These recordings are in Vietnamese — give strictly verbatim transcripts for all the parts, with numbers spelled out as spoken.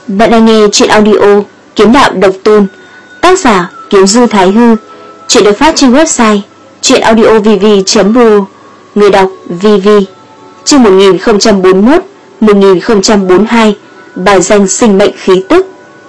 Bạn đang nghe truyện audio Kiếm Đạo Độc Tôn, tác giả Kiếm Du Thái Hư. Truyện được phát trên website truyệnaudiovv chấm ro. Người đọc vê vê. Chương một nghìn không trăm bốn mươi mốt đến một nghìn không trăm bốn mươi hai. Bài danh sinh mệnh khí tức.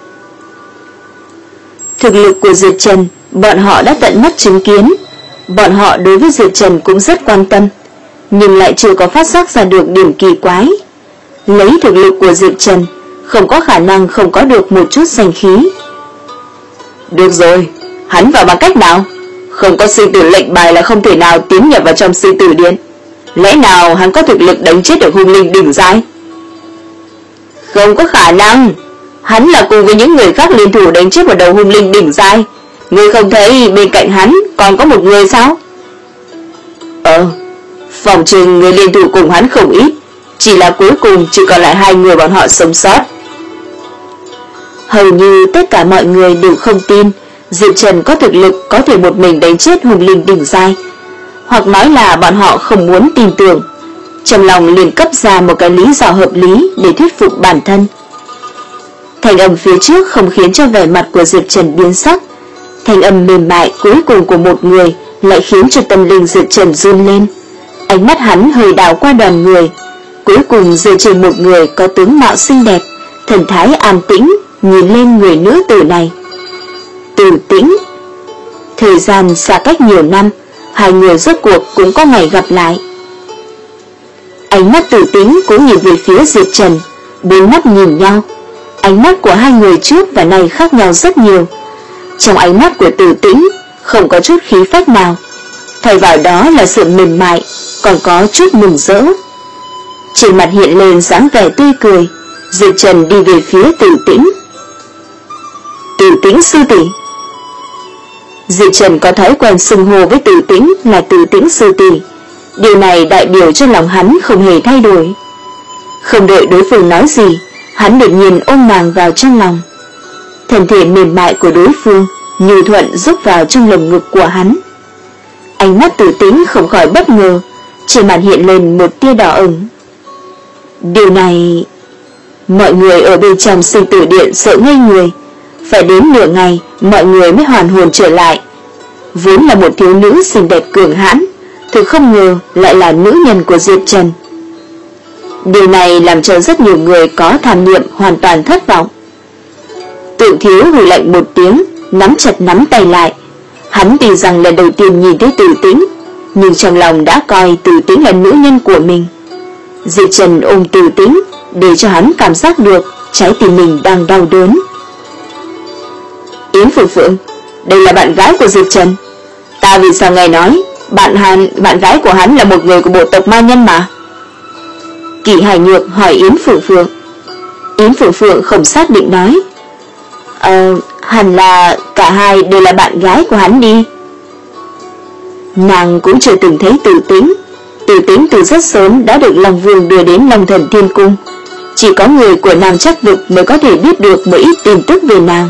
Thực lực của Diệp Trần, bọn họ đã tận mắt chứng kiến. Bọn họ đối với Diệp Trần cũng rất quan tâm, nhưng lại chưa có phát giác ra được điểm kỳ quái. Lấy thực lực của Diệp Trần, không có khả năng không có được một chút danh khí. Được rồi, hắn vào bằng cách nào? Không có sinh tử lệnh bài là không thể nào tiến nhập vào trong sinh tử điện. Lẽ nào hắn có thực lực đánh chết được hung linh đỉnh giai? Không có khả năng. Hắn là cùng với những người khác liên thủ đánh chết một đầu hung linh đỉnh giai. Ngươi không thấy bên cạnh hắn còn có một người sao? Ờ, phòng trừng người liên thủ cùng hắn không ít, chỉ là cuối cùng chỉ còn lại hai người bọn họ sống sót. Hầu như tất cả mọi người đều không tin Diệp Trần có thực lực có thể một mình đánh chết hung linh đỉnh giai, hoặc nói là bọn họ không muốn tin tưởng. Trong lòng liền cấp ra một cái lý do hợp lý để thuyết phục bản thân. Thanh âm phía trước không khiến cho vẻ mặt của Diệp Trần biến sắc. Thanh âm mềm mại cuối cùng của một người lại khiến cho tâm linh Diệp Trần run lên. Ánh mắt hắn hơi đảo qua đoàn người, cuối cùng rơi trên một người có tướng mạo xinh đẹp, thần thái an tĩnh, nhìn lên người nữ tử này. Tử Tĩnh. Thời gian xa cách nhiều năm, hai người rốt cuộc cũng có ngày gặp lại. Ánh mắt Tử Tĩnh cũng nhìn về phía Diệp Trần, bốn mắt nhìn nhau. Ánh mắt của hai người trước và này khác nhau rất nhiều. Trong ánh mắt của Tử Tĩnh không có chút khí phách nào, thay vào đó là sự mềm mại, còn có chút mừng rỡ. Trên mặt hiện lên dáng vẻ tươi cười. Diệp Trần đi về phía Tử Tĩnh. Tử Tĩnh sư tỷ. Diệp Trần có thói quen xưng hô với Tử Tĩnh là Tử Tĩnh sư tỷ. Điều này đại biểu cho lòng hắn không hề thay đổi. Không đợi đối phương nói gì, hắn đột nhiên ôm nàng vào trong lòng. Thân thể mềm mại của đối phương nhu thuận rúc vào trong lồng ngực của hắn. Ánh mắt Tử Tĩnh không khỏi bất ngờ, trên mặt hiện lên một tia đỏ ửng. Điều này... Mọi người ở bên trong sinh tử điện sợ ngây người. Phải đến nửa ngày mọi người mới hoàn hồn trở lại. Vốn là một thiếu nữ xinh đẹp cường hãn, thực không ngờ lại là nữ nhân của Diệp Trần. Điều này làm cho rất nhiều người có tham niệm hoàn toàn thất vọng. Tự thiếu hừ lạnh một tiếng, nắm chặt nắm tay lại. Hắn tuy rằng lần đầu tiên nhìn thấy Tử Tĩnh, nhưng trong lòng đã coi Tử Tĩnh là nữ nhân của mình. Diệp Trần ôm Tử Tĩnh để cho hắn cảm giác được trái tim mình đang đau đớn. Yến Phượng Phượng, đây là bạn gái của Diệp Trần. Ta vì sao nghe nói bạn hắn, bạn gái của hắn là một người của bộ tộc ma nhân mà? Kỷ Hải Nhược hỏi Yến Phượng Phượng. Yến Phượng Phượng không xác định nói, Ờ, hẳn là cả hai đều là bạn gái của hắn đi. Nàng cũng chưa từng thấy Tử Tĩnh. Tử Tĩnh từ rất sớm đã được Long Vương đưa đến Long Thần Thiên Cung. Chỉ có người của Nam Trắc Vực mới có thể biết được một ít tin tức về nàng.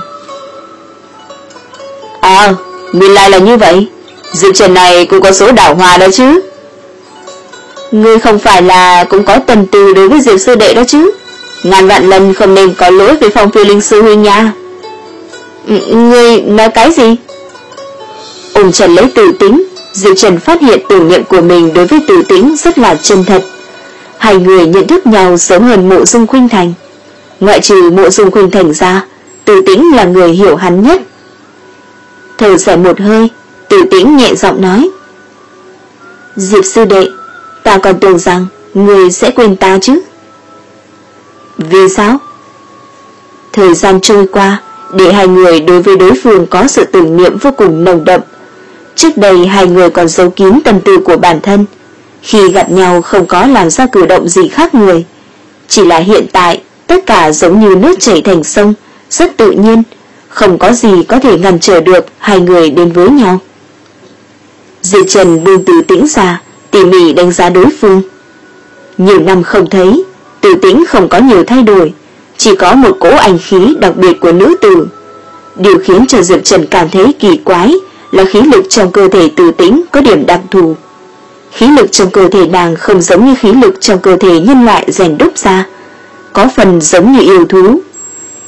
À, nguyên lai là như vậy. Diệp Trần này cũng có số đảo hòa đó chứ. Ngươi không phải là cũng có tâm tư đối với Diệp sư đệ đó chứ? Ngàn vạn lần không nên có lỗi với Phong Phiêu Linh sư huynh nha. Ngươi nói cái gì? Ôm Trần lấy Tử Tĩnh, Diệp Trần phát hiện tưởng niệm của mình đối với Tử Tĩnh rất là chân thật. Hai người nhận thức nhau sớm hơn Mộ Dung Khuynh Thành. Ngoại trừ Mộ Dung Khuynh Thành ra, Tử Tĩnh là người hiểu hắn nhất. Thở dài một hơi, Tử Tĩnh nhẹ giọng nói, Diệp sư đệ, ta còn tưởng rằng người sẽ quên ta chứ. Vì sao? Thời gian trôi qua, để hai người đối với đối phương có sự tưởng niệm vô cùng nồng đậm. Trước đây hai người còn giấu kín tâm tư của bản thân, khi gặp nhau không có làm ra cử động gì khác người. Chỉ là hiện tại tất cả giống như nước chảy thành sông, rất tự nhiên, không có gì có thể ngăn trở được hai người đến với nhau. Diệp Trần buông Tử Tĩnh ra, tỉ mỉ đánh giá đối phương. Nhiều năm không thấy, Tử Tĩnh không có nhiều thay đổi, chỉ có một cỗ ảnh khí đặc biệt của nữ tử. Điều khiến cho Diệp Trần cảm thấy kỳ quái là khí lực trong cơ thể Tử Tĩnh có điểm đặc thù. Khí lực trong cơ thể nàng không giống như khí lực trong cơ thể nhân loại rèn đúc ra, có phần giống như yêu thú.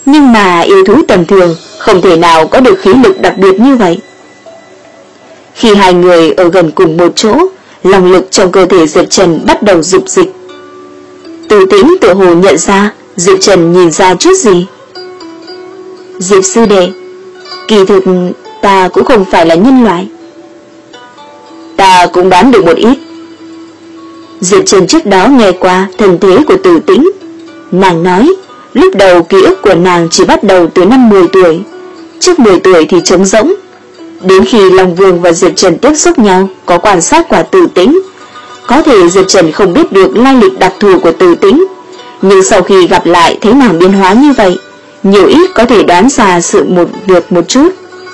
Nhưng mà yêu thú tầm thường không thể nào có được khí lực đặc biệt như vậy. Khi hai người ở gần cùng một chỗ, long lực trong cơ thể Diệp Trần bắt đầu dục dịch. Từ Tĩnh tự hồ nhận ra Diệp Trần nhìn ra chút gì. Diệp sư đệ, kỳ thực ta cũng không phải là nhân loại. Ta cũng đoán được một ít. Diệp Trần trước đó nghe qua thân thế của Từ Tĩnh. Nàng nói lúc đầu ký ức của nàng chỉ bắt đầu từ năm mười tuổi, trước mười tuổi thì trống rỗng. Đến khi Long Vương và Diệp Trần tiếp xúc nhau, có quan sát quả Từ Tĩnh. Có thể Diệp Trần không biết được lai lịch đặc thù của Từ Tĩnh, nhưng sau khi gặp lại thấy nàng biến hóa như vậy, nhiều ít có thể đoán ra sự một việc một chút.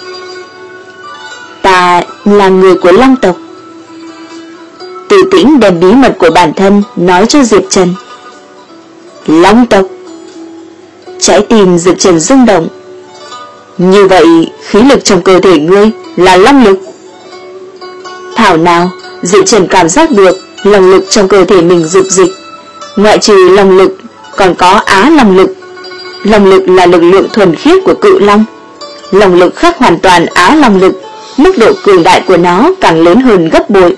Ta là người của Long tộc. Từ Tĩnh đem bí mật của bản thân nói cho Diệp Trần. Long tộc? Trái tim Diệp Trần rung động. Như vậy khí lực trong cơ thể ngươi là long lực? Thảo nào Diệp Trần cảm giác được long lực trong cơ thể mình dục dịch. Ngoại trừ long lực còn có á long lực. Long lực là lực lượng thuần khiết của cự long. Long lực khác hoàn toàn á long lực, mức độ cường đại của nó càng lớn hơn gấp bội.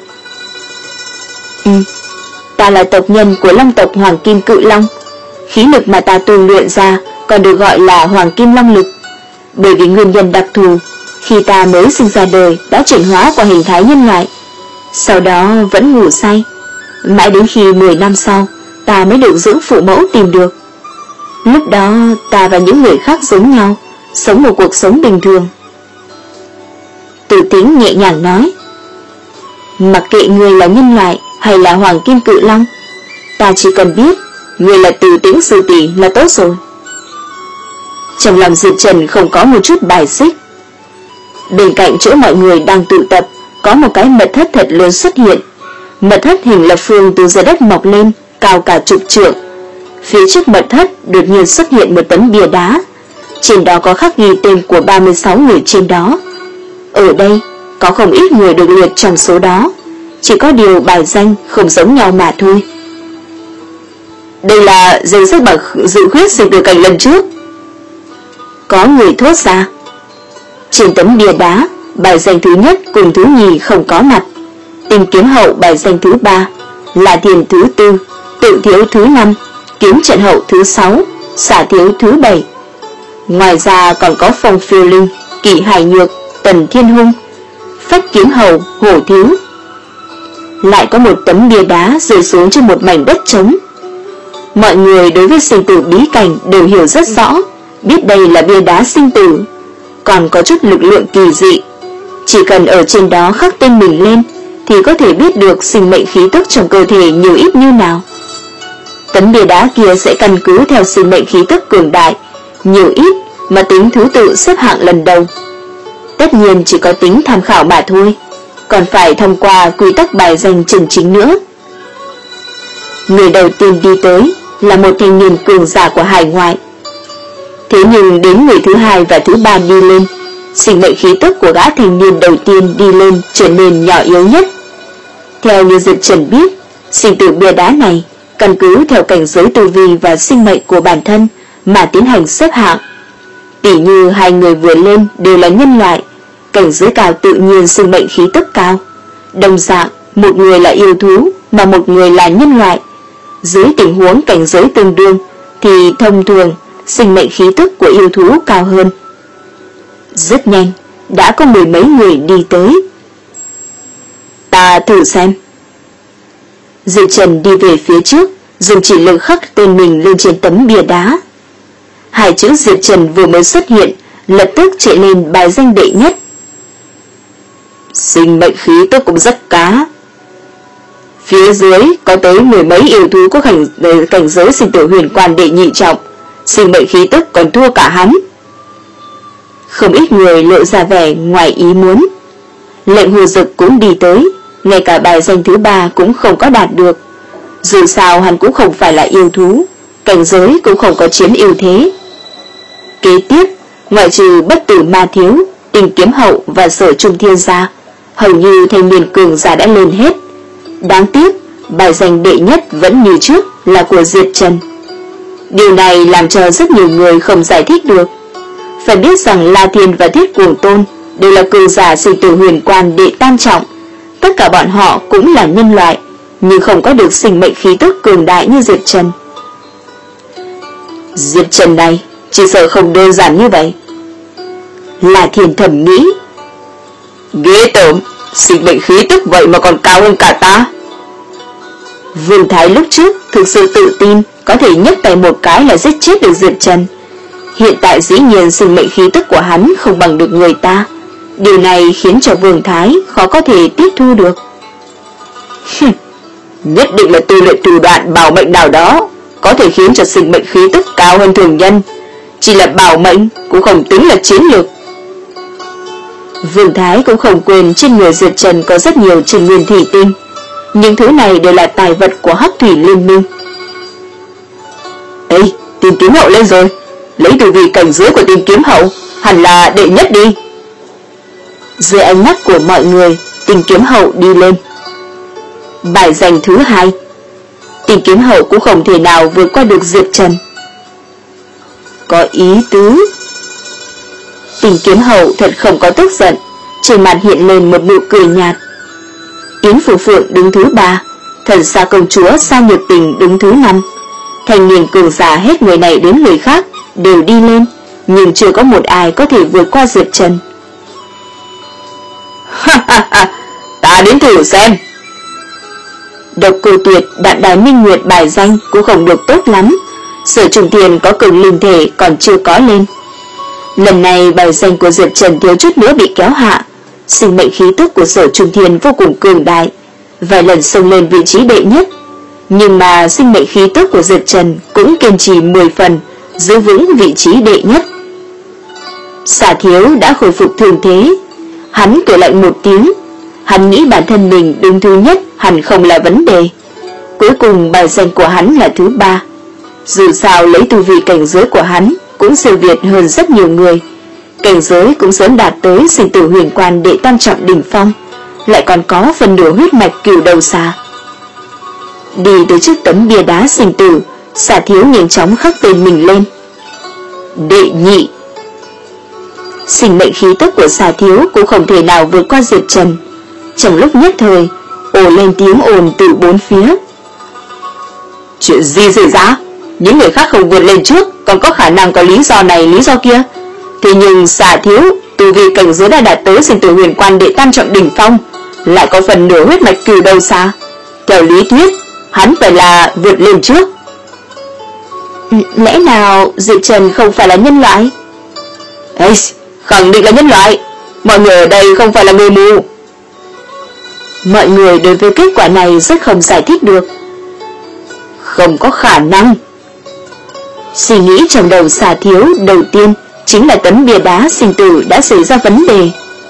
Ừ, ta là tộc nhân của long tộc Hoàng Kim Cự Long. Khí lực mà ta tu luyện ra còn được gọi là Hoàng Kim Long lực. Bởi vì nguyên nhân đặc thù, khi ta mới sinh ra đời đã chuyển hóa qua hình thái nhân loại, sau đó vẫn ngủ say. Mãi đến khi mười năm sau, ta mới được dưỡng phụ mẫu tìm được. Lúc đó ta và những người khác giống nhau, sống một cuộc sống bình thường. Từ Tĩnh nhẹ nhàng nói, mặc kệ người là nhân loại hay là Hoàng Kim Cự Long, ta chỉ cần biết người là Từ Tĩnh sư tỷ là tốt rồi. Trong lòng Diệp Trần không có một chút bài xích. Bên cạnh chỗ mọi người đang tụ tập, có một cái mật thất thật lớn xuất hiện. Mật thất hình lập phương từ dưới đất mọc lên, cao cả chục trượng. Phía trước mật thất đột nhiên xuất hiện một tấm bia đá. Trên đó có khắc ghi tên của ba mươi sáu người trên đó. Ở đây có không ít người được liệt trong số đó, chỉ có điều bài danh không giống nhau mà thôi. Đây là danh sách bảng dự khuyết sinh tử cảnh lần trước. Có người thốt ra. Trên tấm bia đá, bài danh thứ nhất cùng thứ nhì không có mặt. Tìm kiếm hậu bài danh thứ ba, là thiền thứ tư, tự thiếu thứ năm, kiếm trận hậu thứ sáu, xả thiếu thứ bảy. Ngoài ra còn có Phong Phiêu Linh, Kỷ Hải Nhược, Tần Thiên Hung, Phách Kiếm Hầu, Hổ Thiếu. Lại có một tấm bia đá rơi xuống trên một mảnh đất trống. Mọi người đối với sinh tử bí cảnh đều hiểu rất rõ, biết đây là bia đá sinh tử, còn có chút lực lượng kỳ dị. Chỉ cần ở trên đó khắc tên mình lên thì có thể biết được sinh mệnh khí tức trong cơ thể nhiều ít như nào. Tấm bia đá kia sẽ căn cứ theo sinh mệnh khí tức cường đại, nhiều ít mà tính thứ tự xếp hạng lần đầu. Tất nhiên chỉ có tính tham khảo mà thôi, còn phải thông qua quy tắc bài danh chân chính nữa. Người đầu tiên đi tới là một thanh niên cường giả của hải ngoại. Thế nhưng đến người thứ hai và thứ ba đi lên, sinh mệnh khí tức của gã thanh niên đầu tiên đi lên trở nên nhỏ yếu nhất. Theo như Diệp Trần biết, sinh tử bia đá này căn cứ theo cảnh giới tu vi và sinh mệnh của bản thân mà tiến hành xếp hạng. Tỉ như hai người vừa lên đều là nhân loại, cảnh giới cao tự nhiên sinh mệnh khí tức cao. Đồng dạng, một người là yêu thú mà một người là nhân loại. Dưới tình huống cảnh giới tương đương thì thông thường sinh mệnh khí tức của yêu thú cao hơn. Rất nhanh, đã có mười mấy người đi tới. Ta thử xem. Diệp Trần đi về phía trước, dùng chỉ lực khắc tên mình lên trên tấm bia đá. Hai chữ Diệp Trần vừa mới xuất hiện, lập tức chạy lên bài danh đệ nhất. Sinh mệnh khí tức cũng rất cá. Phía dưới có tới mười mấy yêu thú có cảnh, cảnh giới sinh tử huyền quan đệ nhị trọng, sinh mệnh khí tức còn thua cả hắn. Không ít người lộ ra vẻ ngoài ý muốn. Lệnh Hồ Dực cũng đi tới, ngay cả bài danh thứ ba cũng không có đạt được. Dù sao hắn cũng không phải là yêu thú, cảnh giới cũng không có chiếm ưu thế. Kế tiếp, ngoại trừ Bất Tử Ma Thiếu, Tình Kiếm Hậu và Sở Trung Thiên gia, hầu như thanh niên cường giả đã lên hết. Đáng tiếc, bài danh đệ nhất vẫn như trước là của Diệp Trần. Điều này làm cho rất nhiều người không giải thích được. Phải biết rằng La Thiên và Thiết Cuồng Tôn đều là cường giả sinh tử huyền quan đệ tam trọng. Tất cả bọn họ cũng là nhân loại, nhưng không có được sinh mệnh khí tức cường đại như Diệp Trần. Diệp Trần này chỉ sợ không đơn giản như vậy. La Thiên thầm nghĩ. Ghê tởm, sinh mệnh khí tức vậy mà còn cao hơn cả ta. Vương Thái lúc trước thực sự tự tin có thể nhấc tay một cái là giết chết được Diệp Trần. Hiện tại dĩ nhiên sinh mệnh khí tức của hắn không bằng được người ta. Điều này khiến cho Vương Thái khó có thể tiếp thu được. Nhất định là tu luyện thủ đoạn bảo mệnh nào đó có thể khiến cho sinh mệnh khí tức cao hơn thường nhân. Chỉ là bảo mệnh cũng không tính là chiến lược. Vương Thái cũng không quên trên người Diệp Trần có rất nhiều trình nguyên thủy tinh. Những thứ này đều là tài vật của Hắc Thủy Liên Minh. Ê, tìm kiếm hậu lên rồi. Lấy từ vị cảnh giới của tìm kiếm hậu hẳn là đệ nhất đi. Dưới ánh mắt của mọi người, tìm kiếm hậu đi lên. Bài danh thứ hai. Tìm kiếm hậu cũng không thể nào vượt qua được Diệp Trần. Có ý tứ. Tìm kiếm hậu thật không có tức giận, trên mặt hiện lên một nụ cười nhạt. Yến Phù Phượng đứng thứ ba, Thần Sa Công Chúa Sa Nhược Tình đứng thứ năm. Thành niên cường giả hết người này đến người khác đều đi lên, nhưng chưa có một ai có thể vượt qua Diệp Trần. Ta đến thử xem. Độc Cô Tuyệt Đạn Đài Minh Nguyệt bài danh cũng không được tốt lắm. Sở Trùng Thiên có cường linh thể còn chưa có lên. Lần này bài danh của Diệp Trần thiếu chút nữa bị kéo hạ. Sinh mệnh khí tức của Sở Trùng Thiên vô cùng cường đại, vài lần xông lên vị trí đệ nhất. Nhưng mà sinh mệnh khí tức của Diệp Trần cũng kiên trì mười phần, giữ vững vị trí đệ nhất. Xà Thiếu đã khôi phục thường thế. Hắn cười lạnh một tiếng. Hắn nghĩ bản thân mình đứng thứ nhất hẳn không là vấn đề. Cuối cùng bài danh của hắn là thứ ba. Dù sao lấy tu vi cảnh giới của hắn cũng siêu việt hơn rất nhiều người. Cảnh giới cũng sớm đạt tới sinh tử huyền quan đệ tam trọng đỉnh phong, lại còn có phần nửa huyết mạch cửu đầu xà. Đi tới trước tấm bia đá sinh tử, Xà Thiếu nhanh chóng khắc tên mình lên. Đệ nhị. Sinh mệnh khí tức của Xà Thiếu cũng không thể nào vượt qua Diệp Trần. Trong lúc nhất thời, ồ lên tiếng ồn từ bốn phía. Chuyện gì xảy ra? Những người khác không vượt lên trước còn có khả năng có lý do này lý do kia. Thế nhưng Xà Thiếu tu vi cảnh giới đã đạt tới sinh tử huyền quan đệ tam trọng đỉnh phong, lại có phần nửa huyết mạch cửu đầu xà. Theo lý thuyết hắn phải là vượt lên trước. Lẽ nào Diệp Trần không phải là nhân loại? Ê, khẳng định là nhân loại. Mọi người ở đây không phải là người mù. Mọi người đối với kết quả này rất không giải thích được. Không có khả năng. Suy nghĩ trong đầu Xà Thiếu đầu tiên chính là tấm bia đá sinh tử đã xảy ra vấn đề.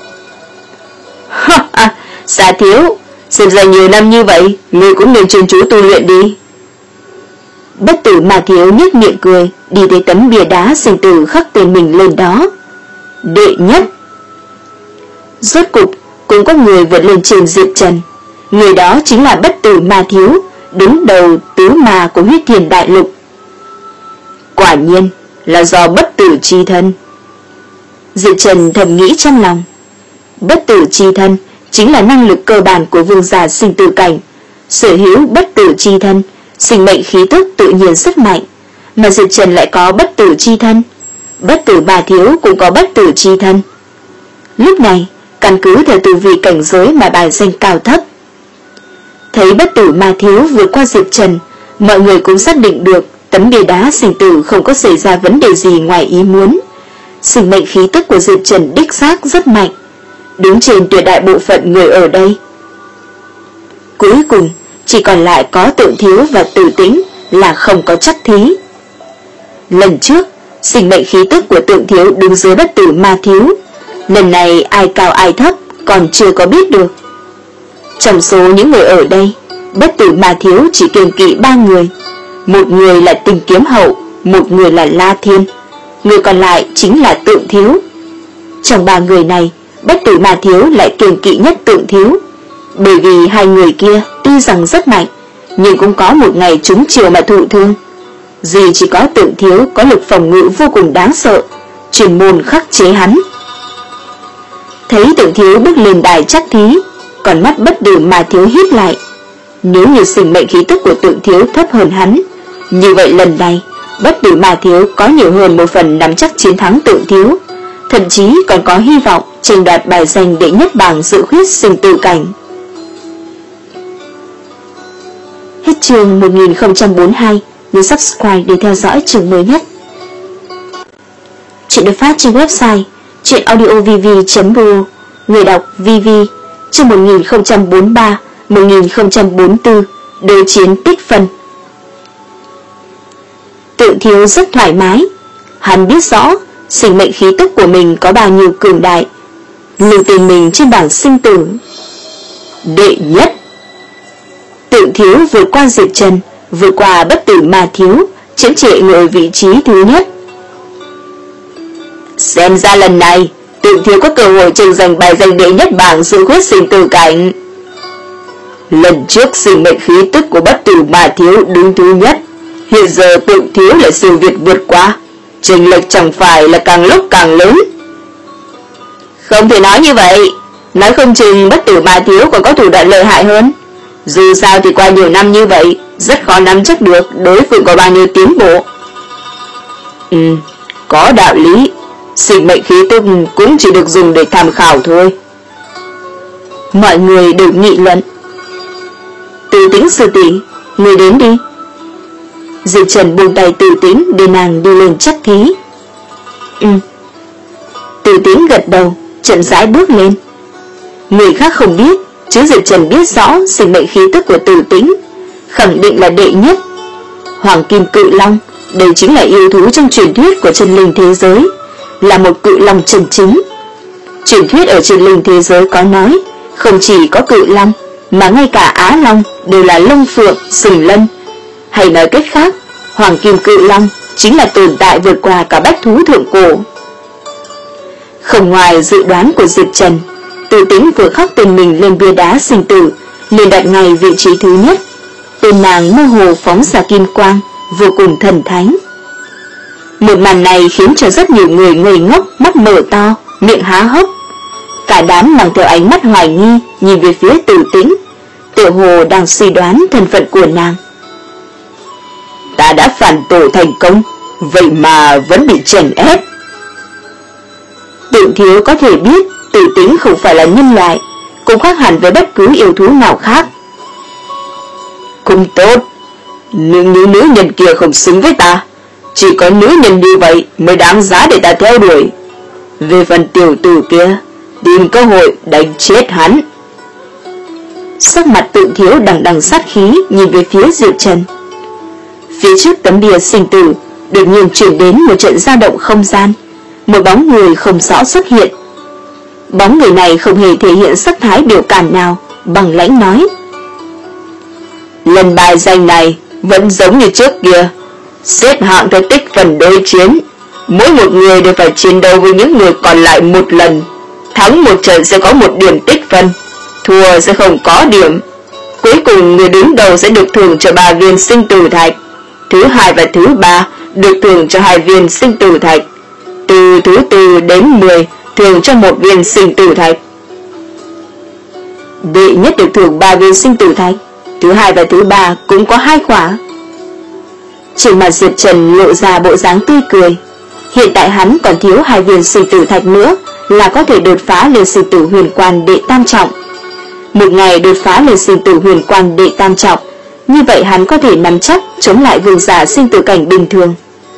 Xà Thiếu, xem ra nhiều năm như vậy ngươi cũng nên chuyên chú tu luyện đi. Bất Tử Ma Thiếu nhếch miệng cười, đi tới tấm bia đá sinh tử khắc tên mình lên đó. Đệ nhất. Rốt cục cũng có người vượt lên trên Diệp Trần. Người đó chính là Bất Tử Ma Thiếu, đứng đầu tứ ma của Huyết Thiên Đại Lục. Quả nhiên là do bất tử chi thân. Diệp Trần thầm nghĩ trong lòng. Bất tử chi thân chính là năng lực cơ bản của vương giả sinh tử cảnh. Sở hữu bất tử chi thân, sinh mệnh khí tức tự nhiên rất mạnh. Mà Diệp Trần lại có bất tử chi thân. Bất Tử Ma Thiếu cũng có bất tử chi thân. Lúc này căn cứ theo tu vi cảnh giới mà bài danh cao thấp. Thấy Bất Tử Ma Thiếu vượt qua Diệp Trần, mọi người cũng xác định được tấm bia đá sinh tử không có xảy ra vấn đề gì ngoài ý muốn. Sinh mệnh khí tức của Diệp Trần đích xác rất mạnh, đứng trên tuyệt đại bộ phận người ở đây. Cuối cùng chỉ còn lại có Tượng Thiếu và Tử Tĩnh là không có chắc thí. Lần trước sinh mệnh khí tức của Tượng Thiếu đứng dưới Bất Tử Ma Thiếu. Lần này ai cao ai thấp còn chưa có biết được. Trong số những người ở đây, Bất Tử Ma Thiếu chỉ kiêng kỵ ba người. Một người là Tình Kiếm Hậu, một người là La Thiên, người còn lại chính là Tượng Thiếu. Trong ba người này, Bất Tử Ma Thiếu lại kiêng kỵ nhất Tượng Thiếu, bởi vì hai người kia tuy rằng rất mạnh, nhưng cũng có một ngày trúng chiều mà thụ thương. duy chỉ có Tượng Thiếu có lực phòng ngự vô cùng đáng sợ, chuyên môn khắc chế hắn. Thấy Tượng Thiếu bước lên đài chắc thí, còn mắt Bất Tử Ma Thiếu hít lại. Nếu như sinh mệnh khí tức của Tượng Thiếu thấp hơn hắn, như vậy lần này Bất Tử Ma Thiếu có nhiều hơn một phần nắm chắc chiến thắng Tượng Thiếu, thậm chí còn có hy vọng tranh đoạt bài danh đệ nhất bảng dự khuyết sinh tử cảnh. Hết chương một nghìn không trăm bốn mươi hai. Nhớ subscribe để theo dõi chương mới nhất. Chuyện được phát trên website chuyenaudiovv chấm r o. Người đọc vê vê. Chương một nghìn không trăm bốn mươi ba một nghìn không trăm bốn mươi tư. Đối chiến tích phân. Tượng Thiếu rất thoải mái. Hắn biết rõ sinh mệnh khí tức của mình có bao nhiêu cường đại, lưu tên mình trên bảng sinh tử. Đệ nhất. Tượng Thiếu vượt qua Diệp Trần, vượt qua Bất Tử Ma Thiếu, chiếm trệ ngồi ở vị trí thứ nhất. Xem ra lần này Tượng Thiếu có cơ hội tranh giành bài danh đệ nhất bảng dự khuyết sinh tử cảnh. Lần trước sinh mệnh khí tức của Bất Tử Ma Thiếu đứng thứ nhất, hiện giờ Tượng Thiếu lại siêu việt vượt qua, chênh lệch chẳng phải là càng lúc càng lớn. Không thể nói như vậy, nói không chừng Bất Tử Ma Thiếu còn có thủ đoạn lợi hại hơn. Dù sao thì qua nhiều năm như vậy, rất khó nắm chắc được đối phương có bao nhiêu tiến bộ. Ừ, có đạo lý. Sinh mệnh khí tức cũng chỉ được dùng để tham khảo thôi. Mọi người đều nghị luận. Từ Tĩnh sư tỷ, người đến đi. Diệp Trần buông tay Từ Tĩnh để nàng đi lên chắc thí. Ừ. Từ Tĩnh gật đầu, chậm rãi bước lên. Người khác không biết, chứ Diệp Trần biết rõ sinh mệnh khí tức của Từ Tĩnh, khẳng định là đệ nhất. Hoàng Kim Cự Long, đây chính là yêu thú trong truyền thuyết của chân linh thế giới, là một cự long chân chính. Truyền thuyết ở chân linh thế giới có nói, không chỉ có cự long, mà ngay cả Á Long đều là lông phượng, sừng lân. Hay nói cách khác, Hoàng Kim Cự Long chính là tồn tại vượt qua cả bách thú thượng cổ. Không ngoài dự đoán của Diệp Trần, Từ Tĩnh vừa khắc tên mình lên bia đá sinh tử, liền đặt ngay vị trí thứ nhất. Tên nàng mơ hồ phóng ra kim quang, vô cùng thần thánh. Một màn này khiến cho rất nhiều người ngây ngốc, mắt mở to, miệng há hốc. Cả đám mang theo ánh mắt hoài nghi nhìn về phía Từ Tĩnh, tựa hồ đang suy đoán thân phận của nàng. Ta đã phản tổ thành công, vậy mà vẫn bị chèn ép. Tượng Thiếu có thể biết Từ Tĩnh không phải là nhân loại, cũng khác hẳn với bất cứ yêu thú nào khác. Không tốt, những nữ, nữ nhân kia không xứng với ta, chỉ có nữ nhân như vậy mới đáng giá để ta theo đuổi. Về phần tiểu tử kia, tìm cơ hội đánh chết hắn. Sắc mặt Tượng Thiếu đằng đằng sát khí nhìn về phía Diệp Trần. Phía trước tấm bia sinh tử đột nhiên chuyển đến một trận dao động không gian, một bóng người không rõ xuất hiện. Bóng người này không hề thể hiện sắc thái biểu cảm nào, bằng lãnh nói: lần bài danh này vẫn giống như trước kia, xếp hạng theo tích phần đối chiến, mỗi một người đều phải chiến đấu với những người còn lại một lần. Thắng một trận sẽ có một điểm tích phân, thua sẽ không có điểm. Cuối cùng người đứng đầu sẽ được thưởng cho ba viên sinh tử thạch, thứ hai và thứ ba được thưởng cho hai viên sinh tử thạch, từ thứ tư đến mười thưởng cho một viên sinh tử thạch. Đệ nhất được thưởng ba viên sinh tử thạch, thứ hai và thứ ba cũng có hai khóa. Trên mặt Diệp Trần lộ ra bộ dáng tươi cười. Hiện tại hắn còn thiếu hai viên sinh tử thạch nữa là có thể đột phá lên sinh tử huyền quan đệ tam trọng. Một ngày đột phá lên sinh tử huyền quan đệ tam trọng, như vậy hắn có thể nắm chắc chống lại vương giả sinh tử cảnh bình thường.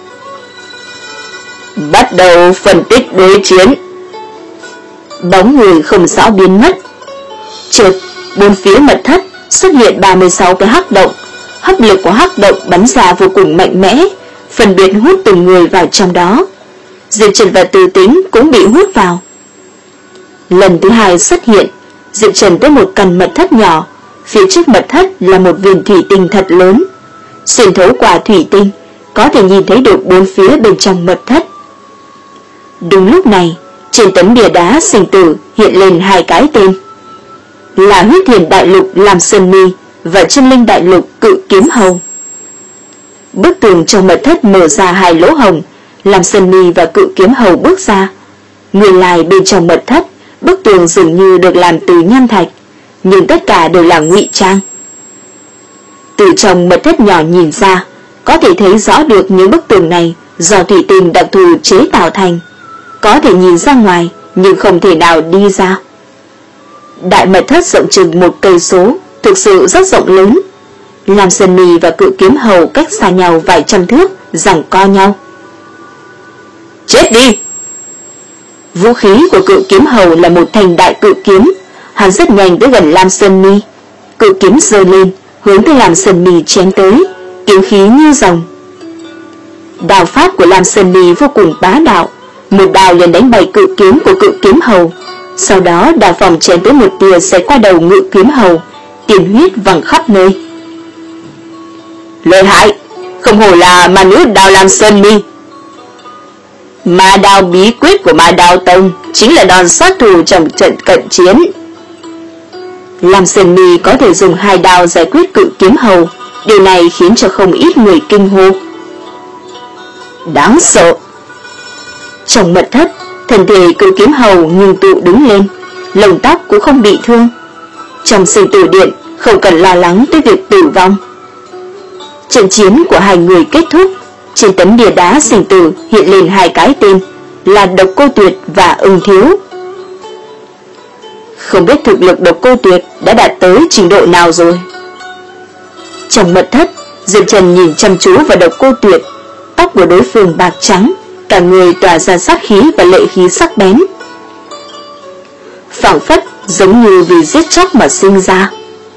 Bắt đầu phân tích đối chiến. Bóng người không rõ biến mất. Chợt bốn phía mật thất xuất hiện ba mươi sáu cái hắc động. Hấp lực của hắc động bắn ra vô cùng mạnh mẽ, phân biệt hút từng người vào trong đó. Diệp Trần và Từ Tĩnh cũng bị hút vào. Lần thứ hai xuất hiện, Diệp Trần tới một căn mật thất nhỏ. Phía trước mật thất là một viên thủy tinh thật lớn. Xuyên thấu qua thủy tinh, có thể nhìn thấy được bốn phía bên trong mật thất. Đúng lúc này, trên tấm bia đá sinh tử hiện lên hai cái tên, là Huyết Thiền Đại Lục Lam Sơn Mi và Chân Linh Đại Lục Cự Kiếm Hầu. Bức tường trong mật thất mở ra hai lỗ hổng, làm Sơn Mi và Cự Kiếm Hầu bước ra. Nguyên lai bên trong mật thất, bức tường dường như được làm từ nham thạch, nhưng tất cả đều là ngụy trang. Từ trong mật thất nhỏ nhìn ra, có thể thấy rõ được những bức tường này do thủy tinh đặc thù chế tạo thành, có thể nhìn ra ngoài nhưng không thể nào đi ra. Đại mật thất rộng chừng một cây số, thực sự rất rộng lớn. Lam Sơn Mi và Cự Kiếm Hầu cách xa nhau vài trăm thước, giằng co nhau. Chết đi! Vũ khí của Cự Kiếm Hầu là một thanh đại cự kiếm, hắn rất nhanh tới gần Lam Sơn Mi. Cự kiếm giơ lên, hướng tới Lam Sơn Mi chém tới, kiếm khí như rồng. Đao pháp của Lam Sơn Mi vô cùng bá đạo, một đao liền đánh bay cự kiếm của Cự Kiếm Hầu. Sau đó đao phòng chém tới một tia sẽ qua đầu Ngự Kiếm Hầu, tiền huyết văng khắp nơi. Lợi hại, không hổ là ma nữ đao Lam Sơn Mi. Ma đao bí quyết của Ma Đao Tông chính là đòn sát thủ trong trận cận chiến. Lam Sơn Mi có thể dùng hai đao giải quyết Cự Kiếm Hầu, điều này khiến cho không ít người kinh hô. Đáng sợ. Trong mật thất, thân thể Cự Kiếm Hầu ngưng tụ đứng lên, lông tóc cũng không bị thương. Trong sinh tử điện không cần lo lắng tới việc tử vong. Trận chiến của hai người kết thúc, trên tấm bia đá sinh tử hiện lên hai cái tên là Độc Cô Tuyệt và Ưng Thiếu. Không biết thực lực Độc Cô Tuyệt đã đạt tới trình độ nào rồi. Trong mật thất, Diệp Trần nhìn chăm chú vào Độc Cô Tuyệt, tóc của đối phương bạc trắng, cả người tỏa ra sát khí và lệ khí sắc bén, phảng phất giống như vì giết chóc mà sinh ra.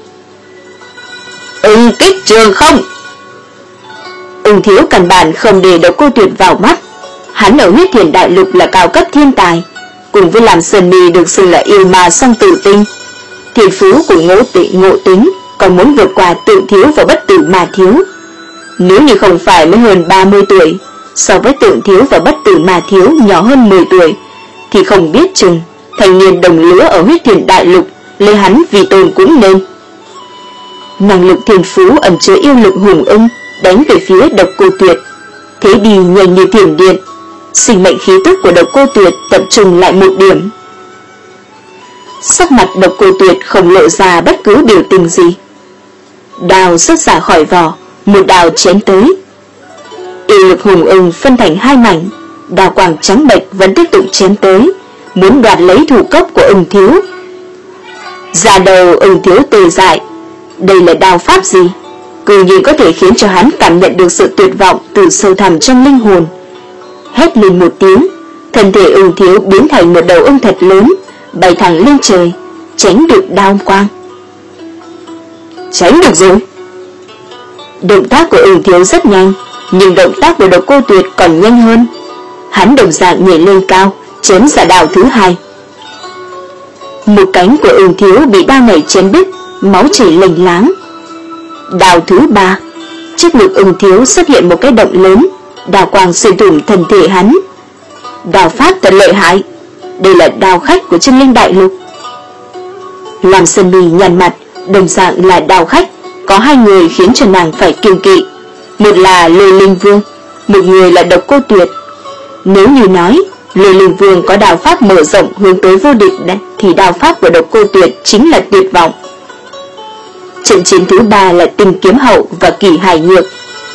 Ưng kích trường không. Ưng Thiếu căn bản không để Độc Cô Tuyệt vào mắt. Hắn ở Huyết Thiền Đại Lục là cao cấp thiên tài, cùng với Lam Sơn Mi được xưng là yêu ma song tử tinh. Thiên phú của Ngộ Tịnh Ngộ Tính còn muốn vượt qua Tự Thiếu và Bất Tử Ma Thiếu. Nếu như không phải mới hơn ba mươi tuổi, so với Tự Thiếu và Bất Tử Ma Thiếu nhỏ hơn mười tuổi, thì không biết chừng thành niên đồng lứa ở Huyết Thiền Đại Lục lấy hắn vì tôn cũng nên. Năng lực thiên phú ẩn chứa yêu lực hùng ưng đánh về phía Độc Cô Tuyệt, thế đi nhanh như thiểm điện. Sinh mệnh khí tức của Độc Cô Tuyệt tập trung lại một điểm. Sắc mặt Độc Cô Tuyệt không lộ ra bất cứ biểu tình gì. Đao xuất ra khỏi vỏ, một đao chém tới. Yêu lực hùng ưng phân thành hai mảnh, đao quang trắng bệch vẫn tiếp tục chém tới, muốn đoạt lấy thủ cấp của Ưng Thiếu. Da đầu Ưng Thiếu tê dại. Đây là đao pháp gì? Cứ như có thể khiến cho hắn cảm nhận được sự tuyệt vọng từ sâu thẳm trong linh hồn. Hét lên một tiếng, thân thể Ưng Thiếu biến thành một đầu ưng thật lớn, bay thẳng lên trời, tránh được đao quang. Tránh được rồi. Động tác của Ưng Thiếu rất nhanh, nhưng động tác của Độc Cô Tuyệt còn nhanh hơn. Hắn đồng dạng nhảy lên cao, chém ra đao thứ hai. Một cánh của Ưng Thiếu bị đao này chém đứt, máu chảy lênh láng. Đao thứ ba, trước ngực Ưng Thiếu xuất hiện một cái động lớn, đao quang xuyên thủng thân thể hắn. Đao pháp thật lợi hại, đây là đao khách của Chân Linh Đại Lục. Lam Sơn Mi nhăn mặt, đồng dạng là đao khách, có hai người khiến cho nàng phải kiêng kỵ. Một là Lôi Linh Vương, một người là Độc Cô Tuyệt. Nếu như nói Lôi Linh Vương có đao pháp mở rộng hướng tới vô địch đấy, thì đao pháp của Độc Cô Tuyệt chính là tuyệt vọng. Trận chiến thứ ba là Tình Kiếm Hậu và Kỷ Hải Nhược.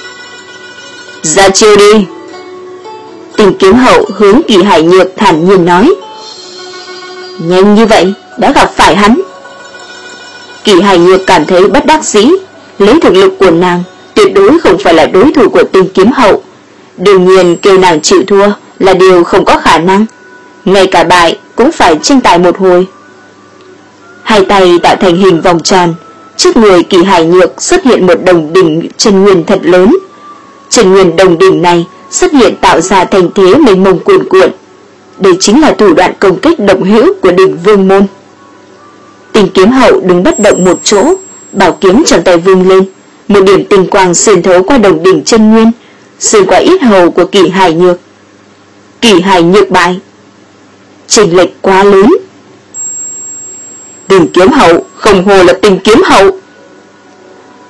Ra chiêu đi. Tình Kiếm Hậu hướng Kỷ Hải Nhược thản nhiên nói. Nhanh như vậy đã gặp phải hắn. Kỷ Hải Nhược cảm thấy bất đắc dĩ, lấy thực lực của nàng tuyệt đối không phải là đối thủ của Tình Kiếm Hậu. Đương nhiên kêu nàng chịu thua là điều không có khả năng, ngay cả bại cũng phải tranh tài một hồi. Hai tay tạo thành hình vòng tròn, trước người Kỷ Hải Nhược xuất hiện một đồng đỉnh chân nguyên thật lớn. Chân nguyên đồng đỉnh này xuất hiện tạo ra thành thế mênh mông cuồn cuộn. Đây chính là thủ đoạn công kích độc hữu của đỉnh Vương môn. Tình Kiếm Hậu đứng bất động một chỗ, bảo kiếm trong tay vung lên, một điểm tinh quang xuyên thấu qua đồng đỉnh chân nguyên, xuyên qua yết hầu của Kỷ Hải Nhược. Kỷ Hải Nhược bại. Chênh lệch quá lớn. Tình Kiếm Hậu không hồ là Tình Kiếm Hậu.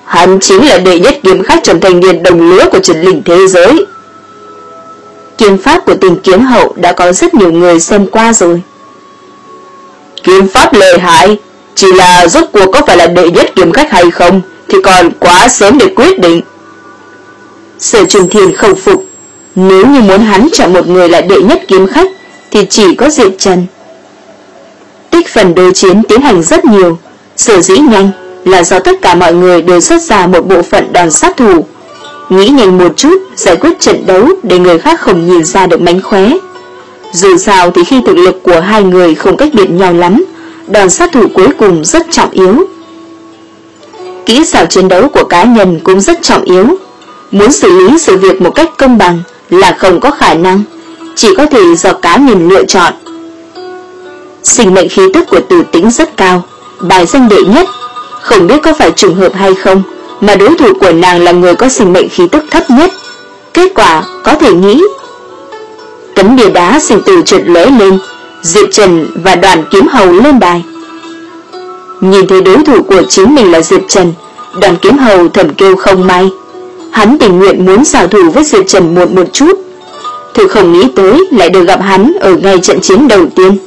Hắn chính là đệ nhất kiếm khách trong thanh niên đồng lứa của Trần Linh thế giới. Kiếm pháp của Tình Kiếm Hậu đã có rất nhiều người xem qua rồi. Kiếm pháp lợi hại, chỉ là rốt cuộc có phải là đệ nhất kiếm khách hay không thì còn quá sớm để quyết định. Sở Trùng Thiên không phục, nếu như muốn hắn chọn một người là đệ nhất kiếm khách thì chỉ có Diệp Trần. Tích phần đối chiến tiến hành rất nhiều, sở dĩ nhanh là do tất cả mọi người đều xuất ra một bộ phận đòn sát thủ, nghĩ nhanh một chút giải quyết trận đấu để người khác không nhìn ra được mánh khóe. Dù sao thì khi thực lực của hai người không cách biệt nhau lắm, đòn sát thủ cuối cùng rất trọng yếu. Kỹ xảo chiến đấu của cá nhân cũng rất trọng yếu. Muốn xử lý sự việc một cách công bằng là không có khả năng, chỉ có thể do cá nhân lựa chọn. Sinh mệnh khí tức của Từ Tĩnh rất cao, bài danh đệ nhất, không biết có phải trùng hợp hay không mà đối thủ của nàng là người có sinh mệnh khí tức thấp nhất. Kết quả có thể nghĩ. Tấm bia đá sinh tử chợt lóe lên, Diệp Trần và Đoàn Kiếm Hầu lên đài. Nhìn thấy đối thủ của chính mình là Diệp Trần, Đoàn Kiếm Hầu thầm kêu không may. Hắn tình nguyện muốn xảo thủ với Diệp Trần một một chút, thực không nghĩ tới lại được gặp hắn ở ngay trận chiến đầu tiên.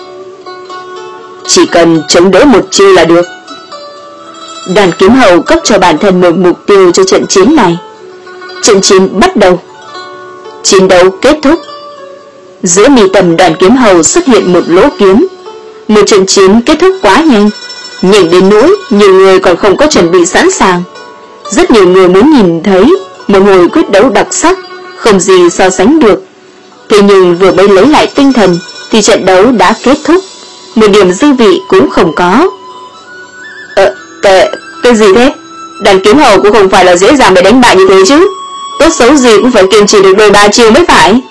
Chỉ cần chống đỡ một chiêu là được. Đoàn Kiếm Hầu cấp cho bản thân một mục tiêu cho trận chiến này. Trận chiến bắt đầu. Chiến đấu kết thúc. Giữa mi tâm Đoàn Kiếm Hầu xuất hiện một lỗ kiếm. Một trận chiến kết thúc quá nhanh, nhanh đến nỗi nhiều người còn không có chuẩn bị sẵn sàng. Rất nhiều người muốn nhìn thấy một hồi quyết đấu đặc sắc, không gì so sánh được. Thế nhưng vừa mới lấy lại tinh thần thì trận đấu đã kết thúc, một điểm dư vị cũng không có. Ờ, cái, cái gì thế? Đoàn Kiếm Hầu cũng không phải là dễ dàng để đánh bại như thế chứ. Tốt xấu gì cũng phải kiên trì được đôi ba chiêu mới phải.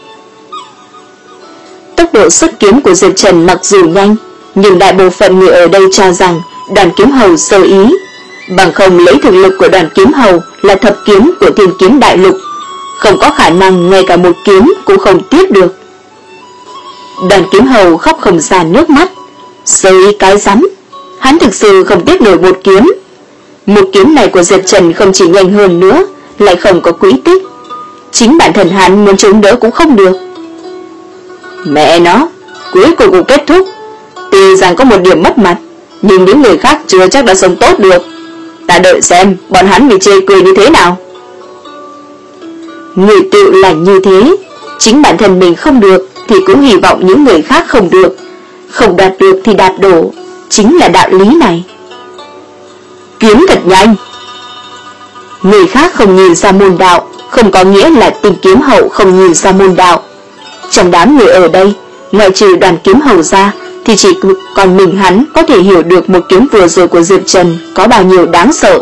Tốc độ xuất kiếm của Diệp Trần mặc dù nhanh, nhưng đại bộ phận người ở đây cho rằng Đoàn Kiếm Hầu sơ ý. Bằng không lấy thực lực của Đoàn Kiếm Hầu là thập kiếm của Thiên Kiếm Đại Lục, không có khả năng ngay cả một kiếm cũng không tiếp được. Đoàn Kiếm Hầu khóc không ra nước mắt. Sơ ý cái rắm, hắn thực sự không tiếp nổi một kiếm. Một kiếm này của Diệp Trần không chỉ nhanh hơn nữa, lại không có quỹ tích. Chính bản thân hắn muốn chống đỡ cũng không được. Mẹ nó, cuối cùng cũng kết thúc. Tuy rằng có một điểm mất mặt, nhưng những người khác chưa chắc đã sống tốt được. Ta đợi xem bọn hắn bị chê cười như thế nào. Người tự là như thế, chính bản thân mình không được thì cũng hy vọng những người khác không được, không đạt được thì đạp đổ, chính là đạo lý này. Kiếm thật nhanh. Người khác không nhìn ra môn đạo không có nghĩa là Tình Kiếm Hậu không nhìn ra môn đạo. Trong đám người ở đây, ngoại trừ Đoàn Kiếm Hầu ra thì chỉ còn mình hắn có thể hiểu được một kiếm vừa rồi của Diệp Trần có bao nhiêu đáng sợ.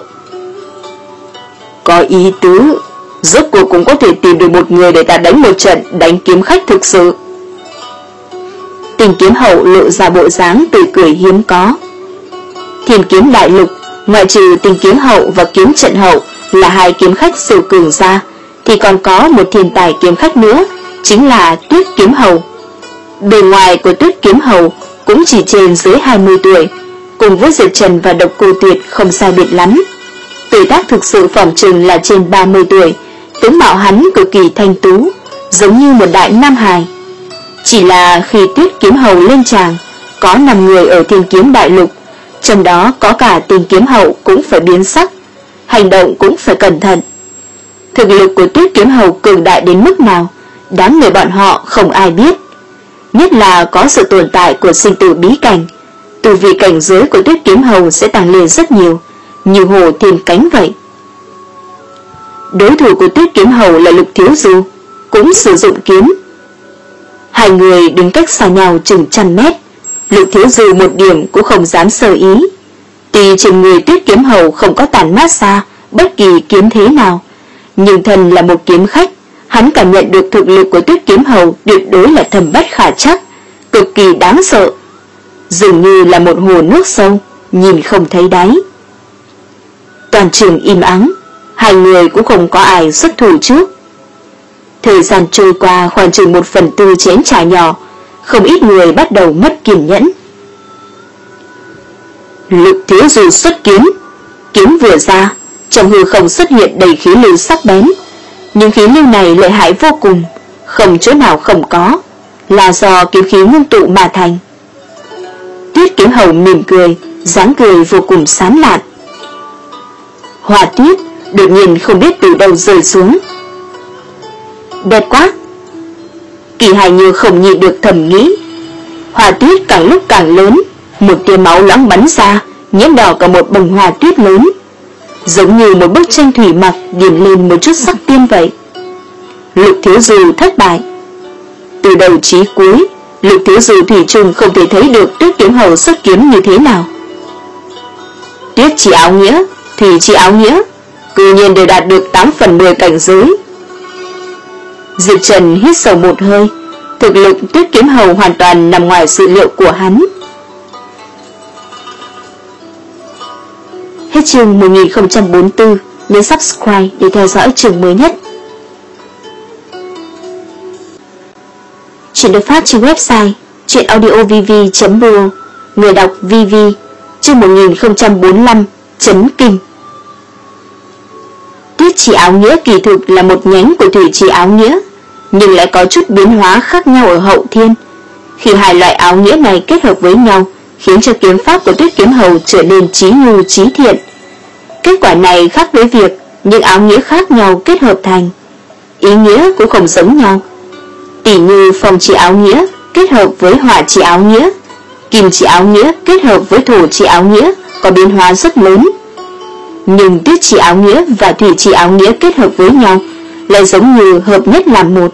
Có ý tứ, rốt cuộc cũng có thể tìm được một người để ta đánh một trận đánh kiếm khách thực sự. Tình Kiếm Hậu lộ ra bộ dáng tươi cười hiếm có. Thiên Kiếm Đại Lục, ngoại trừ Tình Kiếm Hậu và Kiếm Trận Hậu là hai kiếm khách siêu cường ra, thì còn có một thiên tài kiếm khách nữa, chính là Tuyết Kiếm Hầu. Bề ngoài của Tuyết Kiếm Hầu cũng chỉ trên dưới hai mươi tuổi, cùng với Diệp Trần và Độc Cô Tuyệt không sai biệt lắm. Tuổi tác thực sự phỏng chừng là trên ba mươi tuổi, tướng mạo hắn cực kỳ thanh tú, giống như một đại nam hài. Chỉ là khi Tuyết Kiếm Hầu lên tràng, có năm người ở Thiên Kiếm Đại Lục, trong đó có cả Tình Kiếm Hậu cũng phải biến sắc, hành động cũng phải cẩn thận. Thực lực của Tuyết Kiếm Hầu cường đại đến mức nào, đám người bọn họ không ai biết. Nhất là có sự tồn tại của sinh tử bí cảnh, tu vi cảnh giới của Tuyết Kiếm Hầu sẽ tăng lên rất nhiều, như hồ thêm cánh vậy. Đối thủ của Tuyết Kiếm Hầu là Lục Thiếu Du, cũng sử dụng kiếm. Hai người đứng cách xa nhau chừng trăm mét, Lục Thiếu Du một điểm cũng không dám sơ ý. Tuy trên người Tuyết Kiếm Hầu không có tàn mát xa bất kỳ kiếm thế nào, nhưng thân là một kiếm khách, hắn cảm nhận được thực lực của Tuyết Kiếm Hầu tuyệt đối là thâm bất khả trắc, cực kỳ đáng sợ, dường như là một hồ nước sâu, nhìn không thấy đáy. Toàn trường im ắng, hai người cũng không có ai xuất thủ trước. Thời gian trôi qua khoảng chừng một phần tư chén trà nhỏ, không ít người bắt đầu mất kiên nhẫn. Lục Thiếu Du xuất kiếm, kiếm vừa ra, Trong hư không xuất hiện đầy khí lưu sắc bén. Những khí lưu này lợi hại vô cùng, không chỗ nào không có, là do kiếm khí ngưng tụ mà thành. Tuyết Kiếm Hầu mỉm cười, dáng cười vô cùng sán lạn. Hoa tuyết đột nhiên không biết từ đâu rơi xuống. Đẹp quá! Kỳ Hải Như không nhịn được thầm nghĩ. Hoa tuyết càng lúc càng lớn, một tia máu loãng bắn ra, nhiễm đỏ cả một bông hoa tuyết lớn, giống như một bức tranh thủy mặc điểm lên một chút sắc tiên vậy. Lục Thiếu Du thất bại. Từ đầu chí cuối, Lục Thiếu Du thủy chung không thể thấy được Tuyết Kiếm Hầu xuất kiếm như thế nào. Tuyết chỉ áo nghĩa, thủy chỉ áo nghĩa, cư nhiên đều đạt được tám phần mười cảnh giới. Diệp Trần hít sâu một hơi, thực lực Tuyết Kiếm Hầu hoàn toàn nằm ngoài sự liệu của hắn. Hết chương một nghìn không trăm bốn mươi tư, nhấn subscribe để theo dõi chương mới nhất. Chuyện được phát trên website truyệnaudiovv chấm r o, người đọc vê vê, chương một nghìn không trăm bốn mươi lăm, chấn kinh. Tuyết chỉ áo nghĩa kỳ thực là một nhánh của thủy chỉ áo nghĩa, nhưng lại có chút biến hóa khác nhau ở hậu thiên. Khi hai loại áo nghĩa này kết hợp với nhau, khiến cho kiếm pháp của Tuyết Kiếm Hầu trở nên chí nhu chí thiện. Kết quả này khác với việc những áo nghĩa khác nhau kết hợp thành, ý nghĩa cũng không giống nhau. Tỷ như phong chỉ áo nghĩa kết hợp với hỏa chỉ áo nghĩa, kim chỉ áo nghĩa kết hợp với thổ chỉ áo nghĩa có biến hóa rất lớn. Nhưng tuyết chỉ áo nghĩa và thủy chỉ áo nghĩa kết hợp với nhau lại giống như hợp nhất làm một.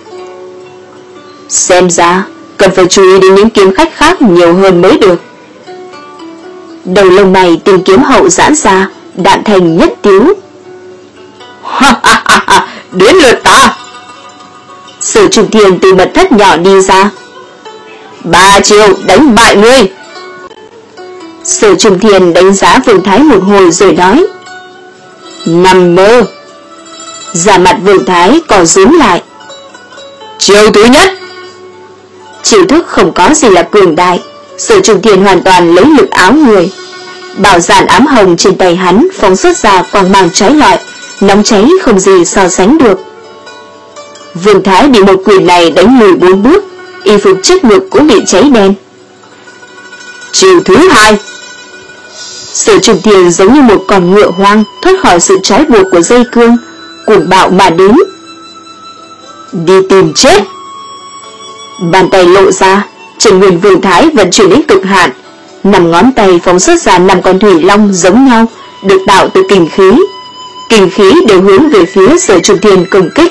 Xem ra cần phải chú ý đến những kiếm khách khác nhiều hơn mới được. Đầu lông mày Tuyết Kiếm Hậu giãn ra, đạm thành nhất tiếu. Ha ha ha ha, đến lượt ta. Sở Trùng Thiên từ mật thất nhỏ đi ra. Ba chiều đánh bại ngươi. Sở Trùng Thiên đánh giá Vương Thái một hồi rồi nói. Nằm mơ. Giả mặt Vương Thái còn rúm lại. Chiều thứ nhất. Chiều thức không có gì là cường đại. Sở Trùng Thiên hoàn toàn lấy lực áo người. Bảo giản ám hồng trên tay hắn phóng xuất ra quang mang chói lọi, nóng cháy không gì so sánh được. Vương Thái bị một quyền này đánh lùi bốn bước, y phục trước ngực cũng bị cháy đen. Chiều thứ hai. Sở Trùng Thiên giống như một con ngựa hoang thoát khỏi sự trói buộc của dây cương, cuồng bạo mà đến. Đi tìm chết. Bàn tay lộ ra, Trần Nguyên Vương Thái vận chuyển đến cực hạn, năm ngón tay phóng xuất ra năm con thủy long giống nhau, được tạo từ kình khí. Kình khí đều hướng về phía Sở Trùng Thiên công kích.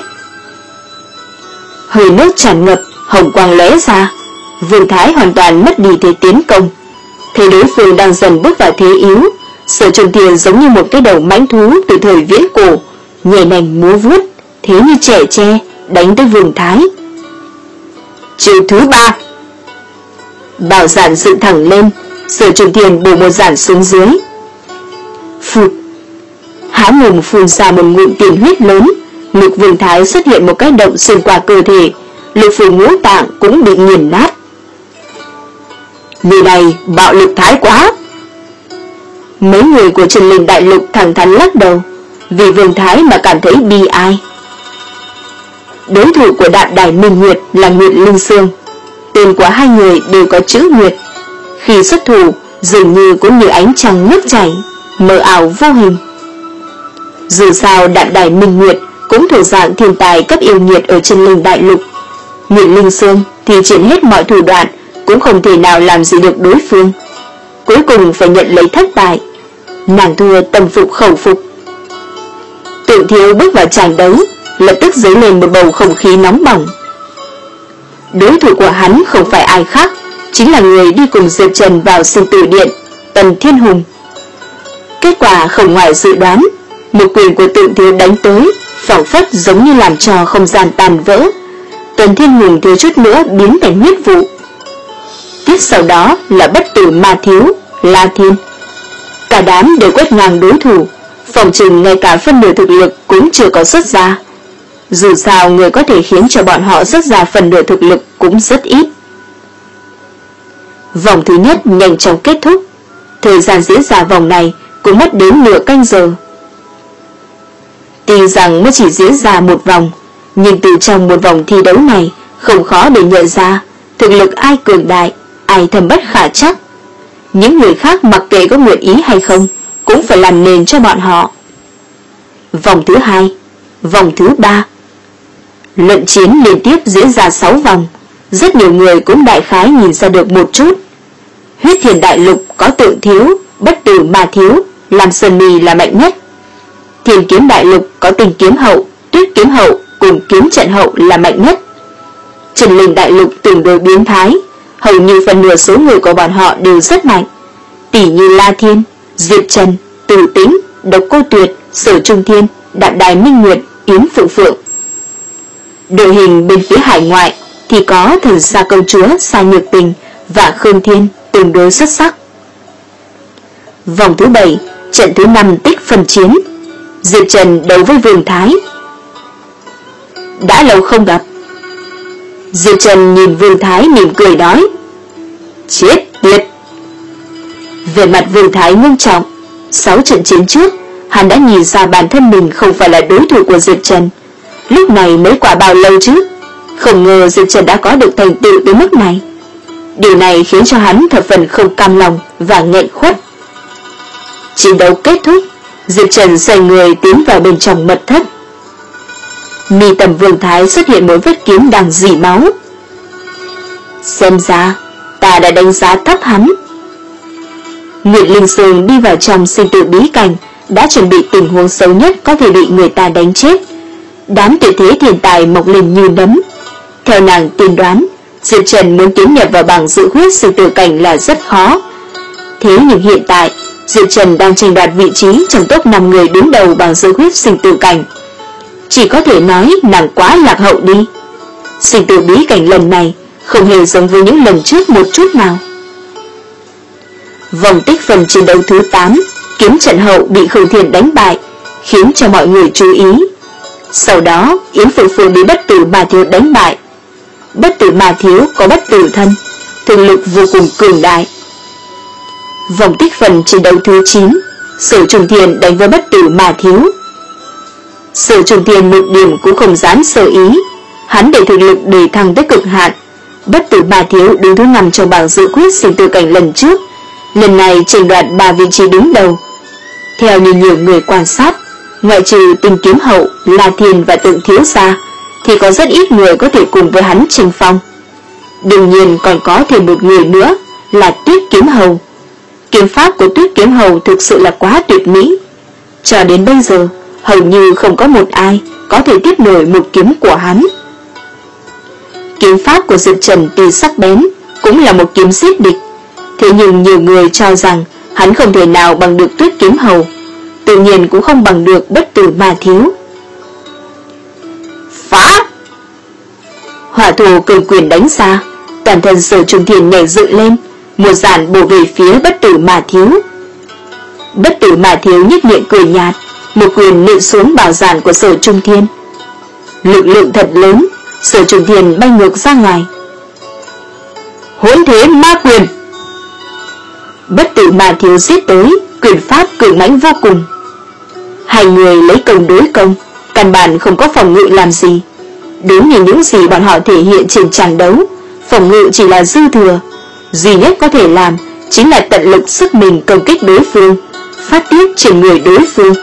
Hơi nước tràn ngập, hồng quang lóe ra, Vương Thái hoàn toàn mất đi thế tiến công. Thấy đối phương đang dần bước vào thế yếu, Sở Trùng Thiên giống như một cái đầu mãnh thú từ thời viễn cổ, nhảy nành múa vuốt, thế như trẻ tre, đánh tới Vương Thái. Chiều thứ ba. Bảo giản dựng thẳng lên, Sở Trùng Thiên bổ một giản xuống dưới. Phụt. Há mồm phun ra một ngụm tiền huyết lớn, ngực Vương Thái xuất hiện một cái động xuyên qua cơ thể, lục phủ ngũ tạng cũng bị nghiền nát. Người này bạo lực thái quá. Mấy người của Trần Linh Đại Lục thẳng thắn lắc đầu, vì Vương Thái mà cảm thấy bi ai. Đối thủ của Đạm Đài Minh Nguyệt là Nguyệt Linh Sương. Tên của hai người đều có chữ Nguyệt. Khi xuất thủ dường như cũng như ánh trăng nước chảy, mờ ảo vô hình. Dù sao Đạm Đài Minh Nguyệt cũng thuộc dạng thiên tài cấp yêu nghiệt ở Trần Linh Đại Lục. Nguyệt Linh Sương thì triển hết mọi thủ đoạn cũng không thể nào làm gì được đối phương. Cuối cùng phải nhận lấy thất bại. Nàng thua tâm phục khẩu phục. Tự Thiếu bước vào tràng đấu, lập tức dấy lên một bầu không khí nóng bỏng. Đối thủ của hắn không phải ai khác, chính là người đi cùng Diệp Trần vào sinh tử điện, Tần Thiên Hùng. Kết quả không ngoài dự đoán, một quyền của Tự Thiếu đánh tới, phảng phất giống như làm cho không gian tàn vỡ. Tần Thiên Hùng thiếu chút nữa biến thành huyết vụ. Tiếp sau đó là Bất Tử Ma Thiếu, La Thiên. Cả đám đều quét ngang đối thủ, phòng trừng ngay cả phân nửa thực lực cũng chưa có xuất ra. Dù sao người có thể khiến cho bọn họ xuất ra phần nửa thực lực cũng rất ít. Vòng thứ nhất nhanh chóng kết thúc. Thời gian diễn ra vòng này cũng mất đến nửa canh giờ. Tuy rằng mới chỉ diễn ra một vòng, nhưng từ trong một vòng thi đấu này không khó để nhận ra thực lực ai cường đại, ai thâm bất khả trắc. Những người khác mặc kệ có nguyện ý hay không cũng phải làm nền cho bọn họ. Vòng thứ hai, vòng thứ ba. Luận chiến liên tiếp diễn ra sáu vòng, rất nhiều người cũng đại khái nhìn ra được một chút. Huyết Thiền Đại Lục có Tượng Thiếu, Bất Tử Ma Thiếu, Lam Sơn Mì là mạnh nhất. Thiên Kiếm Đại Lục có Tinh Kiếm Hậu, Tuyết Kiếm Hậu cùng Kiếm Trận Hậu là mạnh nhất. Trần Linh Đại Lục tương đối biến thái, hầu như phần nửa số người của bọn họ đều rất mạnh, tỷ như La Thiên, Diệp Trần, Từ Tĩnh, Độc Cô Tuyệt, Sở Trung Thiên, Đạm Đài Minh Nguyệt, Yến Phượng Phượng. Đội hình bên phía hải ngoại thì có Thần Sa Công Chúa Sa Nhược Tình và Khương Thiên tương đối xuất sắc. Vòng thứ bảy, trận thứ năm tích phân chiến. Diệp Trần đấu với Vương Thái. Đã lâu không gặp. Diệp Trần nhìn Vương Thái mỉm cười nói: chết tiệt. Về mặt Vương Thái nghiêm trọng. Sáu trận chiến trước hắn đã nhìn ra bản thân mình không phải là đối thủ của Diệp Trần. Lúc này mới qua bao lâu chứ? Không ngờ Diệp Trần đã có được thành tựu tới mức này. Điều này khiến cho hắn thập phần không cam lòng và nghẹn khuất. Chiến đấu kết thúc, Diệp Trần xoay người tiến vào bên trong mật thất. Mi tầm Vương Thái xuất hiện một vết kiếm đang rỉ máu. Xem ra ta đã đánh giá thấp hắn. Nguyệt Linh Sương đi vào trong sinh tử bí cảnh, đã chuẩn bị tình huống xấu nhất có thể bị người ta đánh chết. Đám tuyệt thế thiên tài mọc lên như nấm. Theo nàng tiên đoán, Diệp Trần muốn tiến nhập vào bảng dự huyết sinh tử cảnh là rất khó. Thế nhưng hiện tại Diệp Trần đang tranh đoạt vị trí trong top năm người đứng đầu bảng dự huyết sinh tử cảnh. Chỉ có thể nói nàng quá lạc hậu đi. Sinh tử bí cảnh lần này không hề giống với những lần trước một chút nào. Vòng tích phần chiến đấu thứ tám, Kiếm Trận Hậu bị Khương Thiên đánh bại, khiến cho mọi người chú ý. Sau đó Yến Phượng Phượng bị Bất Tử Ma Thiếu đánh bại. Bất Tử Ma Thiếu có bất tử thân, thực lực vô cùng cường đại. Vòng tích phần chiến đấu thứ chín, Sở Trung Thiên đánh với Bất Tử Ma Thiếu. Sở Trung Thiên một điểm cũng không dám sơ ý, hắn để thực lực đề thăng tới cực hạn. Bất Tử Ma Thiếu đứng thứ năm trong bảng dự quyết sinh tử cảnh lần trước, lần này tranh đoạt ba vị trí đứng đầu. Theo như nhiều người quan sát, ngoại trừ Tinh Kiếm Hậu, La Thiên và Tượng Thiếu ra, thì có rất ít người có thể cùng với hắn tranh phong. Đương nhiên còn có thêm một người nữa là Tuyết Kiếm Hầu. Kiếm pháp của Tuyết Kiếm Hầu thực sự là quá tuyệt mỹ. Cho đến bây giờ, hầu như không có một ai có thể tiếp nổi một kiếm của hắn. Kiếm pháp của Diệp Trần tuy sắc bén, cũng là một kiếm giết địch. Thế nhưng nhiều người cho rằng hắn không thể nào bằng được Tuyết Kiếm Hầu, tự nhiên cũng không bằng được Bất Tử Ma Thiếu. Phá! Hỏa thủ cường quyền đánh ra, toàn thân Sở Trung Thiên nhảy dựng lên, một dàn bổ về phía Bất Tử Ma Thiếu. Bất Tử Ma Thiếu nhếch miệng cười nhạt, một quyền nện xuống bảo giản của Sở Trung Thiên. Lực lượng thật lớn, Sở Trung Thiên bay ngược ra ngoài. Hỗn Thế Ma Quyền! Bất Tử Ma Thiếu giết tới, quyền pháp cường mãnh vô cùng. Hai người lấy công đối công, căn bản không có phòng ngự làm gì. Đúng như những gì bọn họ thể hiện trên trận đấu, phòng ngự chỉ là dư thừa. Duy nhất có thể làm chính là tận lực sức mình công kích đối phương, phát tiết trên người đối phương.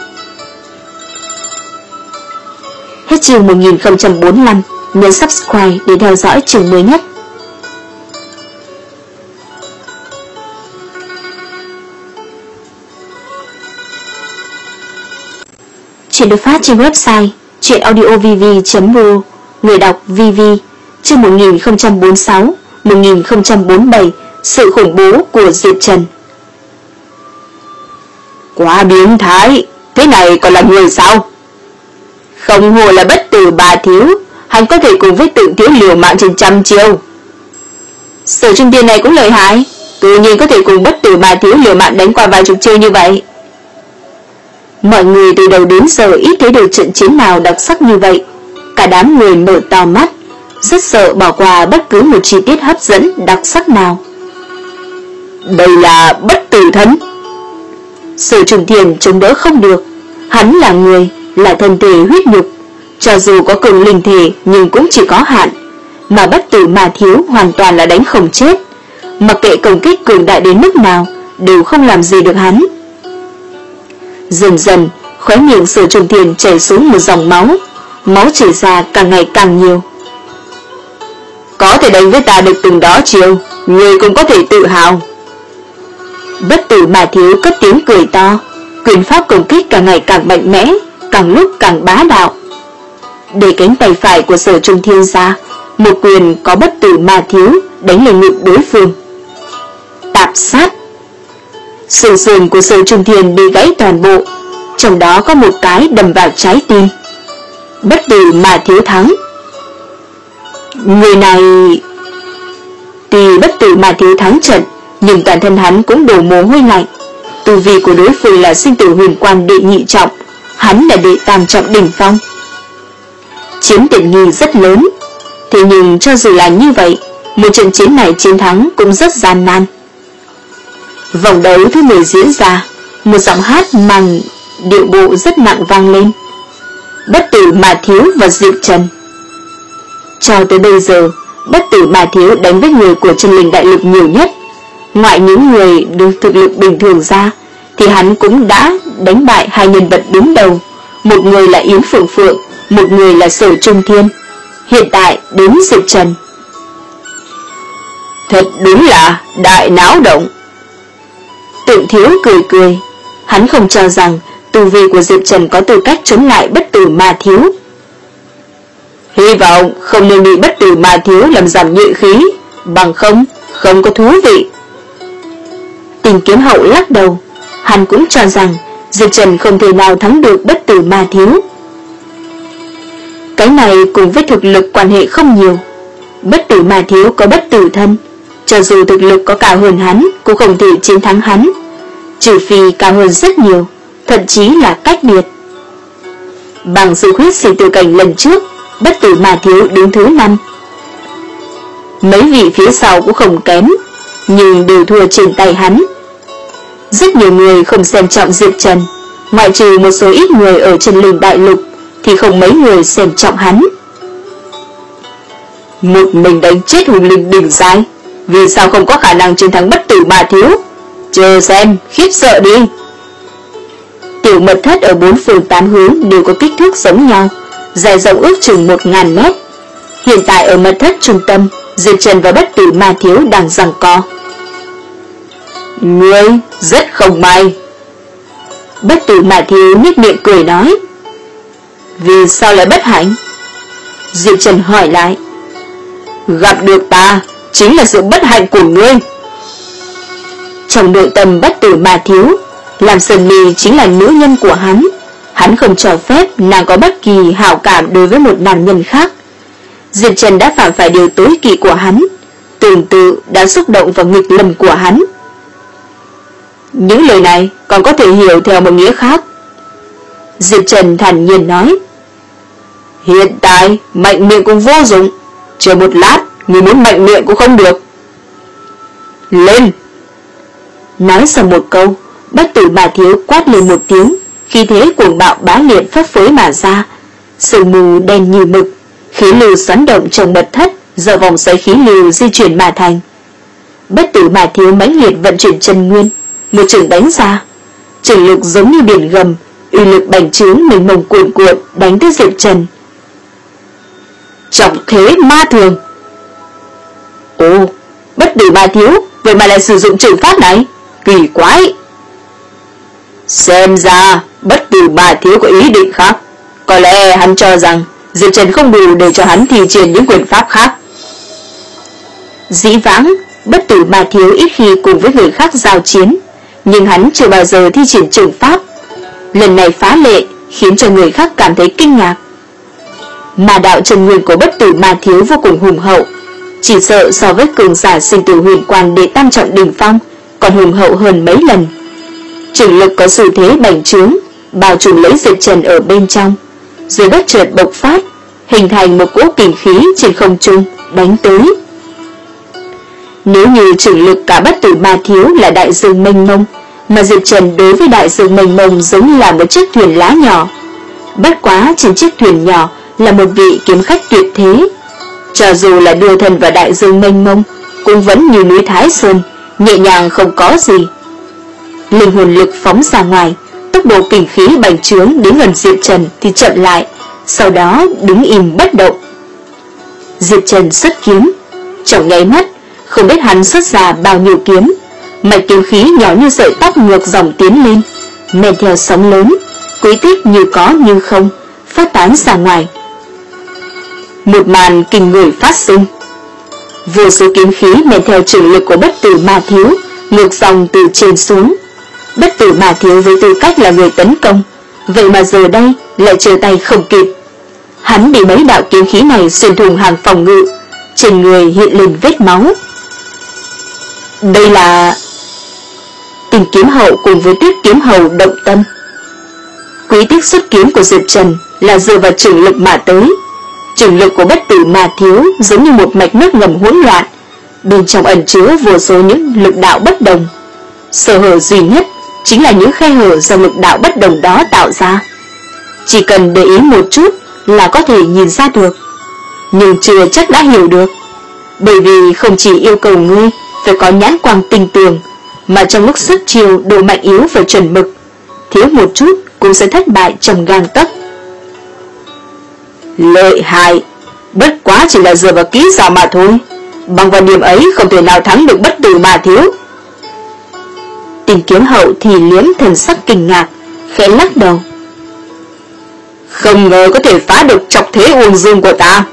Hết chương một nghìn không trăm bốn mươi lăm, nhấn subscribe để theo dõi chương mới nhất. Chuyện được phát trên website truyệnaudiovv chấm vê o, người đọc vê vê. Chương một nghìn không trăm bốn mươi sáu, một nghìn không trăm bốn mươi bảy, sự khủng bố của Diệp Trần. Quá biến thái, thế này còn là người sao? Không hồ là Bất Tử Ma Thiếu, hắn có thể cùng với Tượng Thiếu liều mạng trên trăm chiêu. Sở Trung Thiên này cũng lợi hại, tự nhiên có thể cùng Bất Tử Ma Thiếu liều mạng đánh qua vài chục chiêu như vậy. Mọi người từ đầu đến giờ ít thấy được trận chiến nào đặc sắc như vậy. Cả đám người mở to mắt, rất sợ bỏ qua bất cứ một chi tiết hấp dẫn đặc sắc nào. Đây là bất tử thân. Sở Trung Thiên chống đỡ không được. Hắn là người, là thân thể huyết nhục, cho dù có cường linh thể nhưng cũng chỉ có hạn, mà bất tử mà thiếu hoàn toàn là đánh không chết, mặc kệ công kích cường đại đến mức nào đều không làm gì được hắn. Dần dần, khóe miệng Sở Trung Thiên chảy xuống một dòng máu, máu chảy ra càng ngày càng nhiều. Có thể đánh với ta được từng đó chiều, người cũng có thể tự hào. Bất tử mà thiếu cất tiếng cười to, quyền pháp công kích càng ngày càng mạnh mẽ, càng lúc càng bá đạo. Để cánh tay phải của Sở Trung Thiên ra, một quyền có bất tử mà thiếu đánh lên ngực đối phương. Tạp sát. Xương sườn của Sở Trung Thiên bị gãy toàn bộ, trong đó có một cái đâm vào trái tim. Bất tử mà thiếu thắng. Người này tuy bất tử mà thiếu thắng trận, nhưng toàn thân hắn cũng đổ mồ hôi lạnh. Tu vi của đối phương là sinh tử huyền quan đệ nhị trọng, hắn là đệ tam trọng đỉnh phong. Chiếm tiện nghi rất lớn, thế nhưng cho dù là như vậy, một trận chiến này chiến thắng cũng rất gian nan. Vòng đấu thứ mười diễn ra, một giọng hát mang điệu bộ rất nặng vang lên. Bất tử mà thiếu và Diệp Trần. Cho tới bây giờ, bất tử mà thiếu đánh với người của Chân Linh Đại Lục nhiều nhất. Ngoại những người được thực lực bình thường ra, thì hắn cũng đã đánh bại hai nhân vật đứng đầu. Một người là Yến Phượng Phượng, một người là Sở Trung Thiên. Hiện tại đến Diệp Trần. Thật đúng là đại náo động. Tượng Thiếu cười cười. Hắn không cho rằng tu vi của Diệp Trần có tư cách chống lại bất tử ma thiếu. Hy vọng không nên bị bất tử ma thiếu làm giảm nhuệ khí, bằng không, không có thú vị. Tình Kiếm Hậu lắc đầu. Hắn cũng cho rằng Diệp Trần không thể nào thắng được bất tử ma thiếu. Cái này cùng với thực lực quan hệ không nhiều. Bất tử ma thiếu có bất tử thân, cho dù thực lực có cao hơn hắn cũng không thể chiến thắng hắn, trừ phi cao hơn rất nhiều, thậm chí là cách biệt. Bằng sự huyết sinh tử cảnh lần trước, bất tử ma thiếu đứng thứ năm. Mấy vị phía sau cũng không kém, nhưng đều thua trên tay hắn. Rất nhiều người không xem trọng Diệp Trần, ngoại trừ một số ít người ở Chân Linh Đại Lục thì không mấy người xem trọng hắn. Một mình đánh chết hùng linh đỉnh giai, vì sao không có khả năng chiến thắng bất tử ma thiếu? Chờ xem, khiếp sợ đi. Tiểu mật thất ở bốn phương tám hướng đều có kích thước giống nhau, dài rộng ước chừng một ngàn mét. Hiện tại ở mật thất trung tâm, Diệp Trần và bất tử ma thiếu đang giằng co. Ngươi rất không may. Bất tử ma thiếu nhếch miệng cười nói. Vì sao lại bất hạnh? Diệp Trần hỏi lại. Gặp được ta chính là sự bất hạnh của ngươi. Trong nội tâm bất tử ma thiếu, làm Sơn Ly chính là nữ nhân của hắn. Hắn không cho phép nàng có bất kỳ hảo cảm đối với một nam nhân khác. Diệp Trần đã phạm phải điều tối kỵ của hắn, tương tự đã xúc động vào nghịch lầm của hắn. Những lời này còn có thể hiểu theo một nghĩa khác. Diệp Trần thản nhiên nói. Hiện tại mạnh miệng cũng vô dụng, chờ một lát người muốn mạnh miệng cũng không được. Lên. Nói xong một câu, bất tử bà thiếu quát lên một tiếng, khí thế cuồng bạo bá liệt phất phới mà ra. Sương mù đen như mực, khí lưu xoắn động trong mật thất do vòng xoáy khí lưu di chuyển mà thành. Bất tử bà thiếu mãnh liệt vận chuyển chân nguyên, một trường đánh ra. Trường lực giống như biển gầm, uy lực bành trướng mênh mông cuồn cuộn đánh tới Diệp Trần. Trọng thế ma thường. Ồ, bất tử bà thiếu vậy mà lại sử dụng trường pháp này, kỳ quái. Xem ra bất tử bà thiếu có ý định khác. Có lẽ hắn cho rằng Diệp Trần không đủ để cho hắn thi triển những quyền pháp khác. Dĩ vãng, bất tử bà thiếu ít khi cùng với người khác giao chiến, nhưng hắn chưa bao giờ thi triển trường pháp. Lần này phá lệ khiến cho người khác cảm thấy kinh ngạc. Mà đạo chân nguyên của bất tử ma thiếu vô cùng hùng hậu, chỉ sợ so với cường giả sinh tử huyền quan đệ tam trọng đỉnh phong còn hùng hậu hơn mấy lần. Trường lực có xu thế bành trướng, bao trùm lấy Diệp Trần ở bên trong, rồi bất chợt bộc phát, hình thành một cỗ kình khí trên không trung đánh tới. Nếu như trường lực cả bất tử ma thiếu là đại dương mênh mông, mà Diệp Trần đối với đại dương mênh mông giống như là một chiếc thuyền lá nhỏ, Bất quá trên chiếc thuyền nhỏ là một vị kiếm khách tuyệt thế, cho dù là đưa thân vào đại dương mênh mông cũng vẫn như núi Thái Sơn, nhẹ nhàng không có gì. Linh hồn lực phóng ra ngoài, tốc độ kình khí bành trướng đến gần Diệp Trần thì chậm lại, sau đó đứng im bất động. Diệp Trần xuất kiếm, trong nháy mắt, không biết hắn xuất ra bao nhiêu kiếm, mạch kiếm khí nhỏ như sợi tóc ngược dòng tiến lên, men theo sóng lớn, quy tích như có như không, phát tán ra ngoài. Một màn kinh người phát sinh. Vô số kiếm khí men theo trường lực của Bất Tử Ma Thiếu, ngược dòng từ trên xuống. Bất Tử Ma Thiếu với tư cách là người tấn công, vậy mà giờ đây lại trở tay không kịp. Hắn bị mấy đạo kiếm khí này xuyên thủng hàng phòng ngự, trên người hiện lên vết máu. Đây là... Tình Kiếm Hậu cùng với Tuyết Kiếm Hầu động tâm. Quý tích xuất kiếm của Diệp Trần là dựa vào trường lực mà tới. Trường lực của Bất Tử Ma Thiếu giống như một mạch nước ngầm hỗn loạn, bên trong ẩn chứa vô số những lực đạo bất đồng. Sở hở duy nhất chính là những khe hở do lực đạo bất đồng đó tạo ra. Chỉ cần để ý một chút là có thể nhìn ra được, nhưng chưa chắc đã hiểu được, bởi vì không chỉ yêu cầu ngươi phải có nhãn quang tinh tường, mà trong lúc xuất chiêu độ mạnh yếu phải chuẩn mực, thiếu một chút cũng sẽ thất bại trong gang tấc. Lợi hại, bất quá chỉ là dựa vào kỹ xảo mà thôi, bằng vào điểm ấy không thể nào thắng được Bất Tử Ma Thiếu. Tình Kiếm Hậu thì liếm thần sắc kinh ngạc, khẽ lắc đầu. Không ngờ có thể phá được trọc thế uông dương của ta.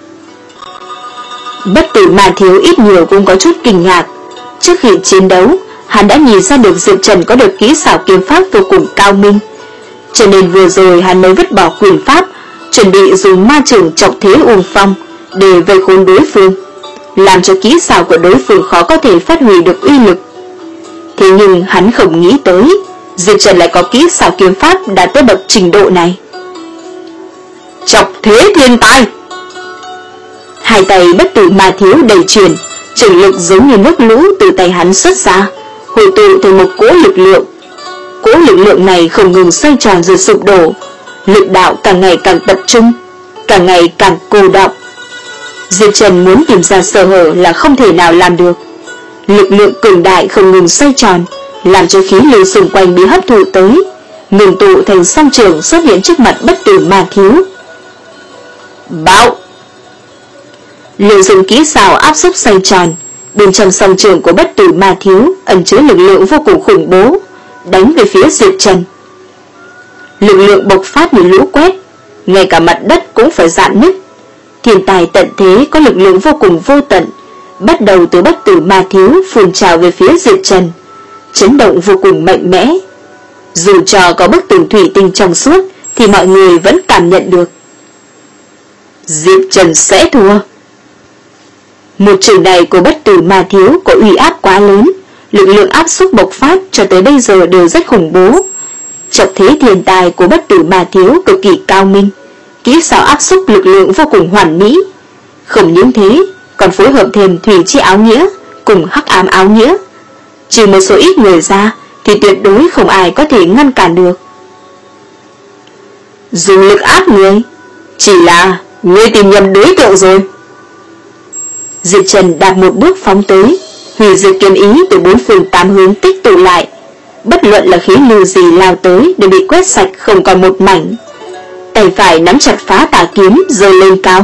Bất Tử Ma Thiếu ít nhiều cũng có chút kinh ngạc. Trước khi chiến đấu, hắn đã nhìn ra được Diệp Trần có được kỹ xảo kiếm pháp vô cùng cao minh, cho nên vừa rồi hắn mới vứt bỏ quyền pháp, chuẩn bị dùng ma trưởng trọc thế uông phong để vây khốn đối phương, làm cho kỹ xảo của đối phương khó có thể phát huy được uy lực. Thế nhưng hắn không nghĩ tới Diệp Trần lại có kỹ xảo kiếm pháp đạt tới bậc trình độ này. Trọc thế thiên tai. Hai tay Bất Tử Ma Thiếu đầy truyền, trường lực giống như nước lũ từ tay hắn xuất ra, hội tụ thành một cỗ lực lượng. Cỗ lực lượng này không ngừng xoay tròn rồi sụp đổ, lực đạo càng ngày càng tập trung, càng ngày càng cô đọng. Diệp Trần muốn tìm ra sơ hở là không thể nào làm được. Lực lượng cường đại không ngừng xoay tròn, làm cho khí lưu xung quanh bị hấp thụ tới, ngừng tụ thành song trường xuất hiện trước mặt Bất Tử Ma Thiếu. Bạo! Lợi dụng kỹ xảo áp xúc xoay tròn, bên trong song trường của Bất Tử Ma Thiếu ẩn chứa lực lượng vô cùng khủng bố, đánh về phía Diệp Trần. Lực lượng bộc phát như lũ quét, ngay cả mặt đất cũng phải rạn nứt. Thiên tài tận thế có lực lượng vô cùng vô tận, bắt đầu từ Bất Tử Ma Thiếu phun trào về phía Diệp Trần, chấn động vô cùng mạnh mẽ. Dù cho có bức tường thủy tinh trong suốt thì mọi người vẫn cảm nhận được. Diệp Trần sẽ thua. Một trường này của Bất Tử Ma Thiếu có uy áp quá lớn, lực lượng áp xúc bộc phát cho tới bây giờ đều rất khủng bố. Trọc thế thiên tài của Bất Tử Ma Thiếu cực kỳ cao minh, kỹ xảo áp xúc lực lượng vô cùng hoàn mỹ. Không những thế, còn phối hợp thêm thủy chi áo nghĩa cùng hắc ám áo nghĩa. Trừ một số ít người ra thì tuyệt đối không ai có thể ngăn cản được. Dùng lực áp người, chỉ là ngươi tìm nhầm đối tượng rồi. Diệp Trần đạp một bước phóng tới, hủy diệt kiếm ý từ bốn phương tám hướng tích tụ lại, bất luận là khí lưu gì lao tới đều bị quét sạch không còn một mảnh. Tay phải nắm chặt phá tà kiếm giơ lên cao,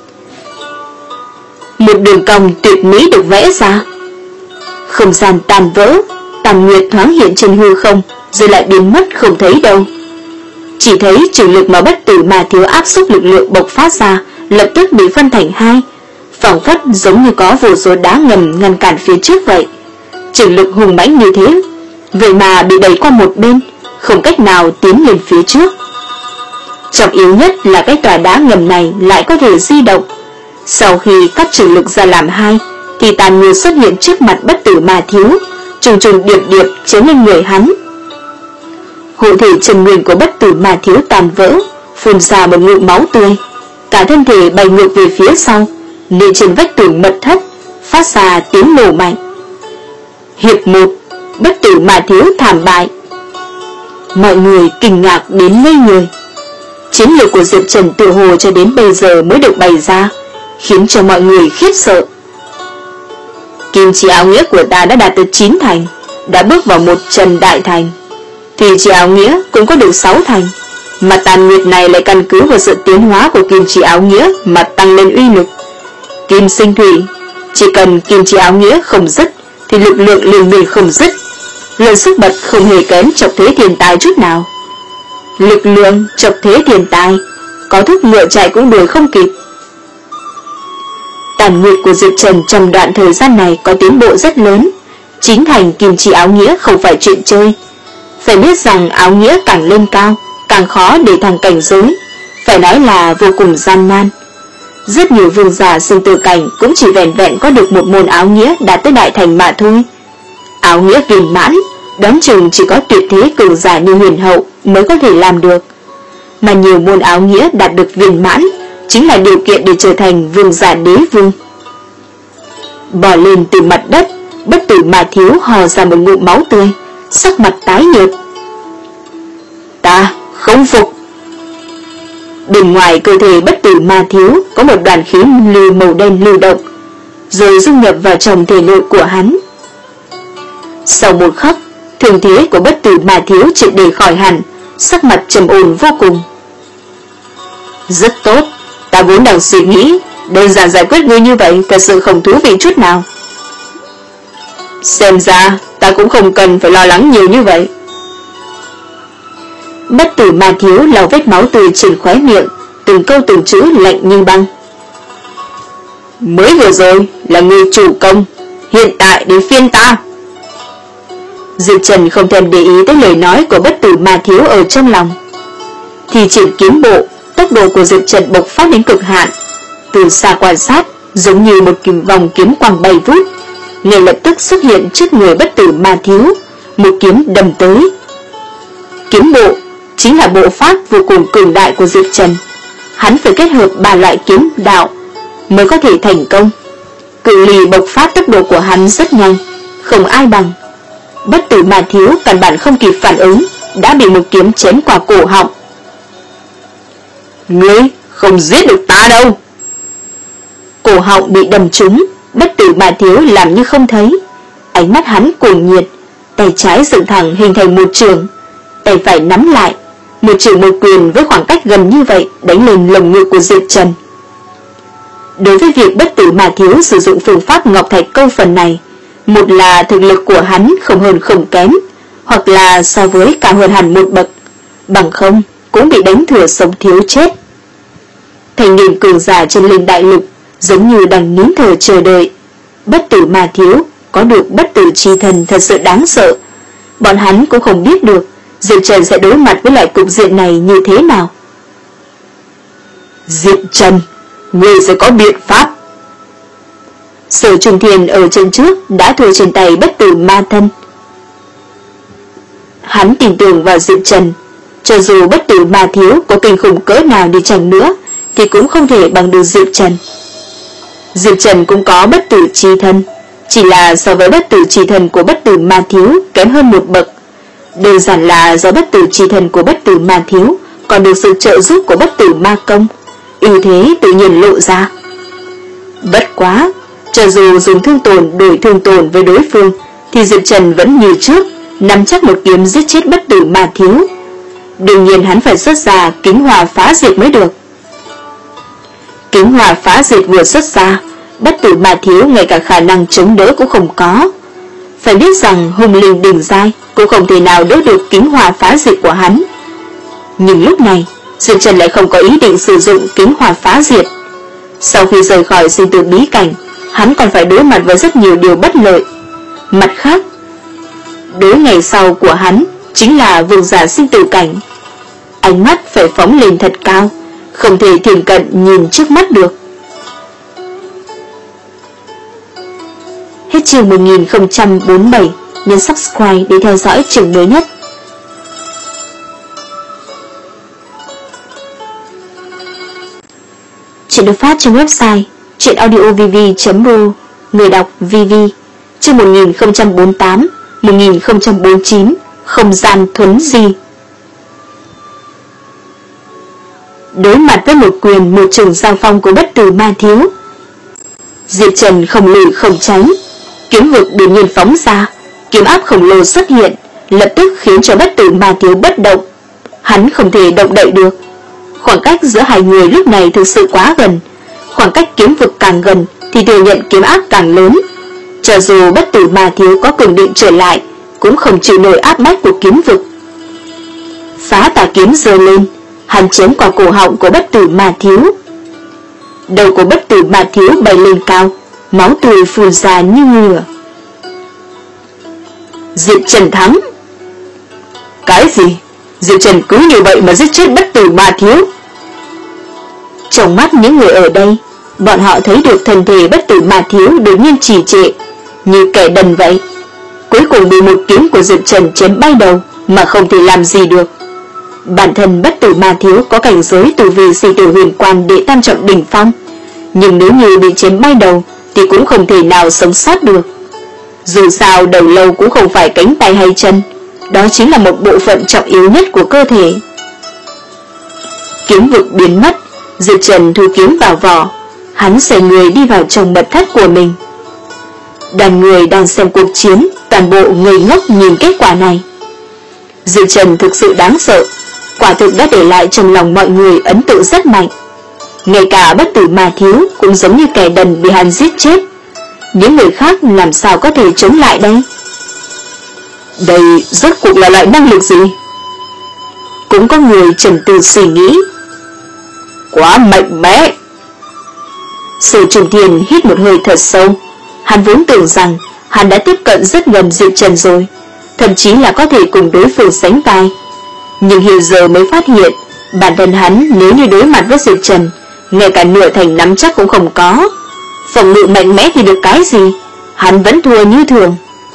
một đường cong tuyệt mỹ được vẽ ra. Không gian tan vỡ, tàn nguyệt thoáng hiện trên hư không, rồi lại biến mất không thấy đâu. Chỉ thấy trường lực mà Bất Tử Ma Thiếu áp xúc lực lượng bộc phát ra lập tức bị phân thành hai, phảng phất giống như có vô số đá ngầm ngăn cản phía trước vậy. Trường lực hùng mãnh như thế, vậy mà bị đẩy qua một bên, không cách nào tiến lên phía trước. Trọng yếu nhất là cái tòa đá ngầm này lại có thể di động. Sau khi cắt trường lực ra làm hai, thì tàn nguyệt xuất hiện trước mặt Bất Tử Ma Thiếu, trùng trùng điệp điệp chiếu lên người hắn. Hộ thể trần nguyên của Bất Tử Ma Thiếu tàn vỡ, phun ra một ngụm máu tươi, cả thân thể bay ngược về phía sau, lên trên vách tường mật thất, phát ra tiếng nổ mạnh. Hiệp một, Bất Tử Ma Thiếu thảm bại. Mọi người kinh ngạc đến ngây người. Chiến lược của Diệp Trần tự hồ cho đến bây giờ mới được bày ra, khiến cho mọi người khiếp sợ. Kim chỉ áo nghĩa của ta đã đạt tới chín thành, đã bước vào một trần đại thành. Thủy chỉ áo nghĩa cũng có được sáu thành, mà tàn nguyệt này lại căn cứ vào sự tiến hóa của kim chỉ áo nghĩa mà tăng lên uy lực. Kim sinh thủy, chỉ cần kim chỉ áo nghĩa không dứt thì lực lượng liền miên không dứt, luận sức bật không hề kém Chọc Thế Thiên Tài chút nào. Lực lượng Chọc Thế Thiên Tài, có thúc ngựa chạy cũng đuổi không kịp. Tàn nguyệt của Diệp Trần trong đoạn thời gian này có tiến bộ rất lớn. Chín thành kim chỉ áo nghĩa không phải chuyện chơi. Phải biết rằng áo nghĩa càng lên cao, càng khó để thăng cảnh giới, phải nói là vô cùng gian nan. Rất nhiều vương giả sinh tử cảnh cũng chỉ vẹn vẹn có được một môn áo nghĩa đạt tới đại thành mà thôi. Áo nghĩa viên mãn, đoán chừng chỉ có tuyệt thế cường giả như Huyền Hậu mới có thể làm được. Mà nhiều môn áo nghĩa đạt được viên mãn chính là điều kiện để trở thành vương giả đế vương. Bò lên từ mặt đất, Bất Tử Ma Thiếu hò ra một ngụm máu tươi, sắc mặt tái nhợt. Ta không phục. Bên ngoài cơ thể Bất Tử Ma Thiếu có một đoàn khí lưu màu đen lưu động, rồi dung nhập vào trong thể nội của hắn. Sau một khắc, thương thế của Bất Tử Ma Thiếu triệt để khỏi hẳn, sắc mặt trầm ổn vô cùng. Rất tốt, ta vốn đang suy nghĩ đơn giản giải quyết ngươi như vậy thật sự không thú vị chút nào. Xem ra ta cũng không cần phải lo lắng nhiều như vậy. Bất Tử Ma Thiếu lau vết máu tươi trên khóe miệng, từng câu từng chữ lạnh như băng. Mới vừa rồi là ngươi chủ công, hiện tại đến phiên ta. Diệp Trần không thèm để ý tới lời nói của Bất Tử Ma Thiếu ở trong lòng. Thì triển kiếm bộ, tốc độ của Diệp Trần bộc phát đến cực hạn. Từ xa quan sát, giống như một kiếm vòng kiếm quang bay vút, ngay lập tức xuất hiện trước người Bất Tử Ma Thiếu, một kiếm đâm tới. Kiếm bộ chính là bộ pháp vô cùng cường đại của Diệp Trần. Hắn phải kết hợp ba loại kiếm đạo mới có thể thành công. Cự ly bộc phát tốc độ của hắn rất nhanh, không ai bằng. Bất Tử Ma Thiếu căn bản không kịp phản ứng, đã bị một kiếm chém qua cổ họng. Ngươi không giết được ta đâu. Cổ họng bị đâm trúng, Bất Tử Ma Thiếu làm như không thấy. Ánh mắt hắn cuồng nhiệt, tay trái dựng thẳng hình thành một trường, tay phải nắm lại, một trường một quyền với khoảng cách gần như vậy đánh lên lồng ngực của Diệp Trần. Đối với việc Bất Tử Ma Thiếu sử dụng phương pháp Ngọc Thạch Câu phần này, một là thực lực của hắn không hơn không kém, hoặc là so với cao hơn hẳn một bậc, bằng không cũng bị đánh thừa sống thiếu chết. Thành niên cường giả trên linh đại lục giống như đang nín thở chờ đợi. Bất Tử Ma Thiếu có được bất tử chi thần thật sự đáng sợ. Bọn hắn cũng không biết được Diệp Trần sẽ đối mặt với loại cục diện này như thế nào. Diệp Trần, ngươi sẽ có biện pháp. Sở Trùng Thiền ở chân trước đã thua trên tay Bất Tử Ma Thân. Hắn tin tưởng vào Diệp Trần, cho dù Bất Tử Ma Thiếu có kinh khủng cỡ nào đi chăng nữa thì cũng không thể bằng được Diệp Trần. Diệp Trần cũng có bất tử chi thân, chỉ là so với bất tử chi thân của Bất Tử Ma Thiếu kém hơn một bậc. Đơn giản là do bất tử chi thân của Bất Tử Ma Thiếu còn được sự trợ giúp của Bất Tử Ma Công, ưu thế tự nhiên lộ ra. Bất quá, cho dù dùng thương tổn đổi thương tổn với đối phương thì Diệp Trần vẫn như trước nắm chắc một kiếm giết chết Bất Tử Ma Thiếu. Đương nhiên hắn phải xuất ra Kính Hỏa Phá Diệt mới được. Kính Hỏa Phá Diệt vừa xuất ra, Bất Tử Ma Thiếu ngay cả khả năng chống đỡ cũng không có. Phải biết rằng hung linh đỉnh giai cũng không thể nào đỡ được Kính Hỏa Phá Diệt của hắn. Nhưng lúc này Diệp Trần lại không có ý định sử dụng Kính Hỏa Phá Diệt. Sau khi rời khỏi sinh tử bí cảnh, hắn còn phải đối mặt với rất nhiều điều bất lợi. Mặt khác, đối ngày sau của hắn chính là vương giả sinh tử cảnh. Ánh mắt phải phóng lên thật cao, không thể thiền cận nhìn trước mắt được. Hết chương một nghìn không trăm bốn mươi bảy, nhấn subscribe để theo dõi chương mới nhất. Chuyện được phát trên website truyệnaudiovv chấm ru, người đọc vê vê. Chương một nghìn không trăm bốn mươi tám, một nghìn không trăm bốn mươi chín, không gian thuấn di. đối mặt với một quyền một trường giao phong của Bất Tử Ma Thiếu. Diệp Trần không lùi không tránh, kiếm vực đột nhiên phóng ra, kiếm áp khổng lồ xuất hiện, lập tức khiến cho Bất Tử Ma Thiếu bất động. Hắn không thể động đậy được. Khoảng cách giữa hai người lúc này thực sự quá gần, khoảng cách kiếm vực càng gần thì thừa nhận kiếm áp càng lớn. Cho dù Bất Tử Ma Thiếu có cường định trở lại, cũng không chịu nổi áp bách của kiếm vực. Phá tà kiếm giơ lên, hắn chém qua cổ họng của Bất Tử Ma Thiếu. Đầu của Bất Tử Ma Thiếu bay lên cao, máu tươi phun ra như ngựa. Diệp Trần thắng. Cái gì? Diệp Trần cứ như vậy mà giết chết Bất Tử Ma Thiếu? Trong mắt những người ở đây, bọn họ thấy được thân thể Bất Tử Ma Thiếu đột nhiên trì trệ, như kẻ đần vậy. Cuối cùng bị một kiếm của Diệp Trần chém bay đầu mà không thể làm gì được. Bản thân Bất Tử Ma Thiếu có cảnh giới tu vi sinh tử huyền quan đệ tam trọng đỉnh phong, nhưng nếu như bị chém bay đầu thì cũng không thể nào sống sót được. Dù sao đầu lâu cũng không phải cánh tay hay chân, đó chính là một bộ phận trọng yếu nhất của cơ thể. Kiếm vực biến mất, Diệp Trần thu kiếm vào vỏ, hắn xoay người đi vào trong mật thất của mình. Đoàn người đang xem cuộc chiến toàn bộ ngây ngốc nhìn kết quả này. Diệp Trần thực sự đáng sợ, quả thực đã để lại trong lòng mọi người ấn tượng rất mạnh. Ngay cả Bất Tử Ma Thiếu cũng giống như kẻ đần bị hắn giết chết. Những người khác làm sao có thể chống lại đây? Đây rốt cuộc là loại năng lực gì? Cũng có người trầm tư suy nghĩ. Quá mạnh mẽ. Sở Trùng Thiên hít một hơi thật sâu. Hắn vốn tưởng rằng hắn đã tiếp cận rất gần Diệp Trần rồi, thậm chí là có thể cùng đối phương sánh vai. Nhưng hiện giờ mới phát hiện, bản thân hắn nếu như đối mặt với Diệp Trần, ngay cả nửa thành nắm chắc cũng không có. Phòng ngự mạnh mẽ thì được cái gì, hắn vẫn thua như thường.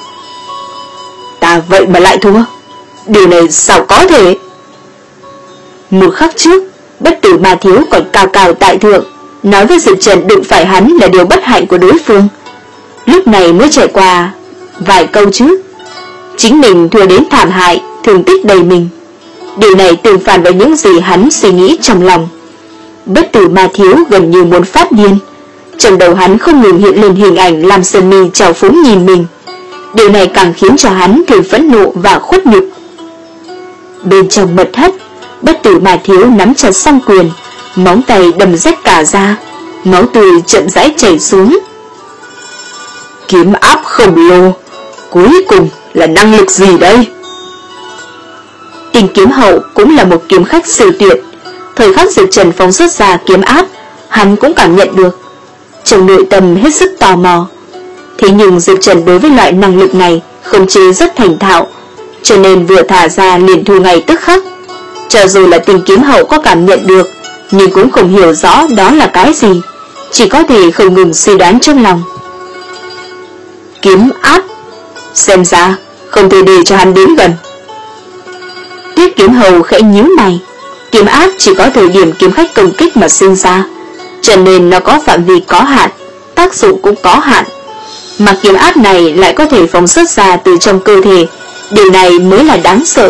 Ta vậy mà lại thua? Điều này sao có thể? Một khắc trước, Bất Tử Ma Thiếu còn cao cao tại thượng, nói với Diệp Trần đụng phải hắn là điều bất hạnh của đối phương. Lúc này mới trải qua vài câu chứ, chính mình thua đến thảm hại, thương tích đầy mình. Điều này tương phản với những gì hắn suy nghĩ trong lòng. Bất Tử Ma Thiếu gần như muốn phát điên. Trong đầu hắn không ngừng hiện lên hình ảnh Lam Sơn Mi trào phúng nhìn mình. Điều này càng khiến cho hắn thêm phẫn nộ và khuất nhục. Bên trong mật thất, Bất Tử Ma Thiếu nắm chặt song quyền, móng tay đâm rách cả ra, máu tươi chậm rãi chảy xuống. Kiếm áp khổng lồ, cuối cùng là năng lực gì đây? Tình Kiếm Hậu cũng là một kiếm khách siêu tuyệt. Thời khắc Diệp Trần phóng xuất ra kiếm áp, hắn cũng cảm nhận được. Trong nội tâm hết sức tò mò. Thế nhưng Diệp Trần đối với loại năng lực này không chế rất thành thạo, cho nên vừa thả ra liền thu ngay tức khắc. Cho dù là Tình Kiếm Hậu có cảm nhận được, nhưng cũng không hiểu rõ đó là cái gì, chỉ có thể không ngừng suy đoán trong lòng. Kiếm áp, xem ra không thể để cho hắn đến gần. Tuyết Kiếm Hầu khẽ nhíu mày. Kiếm áp chỉ có thời điểm kiếm khách công kích mà sinh ra, cho nên nó có phạm vi có hạn, tác dụng cũng có hạn. Mà kiếm áp này lại có thể phóng xuất ra từ trong cơ thể, điều này mới là đáng sợ.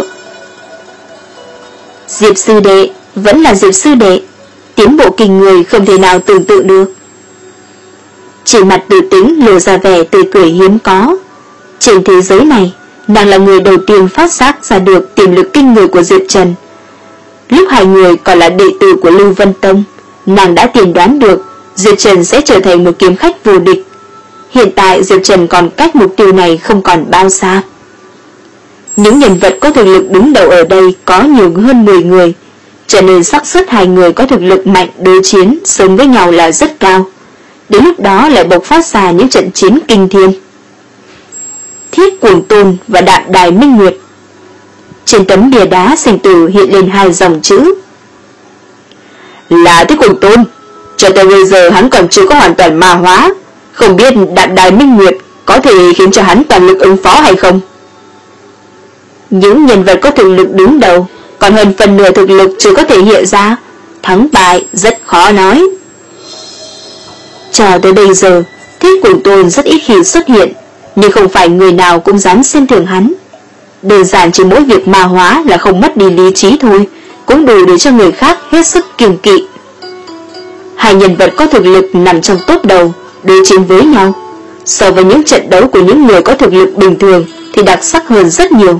Diệp sư đệ vẫn là Diệp sư đệ, tiến bộ kinh người không thể nào tưởng tượng được. Trên mặt Từ Tĩnh lộ ra vẻ tươi cười hiếm có. Trên thế giới này, nàng là người đầu tiên phát giác ra được tiềm lực kinh người của Diệp Trần. Lúc hai người còn là đệ tử của Lưu Vân Tông, nàng đã tiên đoán được Diệp Trần sẽ trở thành một kiếm khách vô địch. Hiện tại Diệp Trần còn cách mục tiêu này không còn bao xa. Những nhân vật có thực lực đứng đầu ở đây có nhiều hơn mười người, cho nên xác suất hai người có thực lực mạnh đối chiến sớm với nhau là rất cao. Đến lúc đó lại bộc phát ra những trận chiến kinh thiên. Thiết Cuồng Tôn và Đạm Đài Minh Nguyệt. Trên tấm bia đá sinh tử hiện lên hai dòng chữ. Là Thiết Cuồng Tôn, cho tới bây giờ hắn còn chưa có hoàn toàn ma hóa, không biết Đạm Đài Minh Nguyệt có thể khiến cho hắn toàn lực ứng phó hay không. Những nhân vật có thực lực đứng đầu, còn hơn phần nửa thực lực chưa có thể hiện ra, thắng bại rất khó nói. Cho tới bây giờ, Thiết Cuồng Tôn rất ít khi xuất hiện, nhưng không phải người nào cũng dám xem thường hắn. Đơn giản chỉ mỗi việc ma hóa là không mất đi lý trí thôi, cũng đủ để cho người khác hết sức kiêng kỵ. Hai nhân vật có thực lực nằm trong top đầu đối chiến với nhau, so với những trận đấu của những người có thực lực bình thường thì đặc sắc hơn rất nhiều.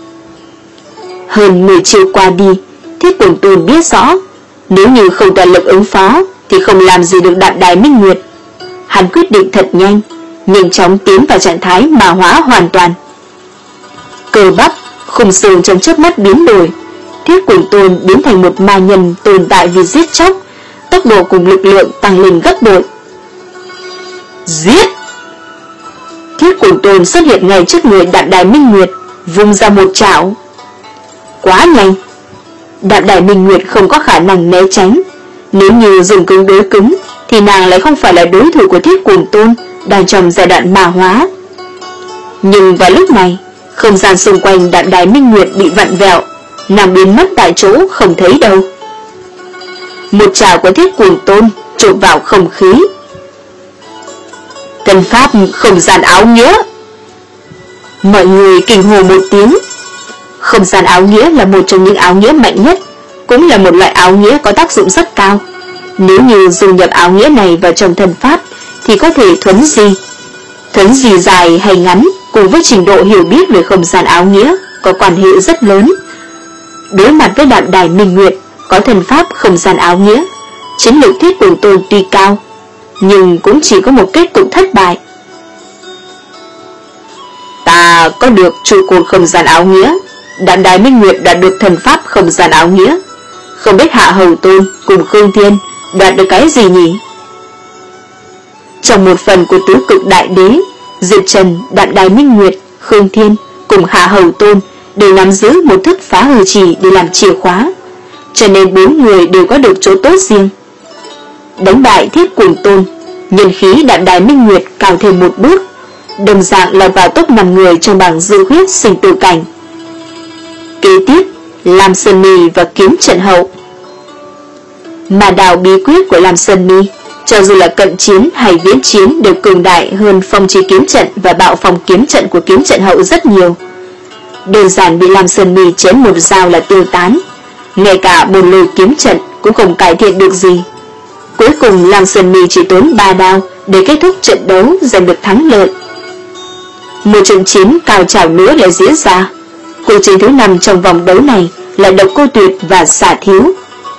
Hơn mười chiều qua đi, Thiết Quần Tùn biết rõ, nếu như không toàn lực ứng phó thì không làm gì được Đạm Đài Minh Nguyệt. Hắn quyết định thật nhanh, nhanh chóng tiến vào trạng thái ma hóa hoàn toàn. Cơ bắp, khung xương trong chớp mắt biến đổi, Thiết Quần Tùn biến thành một ma nhân tồn tại vì giết chóc, tốc độ cùng lực lượng tăng lên gấp bội. Giết! Thiết Quần Tùn xuất hiện ngay trước người Đạm Đài Minh Nguyệt, vung ra một chảo. Quá nhanh, Đạm Đài Minh Nguyệt không có khả năng né tránh. Nếu như dùng cứng đối cứng thì nàng lại không phải là đối thủ của Thiết Quần Tùn đang trong giai đoạn ma hóa. Nhưng vào lúc này, không gian xung quanh Đạm Đài Minh Nguyệt bị vặn vẹo, nàng biến mất tại chỗ không thấy đâu. Một chảo của Thiết Quần Tùn chộp vào không khí. Thân pháp không gian áo nghĩa. Mọi người kinh hô một tiếng. Không gian áo nghĩa là một trong những áo nghĩa mạnh nhất, cũng là một loại áo nghĩa có tác dụng rất cao. Nếu như dùng nhập áo nghĩa này vào trong thân pháp thì có thể thuấn di. Thuấn di dài hay ngắn cùng với trình độ hiểu biết về không gian áo nghĩa có quan hệ rất lớn. Đối mặt với Đạm Đài Minh Nguyệt có thân pháp không gian áo nghĩa, chiến lược Thiết Quần Tùn tuy cao nhưng cũng chỉ có một kết cục thất bại. Ta có được trụ cột không gian áo nghĩa, Đạm Đài Minh Nguyệt đạt được thần pháp không gian áo nghĩa. Không biết Hạ Hầu Tôn cùng Khương Thiên đạt được cái gì nhỉ? Trong một phần của tứ cực đại đế, Diệp Trần, Đạm Đài Minh Nguyệt, Khương Thiên cùng Hạ Hầu Tôn đều nắm giữ một thức phá hư chỉ để làm chìa khóa, cho nên bốn người đều có được chỗ tốt riêng. Đánh bại Thiết Quần Tùn, nhân khí Đạm Đài Minh Nguyệt cao thêm một bước, đồng dạng là vào top năm người trong bảng dự huyết sinh tử cảnh. Kế tiếp, Lam Sơn Mi và Kiếm Trận Hậu. Mà đào bí quyết của Lam Sơn Mi, cho dù là cận chiến hay viễn chiến đều cường đại hơn phong chi kiếm trận và bạo phong kiếm trận của Kiếm Trận Hậu rất nhiều. Đơn giản bị Lam Sơn Mi chém một dao là tiêu tán, ngay cả bồn lôi kiếm trận cũng không cải thiện được gì. Cuối cùng Lam Sơn Mi chỉ tốn ba đao để kết thúc trận đấu, giành được thắng lợi. Một trận chiến cao trào nữa lại diễn ra. Cuộc chiến thứ năm trong vòng đấu này là Độc Cô Tuyệt và Xà Thiếu.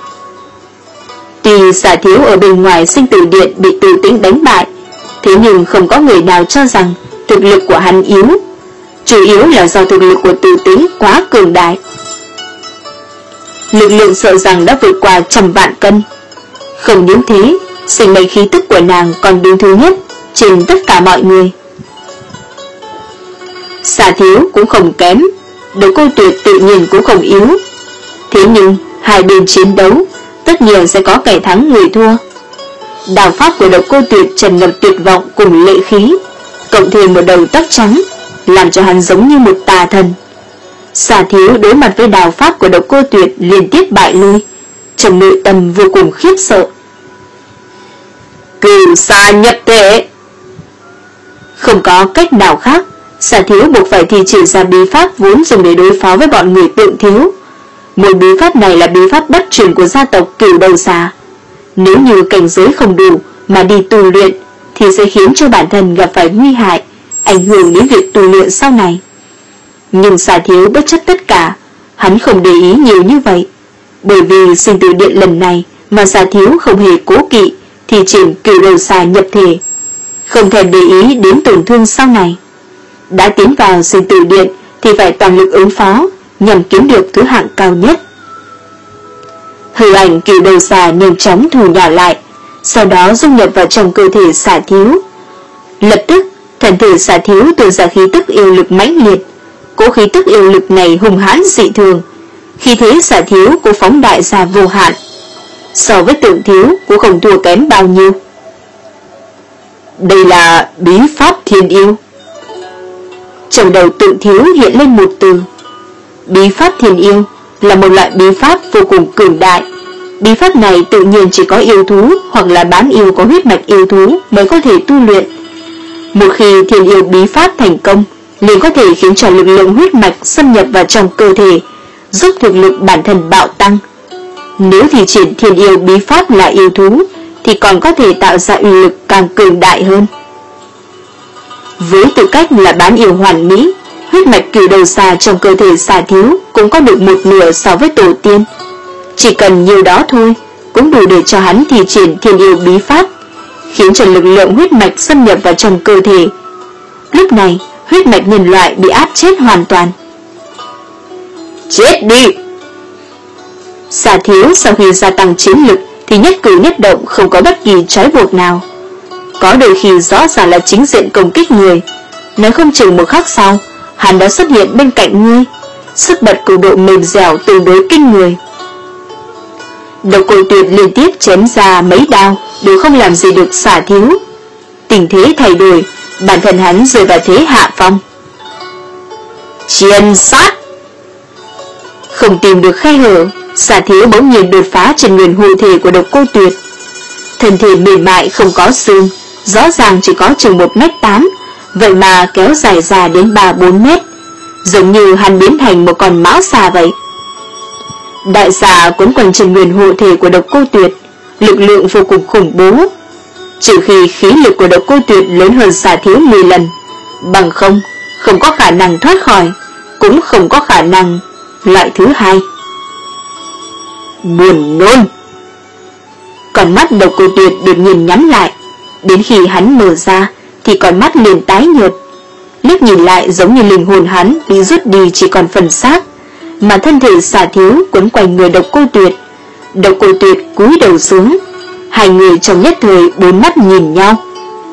Tuy Xà Thiếu ở bên ngoài sinh tử điện bị Từ Tĩnh đánh bại, thế nhưng không có người nào cho rằng thực lực của hắn yếu, chủ yếu là do thực lực của Từ Tĩnh quá cường đại. Lực lượng sợ rằng đã vượt qua trăm vạn cân. Không những thế, sinh mệnh khí tức của nàng còn đứng thứ nhất trên tất cả mọi người. Xà Thiếu cũng không kém, Độc Cô Tuyệt tự nhiên cũng không yếu. Thế nhưng hai bên chiến đấu tất nhiên sẽ có kẻ thắng người thua. Đào pháp của Độc Cô Tuyệt tràn ngập tuyệt vọng cùng lệ khí, cộng thêm một đầu tóc trắng, làm cho hắn giống như một tà thần. Xà Thiếu đối mặt với đào pháp của Độc Cô Tuyệt liên tiếp bại lui, trong nội tâm vô cùng khiếp sợ. Cửu Xà nhập thể. Không có cách nào khác, Xà Thiếu buộc phải thi triển ra bí pháp vốn dùng để đối phó với bọn người Tượng Thiếu. Một bí pháp này là bí pháp bất truyền của gia tộc Cửu Đầu Xà. Nếu như cảnh giới không đủ mà đi tu luyện thì sẽ khiến cho bản thân gặp phải nguy hại, ảnh hưởng đến việc tu luyện sau này. Nhưng Xà Thiếu bất chấp tất cả, hắn không để ý nhiều như vậy, bởi vì sinh tử điện lần này mà Xà Thiếu không hề cố kỵ thì triển Cửu Đầu Xà nhập thể, không thèm để ý đến tổn thương sau này. Đã tiến vào sinh tử điện thì phải toàn lực ứng phó nhằm kiếm được thứ hạng cao nhất. Hư ảnh Cửu Đầu Xà nhanh chóng thu nhỏ lại, sau đó dung nhập vào trong cơ thể Xà Thiếu. Lập tức, thân thể Xà Thiếu tuôn ra khí tức yêu lực mãnh liệt. Cỗ khí tức yêu lực này hùng hãn dị thường, khi thế Xà Thiếu cũng phóng đại ra vô hạn, so với Tượng Thiếu cũng không thua kém bao nhiêu. Đây là bí pháp thiên yêu. Trong đầu Tượng Thiếu hiện lên một từ. Bí pháp thiên yêu là một loại bí pháp vô cùng cường đại. Bí pháp này tự nhiên chỉ có yêu thú hoặc là bán yêu có huyết mạch yêu thú mới có thể tu luyện. Một khi thiên yêu bí pháp thành công, liền có thể khiến cho lực lượng huyết mạch xâm nhập vào trong cơ thể, giúp thực lực bản thân bạo tăng, Nếu thi triển thiên yêu bí pháp là yêu thú thì còn có thể tạo ra uy lực càng cường đại hơn. Với tư cách là bán yêu hoàn mỹ, huyết mạch cửu đầu xà trong cơ thể xà thiếu cũng có được một nửa so với tổ tiên. Chỉ cần nhiều đó thôi cũng đủ để cho hắn thi triển thiên yêu bí pháp, khiến cho lực lượng huyết mạch xâm nhập vào trong cơ thể. Lúc này huyết mạch nhân loại bị áp chết hoàn toàn. Chết đi! Xà thiếu sau khi gia tăng chiến lực thì nhất cử nhất động không có bất kỳ trói buộc nào. Có đôi khi rõ ràng là chính diện công kích người, nếu không chừng một khắc sau hắn đã xuất hiện bên cạnh ngươi, sức bật của độ mềm dẻo tương đối kinh người. Độc Cô Tuyệt liên tiếp chém ra mấy đao đều không làm gì được xà thiếu. Tình thế thay đổi, bản thân hắn rơi vào thế hạ phong. Chiên sát! Không tìm được khe hở, xà thiếu bỗng nhiên đột phá trên nguyên hộ thể của Độc Cô Tuyệt. Thân thể mềm mại không có xương, rõ ràng chỉ có chừng một mét tám, vậy mà kéo dài ra đến ba bốn mét, giống như hắn biến thành một con mão xà vậy. Đại xà quấn quanh trên nguyên hộ thể của Độc Cô Tuyệt, lực lượng vô cùng khủng bố. Trừ khi khí lực của Độc Cô Tuyệt lớn hơn xà thiếu mười lần, bằng không, không có khả năng thoát khỏi, cũng không có khả năng loại thứ hai. Buồn nôn! Con mắt Độc Cô Tuyệt đột nhiên nhắm lại, đến khi hắn mở ra thì con mắt liền tái nhợt. Liếc nhìn lại giống như linh hồn hắn bị rút đi chỉ còn phần xác, mà thân thể xà thiếu quấn quanh người Độc Cô Tuyệt. Độc Cô Tuyệt cúi đầu xuống, hai người trong nhất thời bốn mắt nhìn nhau.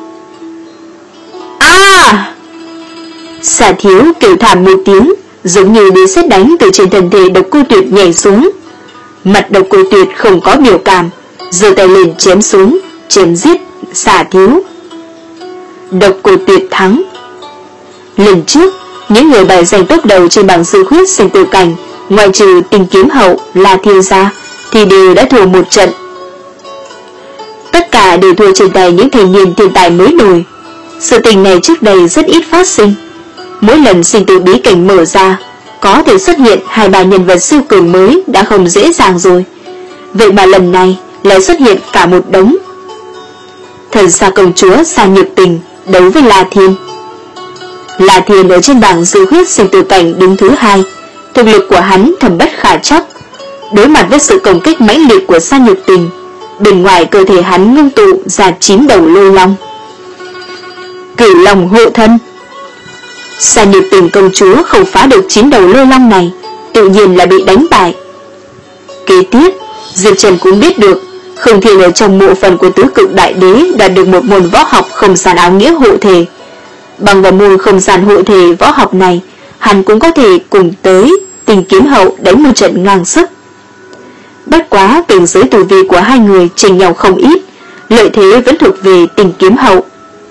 À! Xà thiếu kêu thảm một tiếng, giống như bị sét đánh từ trên thân thể Độc Cô Tuyệt nhảy xuống. Mặt Độc Cô Tuyệt không có biểu cảm, giơ tay lên chém xuống, chém giết xà thiếu. Độc Cô Tuyệt thắng. Lần trước, những người bài danh top đầu trên bảng sư khuyết sinh tử cảnh, ngoài trừ Tình Kiếm Hậu, La Thiên Gia, thì đều đã thua một trận. Tất cả đều thua trên tay những thanh niên thiên tài mới nổi. Sự tình này trước đây rất ít phát sinh. Mỗi lần sinh tử bí cảnh mở ra, có thể xuất hiện hai ba nhân vật siêu cường mới đã không dễ dàng rồi. Vậy mà lần này lại xuất hiện cả một đống. Thần Sa công chúa Sa Nhược Tình đấu với La Thiên. La Thiên ở trên bảng dự huyết sinh tử cảnh đứng thứ hai, thực lực của hắn thầm bất khả chắc. Đối mặt với sự công kích mãnh liệt của Sa Nhược Tình, bên ngoài cơ thể hắn ngưng tụ ra chín đầu lôi long. Cửu Long hộ thân. Sa Nhược Tình công chúa không phá được chín đầu lôi long này, tự nhiên là bị đánh bại. Kế tiếp, Diệp Trần cũng biết được, không thể ở trong mộ phần của tứ cực đại đế đạt được một môn võ học không gian áo nghĩa hộ thể. Bằng vào môn không gian hộ thể võ học này, hắn cũng có thể cùng tới Tình Kiếm Hậu đánh một trận ngang sức. Bất quá cảnh giới tu vi của hai người chênh nhau không ít, lợi thế vẫn thuộc về Tình Kiếm Hậu.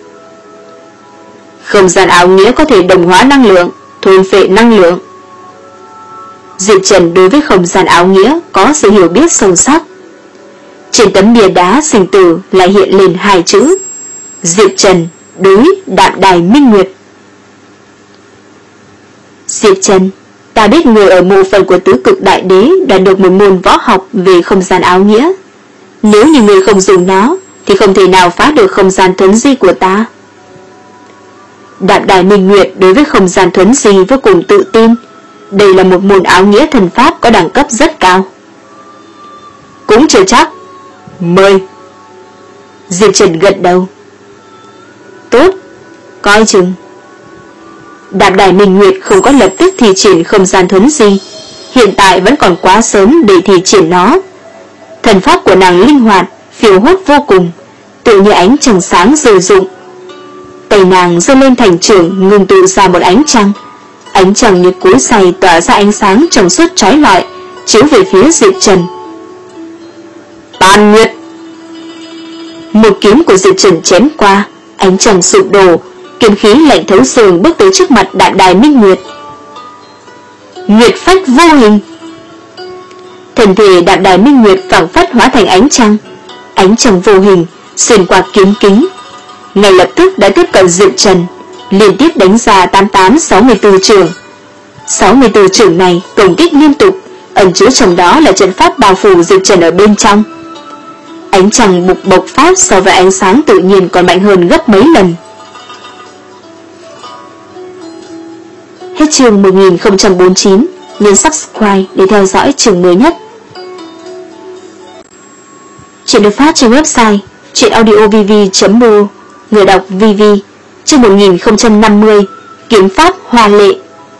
Không gian áo nghĩa có thể đồng hóa năng lượng, thôn phệ năng lượng. Diệp Trần đối với không gian áo nghĩa có sự hiểu biết sâu sắc. Trên tấm bia đá sinh tử lại hiện lên hai chữ: Diệp Trần đối Đạm Đài Minh Nguyệt. Diệp Trần, ta biết người ở mộ phần của tứ cực đại đế đã được một môn võ học về không gian áo nghĩa. Nếu như người không dùng nó thì không thể nào phá được không gian thuấn di của ta. Đạm Đài Minh Nguyệt đối với không gian thuấn di vô cùng tự tin. Đây là một môn áo nghĩa thần pháp có đẳng cấp rất cao. Cũng chưa chắc. Mời. Diệp Trần gật đầu. Tốt, coi chừng. Đạm Đài Minh Nguyệt không có lập tức thi triển không gian thuấn di, hiện tại vẫn còn quá sớm để thi triển nó. Thần pháp của nàng linh hoạt, phiêu hốt vô cùng, tự như ánh trăng sáng rơi rụng. Tay nàng giơ lên thành trưởng, ngưng tụ ra một ánh trăng. Ánh trăng như cối xay tỏa ra ánh sáng trong suốt chói lọi, chiếu về phía Diệp Trần. Tàn Nguyệt. Một kiếm của Diệp Trần chém qua, ánh trăng sụp đổ, kiếm khí lạnh thấu xương bước tới trước mặt Đạm Đài Minh Nguyệt. Nguyệt phách vô hình. Thân thể Đạm Đài Minh Nguyệt phảng phất hóa thành ánh trăng, ánh trăng vô hình xuyên qua kiếm kính, ngay lập tức đã tiếp cận Diệp Trần, liên tiếp đánh ra tám tám sáu mươi tư trường. sáu mươi tư trường này công kích liên tục, ẩn chứa trong đó là trận pháp bao phủ Diệp Trần ở bên trong. Ánh trăng bục bộc phát so với ánh sáng tự nhiên còn mạnh hơn gấp mấy lần. Hết chương một nghìn không trăm bốn mươi chín, nhấn subscribe để theo dõi chương mới nhất. Chuyện được phát trên website truyện audio v v chấm m o, người đọc vê vê. Chương một nghìn không trăm năm mươi, kiếm pháp hoa lệ.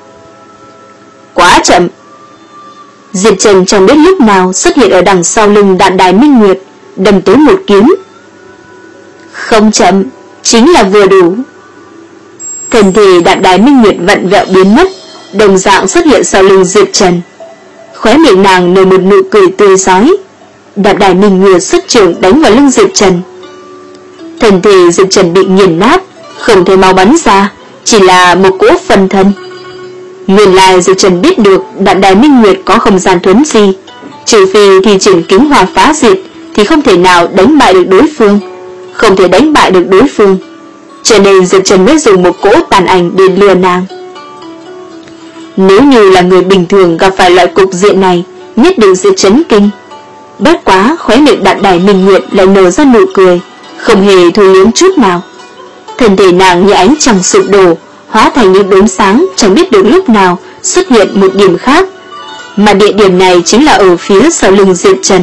Quá chậm. Diệp Trần chẳng biết lúc nào xuất hiện ở đằng sau lưng Đạn Đài Minh Nguyệt, đâm tới một kiếm. Không chậm, chính là vừa đủ. Thân thể Đạn Đài Minh Nguyệt vặn vẹo biến mất, đồng dạng xuất hiện sau lưng Diệp Trần. Khóe miệng nàng nở một nụ cười tươi rói. Đạn Đài Minh Nguyệt xuất trưởng đánh vào lưng Diệp Trần. Thân thể Diệp Trần bị nghiền nát, không thể máu bắn ra, chỉ là một cỗ phân thân. Nguyên lai Diệp Trần biết được Đạn Đài Minh Nguyệt có không gian thuấn di, trừ phi thi triển kính hòa phá diệt thì không thể nào đánh bại được đối phương, không thể đánh bại được đối phương. Cho nên Diệp Trần mới dùng một cỗ tàn ảnh để lừa nàng. Nếu như là người bình thường gặp phải loại cục diện này, nhất định sẽ chấn kinh. Bất quá khóe miệng Đạn Đài Minh Nguyệt lại nở ra nụ cười, không hề thu liếm chút nào. Thân thể nàng như ánh trăng sụp đổ, hóa thành những đốm sáng chẳng biết được lúc nào xuất hiện một điểm khác, mà địa điểm này chính là ở phía sau lưng Diệp Trần.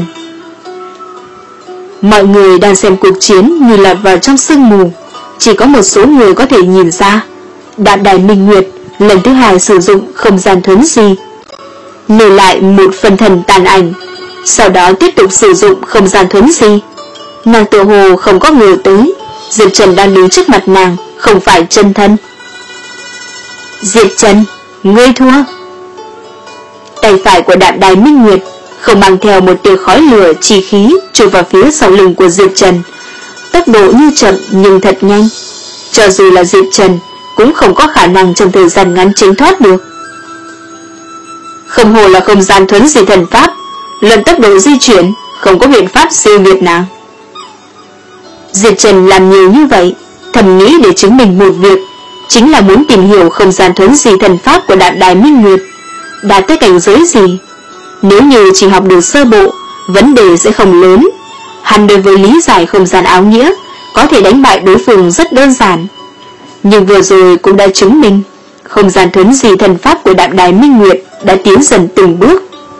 Mọi người đang xem cuộc chiến như lọt vào trong sương mù, chỉ có một số người có thể nhìn ra. Đạn Đài Minh Nguyệt lần thứ hai sử dụng không gian thuấn di, lưu lại một phần thần tàn ảnh, sau đó tiếp tục sử dụng không gian thuấn di. Nàng tự hồ không có ngờ tới Diệp Trần đang đứng trước mặt nàng không phải chân thân. Diệp Trần, ngươi thua. Tay phải của Đạn Đài Minh Nguyệt không mang theo một tia khói lửa chi khí chụp vào phía sau lưng của Diệp Trần. Tốc độ như chậm nhưng thật nhanh, cho dù là Diệp Trần cũng không có khả năng trong thời gian ngắn tránh thoát được. Không hồ là không gian thuấn di thần pháp, lần tốc độ di chuyển không có biện pháp siêu việt nàng. Diệp Trần làm nhiều như vậy, thầm nghĩ để chứng minh một việc, chính là muốn tìm hiểu không gian thuấn di thần pháp của Đạn Đài Minh Nguyệt đạt tới cảnh giới gì. Nếu như chỉ học được sơ bộ, vấn đề sẽ không lớn. Hắn đối với lý giải không gian áo nghĩa có thể đánh bại đối phương rất đơn giản. Nhưng vừa rồi cũng đã chứng minh không gian thuấn di thần pháp của Đạn Đài Minh Nguyệt đã tiến dần từng bước.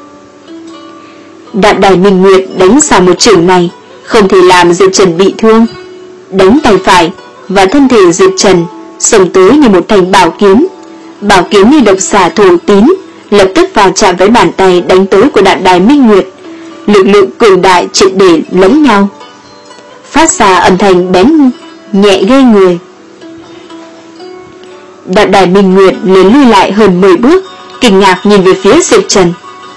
Đạn Đài Minh Nguyệt đánh ra một chưởng này không thể làm Diệp Trần bị thương. Đánh tay phải và thân thể Diệp Trần xông tới như một thanh bảo kiếm. Bảo kiếm như độc xà thổ tín, lập tức vào chạm với bàn tay đánh tới của Đạn Đài Minh Nguyệt. Lực lượng cường đại triệt để lẫn nhau, phát ra âm thanh bén nhẹ ghê người. Đạn Đài Minh Nguyệt liền lui lại hơn mười bước, kinh ngạc nhìn về phía Diệp Trần.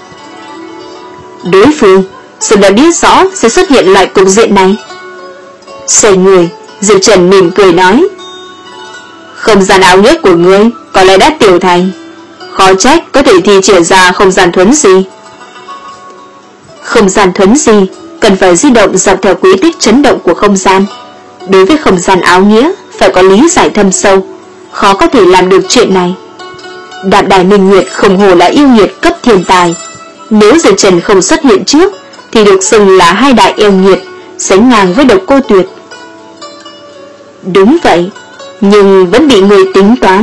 Đối phương sớm đã biết rõ sẽ xuất hiện loại cục diện này. Xoay người, Diệp Trần mỉm cười nói: không gian áo nghĩa của ngươi có lẽ đã tiểu thành, khó trách có thể thi triển ra không gian thuấn di. Không gian thuấn di cần phải di động dọc theo quy tích chấn động của không gian. Đối với không gian áo nghĩa phải có lý giải thâm sâu, khó có thể làm được chuyện này. Đạn Đài Minh Nguyệt không hồ là yêu nghiệt cấp thiên tài. Nếu Diệp Trần không xuất hiện trước thì được xưng là hai đại yêu nghiệt, sánh ngang với Độc Cô Tuyệt. Đúng vậy, nhưng vẫn bị người tính toán.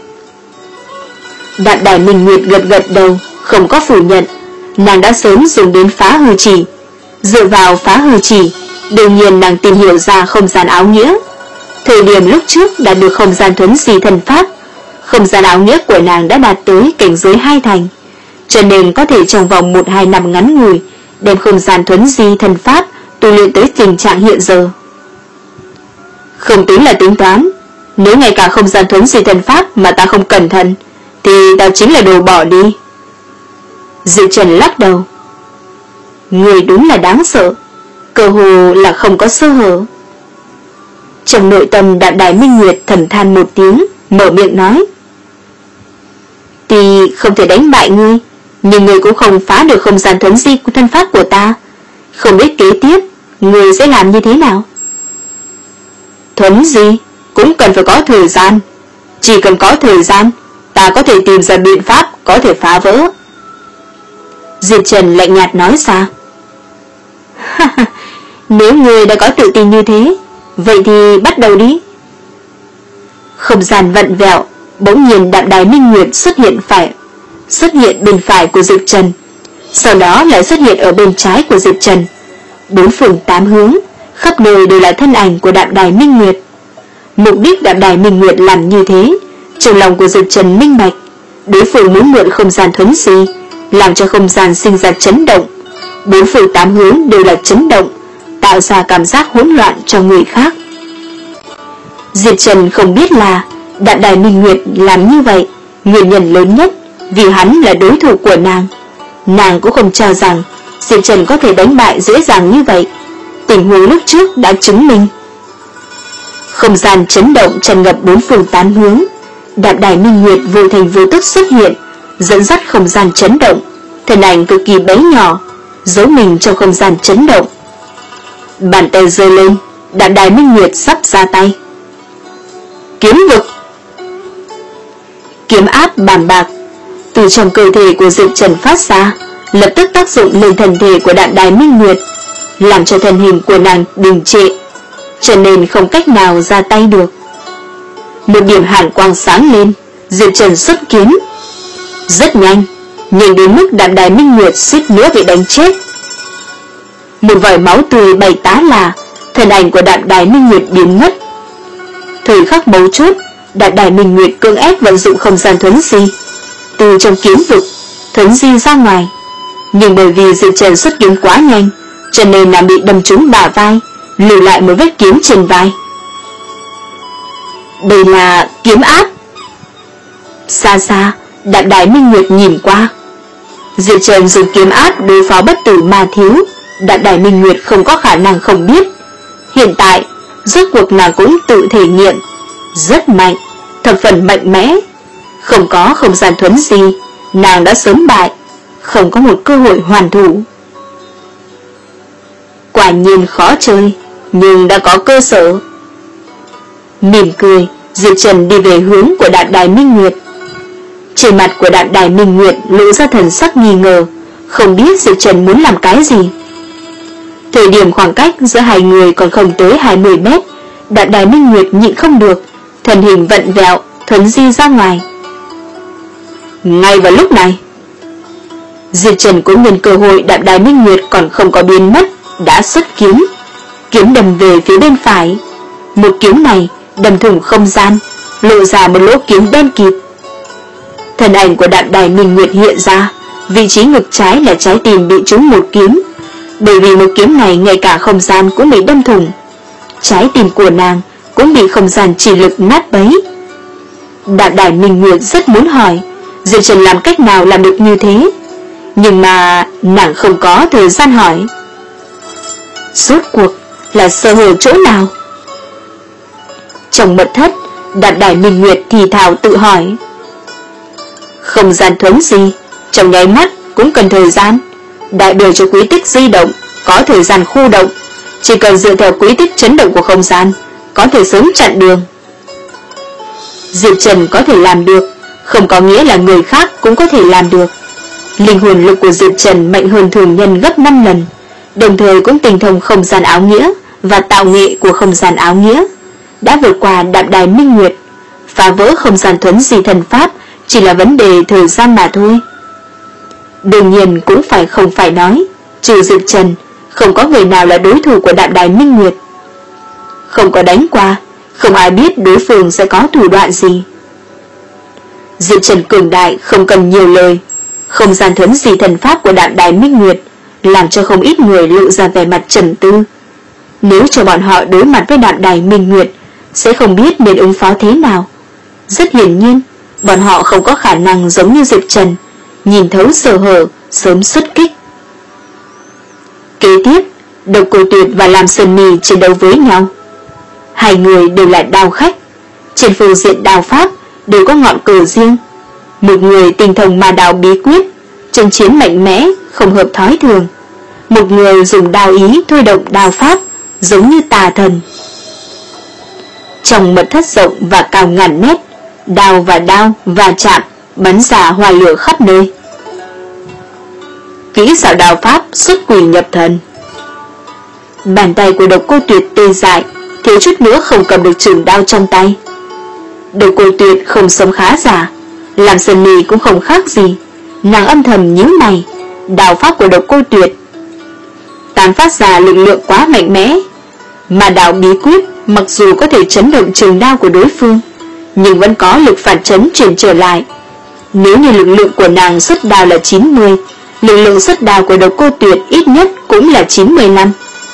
Đạn Đài Minh Nguyệt gật gật đầu, không có phủ nhận. Nàng đã sớm dùng đến phá hư chỉ. Dựa vào phá hư chỉ, đương nhiên nàng tìm hiểu ra không gian áo nghĩa. Thời điểm lúc trước đã được không gian thuấn di thần pháp, không gian áo nghĩa của nàng đã đạt tới cảnh giới hai thành, cho nên có thể trong vòng một hai năm ngắn ngủi đem không gian thuấn di thần pháp tu luyện tới tình trạng hiện giờ. Không tính là tính toán, nếu ngay cả không gian thuấn di thần pháp mà ta không cẩn thận thì ta chính là đồ bỏ đi. Diệp Trần lắc đầu. Người đúng là đáng sợ, cơ hồ là không có sơ hở. Trong nội tâm Đạn Đài Minh Nguyệt thầm than một tiếng, mở miệng nói: tuy không thể đánh bại ngươi, nhưng ngươi cũng không phá được không gian thuấn di của thân pháp của ta. Không biết kế tiếp ngươi sẽ làm như thế nào? Thuấn di cũng cần phải có thời gian. Chỉ cần có thời gian, ta có thể tìm ra biện pháp có thể phá vỡ. Diệp Trần lạnh nhạt nói ra. Nếu người đã có tự tin như thế, vậy thì bắt đầu đi. Không gian vặn vẹo, bỗng nhiên Đạm Đài Minh Nguyệt xuất hiện phải xuất hiện bên phải của Diệp Trần, sau đó lại xuất hiện ở bên trái của Diệp Trần. Bốn phương tám hướng, khắp nơi đều là thân ảnh của Đạm Đài Minh Nguyệt. Mục đích Đạm Đài Minh Nguyệt làm như thế, trong lòng của Diệp Trần minh bạch, đối phương muốn mượn không gian thuấn di, làm cho không gian sinh ra chấn động. Bốn phương tám hướng đều là chấn động, tạo ra cảm giác hỗn loạn cho người khác. Diệp Trần không biết là Đạm Đài Minh Nguyệt làm như vậy, nguyên nhân lớn nhất vì hắn là đối thủ của nàng. Nàng cũng không cho rằng Diệp Trần có thể đánh bại dễ dàng như vậy. Tình huống lúc trước đã chứng minh. Không gian chấn động tràn ngập bốn phương tám hướng. Đạm Đài Minh Nguyệt vô thành vô tức xuất hiện, dẫn dắt không gian chấn động, thân ảnh cực kỳ bé nhỏ, giấu mình trong không gian chấn động. Bàn tay giơ lên, Đạm Đài Minh Nguyệt sắp ra tay. Kiếm vực. Kiếm áp bàng bạc từ trong cơ thể của Diệp Trần phát ra, lập tức tác dụng lên thân thể của Đạm Đài Minh Nguyệt, làm cho thân hình của nàng đình trệ, cho nên không cách nào ra tay được. Một điểm hàn quang sáng lên, Diệp Trần xuất kiếm. Rất nhanh, nhanh đến mức Đạm Đài Minh Nguyệt suýt nữa bị đánh chết. Một vòi máu tươi bay tá là, thân ảnh của Đạm Đài Minh Nguyệt biến mất. Thời khắc mấu chốt, Đạm Đài Minh Nguyệt cưỡng ép vận dụng không gian thuấn di, từ trong kiếm vực thuấn di ra ngoài. Nhưng bởi vì Diệp Trần xuất kiếm quá nhanh, cho nên nàng bị đâm trúng bả vai, lưu lại một vết kiếm trên vai. Đây là kiếm áp. Xa xa, Đạm Đài Minh Nguyệt nhìn qua. Diệp Trần dùng kiếm áp đối phó bất tử ma thiếu, Đạm Đài Minh Nguyệt không có khả năng không biết. Hiện tại, rốt cuộc nàng cũng tự thể nghiệm, rất mạnh, thập phần mạnh mẽ. Không có không gian thuấn di, nàng đã sớm bại, không có một cơ hội hoàn thủ. Quả nhiên khó chơi, nhưng đã có cơ sở. Mỉm cười, Diệp Trần đi về hướng của Đạm Đài Minh Nguyệt. Trên mặt của Đạm Đài Minh Nguyệt lộ ra thần sắc nghi ngờ, không biết Diệp Trần muốn làm cái gì. Thời điểm khoảng cách giữa hai người còn không tới hai mươi mét, Đạm Đài Minh Nguyệt nhịn không được, thân hình vặn vẹo, thuấn di ra ngoài. Ngay vào lúc này, Diệp Trần cũng nhân cơ hội Đạm Đài Minh Nguyệt còn không có biến mất, đã xuất kiếm. Kiếm đâm về phía bên phải. Một kiếm này đâm thủng không gian, lộ ra một lỗ kiếm đen kịt. Thân ảnh của Đạm Đài Minh Nguyệt hiện ra, vị trí ngực trái là trái tim bị trúng một kiếm. Bởi vì một kiếm này ngay cả không gian cũng bị đâm thủng, trái tim của nàng cũng bị không gian chỉ lực nát bấy. Đạm Đài Minh Nguyệt rất muốn hỏi Diệp Trần làm cách nào làm được như thế, nhưng mà nàng không có thời gian hỏi. Rốt cuộc là sơ hở chỗ nào? Trong mật thất, Đạm Đài Minh Nguyệt thì thào tự hỏi. Không gian thuấn di, trong nháy mắt cũng cần thời gian. Đại biểu cho quỹ tích di động, có thời gian khu động, chỉ cần dựa theo quỹ tích chấn động của không gian, có thể sớm chặn đường. Diệp Trần có thể làm được, không có nghĩa là người khác cũng có thể làm được. Linh hồn lực của Diệp Trần mạnh hơn thường nhân gấp năm lần, đồng thời cũng tinh thông không gian áo nghĩa và tạo nghệ của không gian áo nghĩa, đã vượt qua Đạm Đài Minh Nguyệt. Phá vỡ không gian thuấn di thần pháp chỉ là vấn đề thời gian mà thôi. Đương nhiên cũng phải không phải nói, trừ Diệp Trần, không có người nào là đối thủ của Đạm Đài Minh Nguyệt. Không có đánh qua, không ai biết đối phương sẽ có thủ đoạn gì. Diệp Trần cường đại không cần nhiều lời. Không gian thuấn di thần pháp của Đạm Đài Minh Nguyệt làm cho không ít người lộ ra vẻ mặt trầm tư. Nếu cho bọn họ đối mặt với Đạm Đài Minh Nguyệt, sẽ không biết nên ứng phó thế nào. Rất hiển nhiên, bọn họ không có khả năng giống như Diệp Trần, nhìn thấu sơ hở, sớm xuất kích. Kế tiếp, Độc Cô Tuyệt và Lam Sơn Mì chiến đấu với nhau. Hai người đều là đao khách, trên phương diện đao pháp đều có ngọn cờ riêng. Một người tinh thông ma đao bí quyết, chân chiến mạnh mẽ, không hợp thói thường. Một người dùng đao ý thôi động đao pháp, giống như tà thần. Trong mật thất rộng và cao ngàn mét, đao và đao va chạm, bắn ra hoa lửa khắp nơi. kỹ xảo đao pháp xuất quỷ nhập thần. Bàn tay của Độc Cô Tuyệt tê dại, thiếu chút nữa không cầm được trường đao trong tay. Độc Cô Tuyệt không sống khá giả, làm Sơn Mì cũng không khác gì. Nàng âm thầm nhíu mày, đao pháp của Độc Cô Tuyệt tán phát ra lực lượng quá mạnh mẽ, mà đao bí quyết mặc dù có thể chấn động trường đao của đối phương, nhưng vẫn có lực phản chấn truyền trở lại. Nếu như lực lượng của nàng xuất đao là chín mươi, lực lượng xuất đao của Độc Cô Tuyệt ít nhất cũng là chín mươi lăm.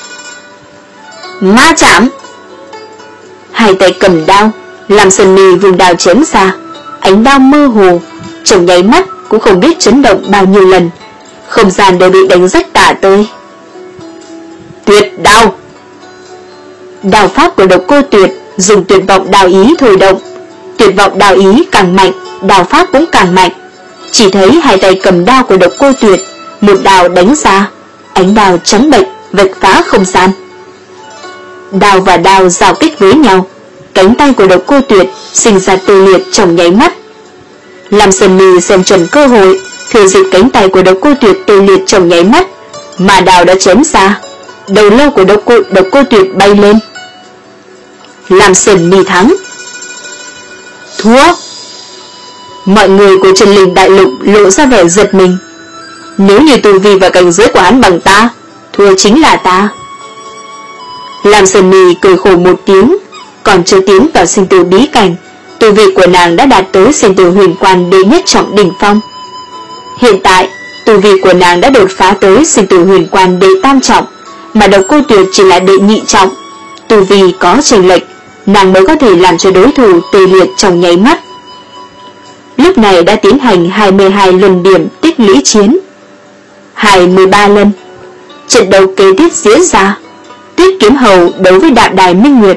Ma chạm! Hai tay cầm đao, làm Sơn Mì vùng đao chém ra, ánh đao mơ hồ, trong nháy mắt cũng không biết chấn động bao nhiêu lần, không gian đều bị đánh rách tả tơi. Tuyệt đao! Đao pháp của Độc Cô Tuyệt dùng tuyệt vọng đao ý thôi động, tuyệt vọng đao ý càng mạnh, đao pháp cũng càng mạnh. Chỉ thấy hai tay cầm đao của Độc Cô Tuyệt, một đao đánh ra, ánh đao trắng bệch vạch phá không gian. Đao và đao giao kích với nhau, cánh tay của Độc Cô Tuyệt sinh ra tê liệt trong nháy mắt. Làm Sơn Mì xem chuẩn cơ hội, thừa dịp cánh tay của Độc Cô Tuyệt tê liệt trong nháy mắt, mà đao đã chém ra, đầu lâu của Độc Cô, Độc Cô Tuyệt bay lên. Làm Sơn Mì thắng. Thua! Mọi người của Chân Linh Đại Lục lộ ra vẻ giật mình. Nếu như tu vi và cảnh giới của hắn bằng ta, thua chính là ta. Làm Sơn Mì cười khổ một tiếng, còn chưa tiến vào sinh tử bí cảnh, tu vi của nàng đã đạt tới sinh tử huyền quan đệ nhất trọng đỉnh phong. Hiện tại, tu vi của nàng đã đột phá tới sinh tử huyền quan đệ tam trọng, mà Độc Cô Tuyệt chỉ là đệ nhị trọng. Tu vi có chênh lệch, nàng mới có thể làm cho đối thủ tê liệt trong nháy mắt. Lúc này đã tiến hành hai mươi hai lần điểm tích lũy chiến, hai mươi ba lần. Trận đấu kế tiếp diễn ra, Tuyết Kiếm Hầu đấu với Đạm Đài Minh Nguyệt.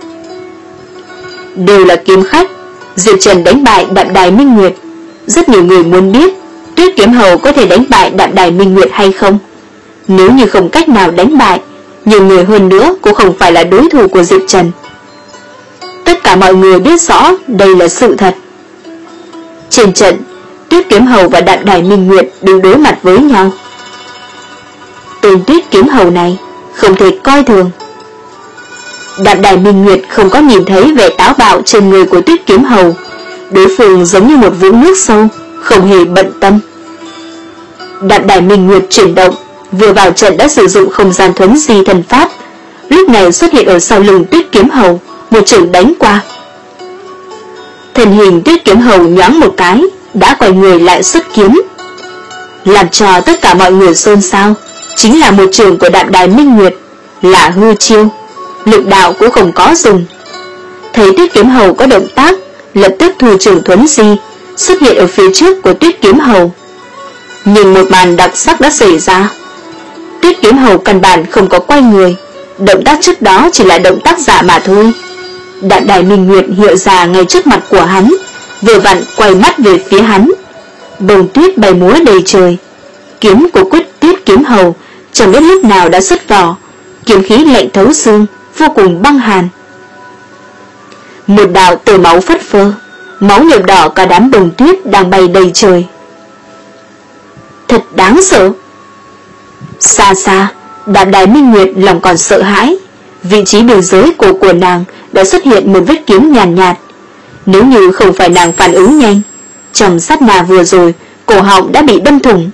Đều là kiếm khách, Diệp Trần đánh bại Đạm Đài Minh Nguyệt. Rất nhiều người muốn biết Tuyết Kiếm Hầu có thể đánh bại Đạm Đài Minh Nguyệt hay không. Nếu như không cách nào đánh bại, nhiều người hơn nữa cũng không phải là đối thủ của Diệp Trần. Tất cả mọi người biết rõ đây là sự thật. Trên trận, Tuyết Kiếm Hầu và Đạm Đài Minh Nguyệt đứng đối mặt với nhau. Tên Tuyết Kiếm Hầu này không thể coi thường. Đạm Đài Minh Nguyệt không có nhìn thấy vẻ táo bạo trên người của Tuyết Kiếm Hầu, đối phương giống như một vũng nước sâu, không hề bận tâm. Đạm Đài Minh Nguyệt chuyển động, vừa vào trận đã sử dụng không gian thuấn di thần pháp, lúc này xuất hiện ở sau lưng Tuyết Kiếm Hầu, một chưởng đánh qua. Thân hình Tuyết Kiếm Hầu nhoáng một cái, đã quay người lại xuất kiếm. Làm cho tất cả mọi người xôn xao chính là một chưởng của Đạm Đài Minh Nguyệt, là hư chiêu, lực đạo cũng không có dùng. Thấy Tuyết Kiếm Hầu có động tác, lập tức thu chưởng thuấn di, xuất hiện ở phía trước của Tuyết Kiếm Hầu. Nhưng một màn đặc sắc đã xảy ra. Tuyết Kiếm Hầu căn bản không có quay người, động tác trước đó chỉ là động tác giả mà thôi. Đạm Đài Minh Nguyệt hiện ra ngay trước mặt của hắn, vừa vặn quay mắt về phía hắn. Bông tuyết bay múa đầy trời. Kiếm của Quyết Tuyết Kiếm Hầu chẳng biết lúc nào đã xuất vỏ, kiếm khí lạnh thấu xương, vô cùng băng hàn. Một đạo tơ máu phất phơ, máu nhuộm đỏ cả đám bông tuyết đang bay đầy trời. Thật đáng sợ. Xa xa, Đạm Đài Minh Nguyệt lòng còn sợ hãi. Vị trí biên giới cổ của nàng đã xuất hiện một vết kiếm nhàn nhạt, nhạt. Nếu như không phải nàng phản ứng nhanh, trong sát na vừa rồi, cổ họng đã bị đâm thủng.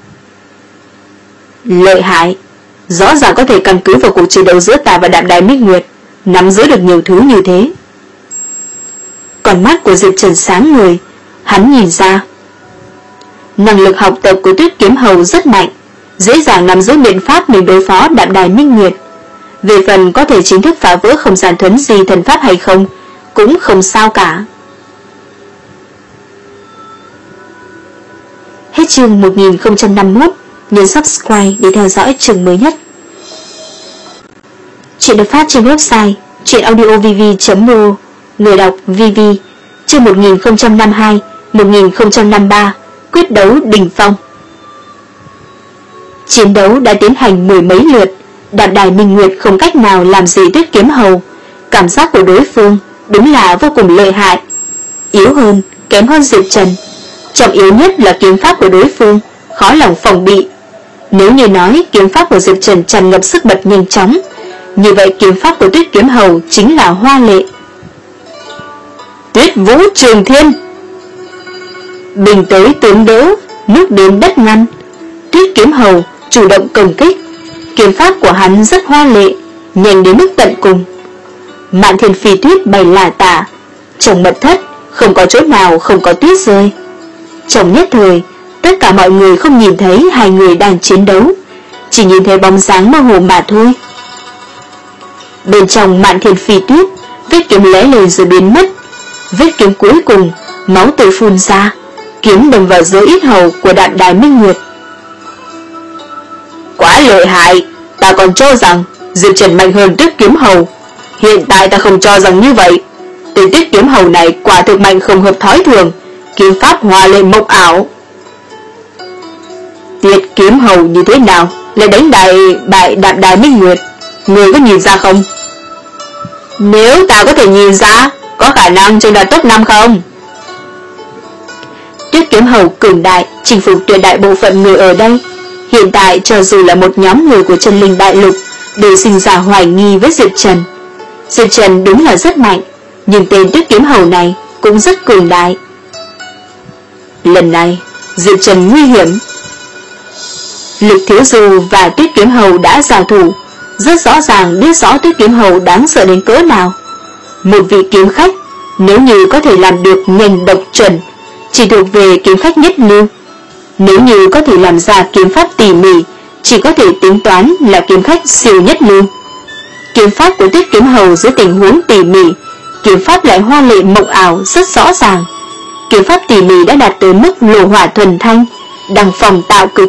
Lợi hại, rõ ràng có thể căn cứ vào cuộc chiến đấu giữa ta và Đạm Đài Minh Nguyệt, nắm giữ được nhiều thứ như thế. Con mắt của Diệp Trần sáng người, hắn nhìn ra. Năng lực học tập của Tuyết Kiếm Hầu rất mạnh, dễ dàng nắm giữ biện pháp mình đối phó Đạm Đài Minh Nguyệt. Về phần có thể chính thức phá vỡ không gian thuấn di thần pháp hay không, cũng không sao cả. Hết chương một nghìn không trăm năm mươi mốt, nhấn subscribe để theo dõi chương mới nhất. Chuyện được phát trên website truyệnaudiovv chấm r o, người đọc vê vê. Chương một nghìn không trăm năm mươi hai một nghìn không trăm năm mươi ba, quyết đấu đỉnh phong. Chiến đấu đã tiến hành mười mấy lượt, Đạm Đài Minh Nguyệt không cách nào làm gì Tuyết Kiếm Hầu. Cảm giác của đối phương đúng là vô cùng lợi hại, yếu hơn, kém hơn Diệp Trần. Trọng yếu nhất là kiếm pháp của đối phương khó lòng phòng bị. Nếu như nói kiếm pháp của Diệp Trần tràn ngập sức bật nhanh chóng, như vậy kiếm pháp của Tuyết Kiếm Hầu chính là hoa lệ. Tuyết Vũ Trường Thiên. Bình tới tướng đỡ, nước đến đất ngăn. Tuyết Kiếm Hầu chủ động công kích. Kiếm pháp của hắn rất hoa lệ, nhanh đến mức tận cùng. Mạn Thiên Phi tuyết bay lả tả, trong mật thất không có chỗ nào không có tuyết rơi. Trong nhất thời, tất cả mọi người không nhìn thấy hai người đang chiến đấu, chỉ nhìn thấy bóng dáng mơ hồ mà thôi. Bên trong Mạn Thiên Phi tuyết, vết kiếm lóe lên rồi biến mất. Vết kiếm cuối cùng, máu tươi phun ra, kiếm đâm vào giữa yết hầu của Đạm Đài Minh Nguyệt. Quá lợi hại, ta còn cho rằng Diệp Trần mạnh hơn Tuyết Kiếm Hầu. Hiện tại ta không cho rằng như vậy. Tên Tuyết Kiếm Hầu này quả thực mạnh không hợp thói thường, kiếm pháp hoa lệ mộc ảo. Tuyết Kiếm Hầu như thế nào lại đánh đại bại Đạm Đài Minh Nguyệt, người có nhìn ra không? Nếu ta có thể nhìn ra, có khả năng tranh đoạt top năm không? Tuyết Kiếm Hầu cường đại, chinh phục tuyệt đại bộ phận người ở đây. Hiện tại cho dù là một nhóm người của Chân Linh Đại Lục đều sinh ra hoài nghi với Diệp Trần. Diệp Trần đúng là rất mạnh, nhưng tên Tuyết Kiếm Hầu này cũng rất cường đại. Lần này Diệp Trần nguy hiểm. Lực Thiếu Du và Tuyết Kiếm Hầu đã giao thủ, rất rõ ràng biết rõ Tuyết Kiếm Hầu đáng sợ đến cỡ nào. Một vị kiếm khách nếu như có thể làm được nhanh độc chuẩn, chỉ thuộc về kiếm khách nhất lưu. Nếu như có thể làm ra kiếm pháp tỉ mỉ, chỉ có thể tính toán là kiếm khách siêu nhất lưu. Kiếm pháp của Tuyết Kiếm Hầu dưới tình huống tỉ mỉ, kiếm pháp lại hoa lệ mộc ảo rất rõ ràng. Kiếm pháp tỉ mỉ đã đạt tới mức lô hỏa thuần thanh, đăng phòng tạo cực.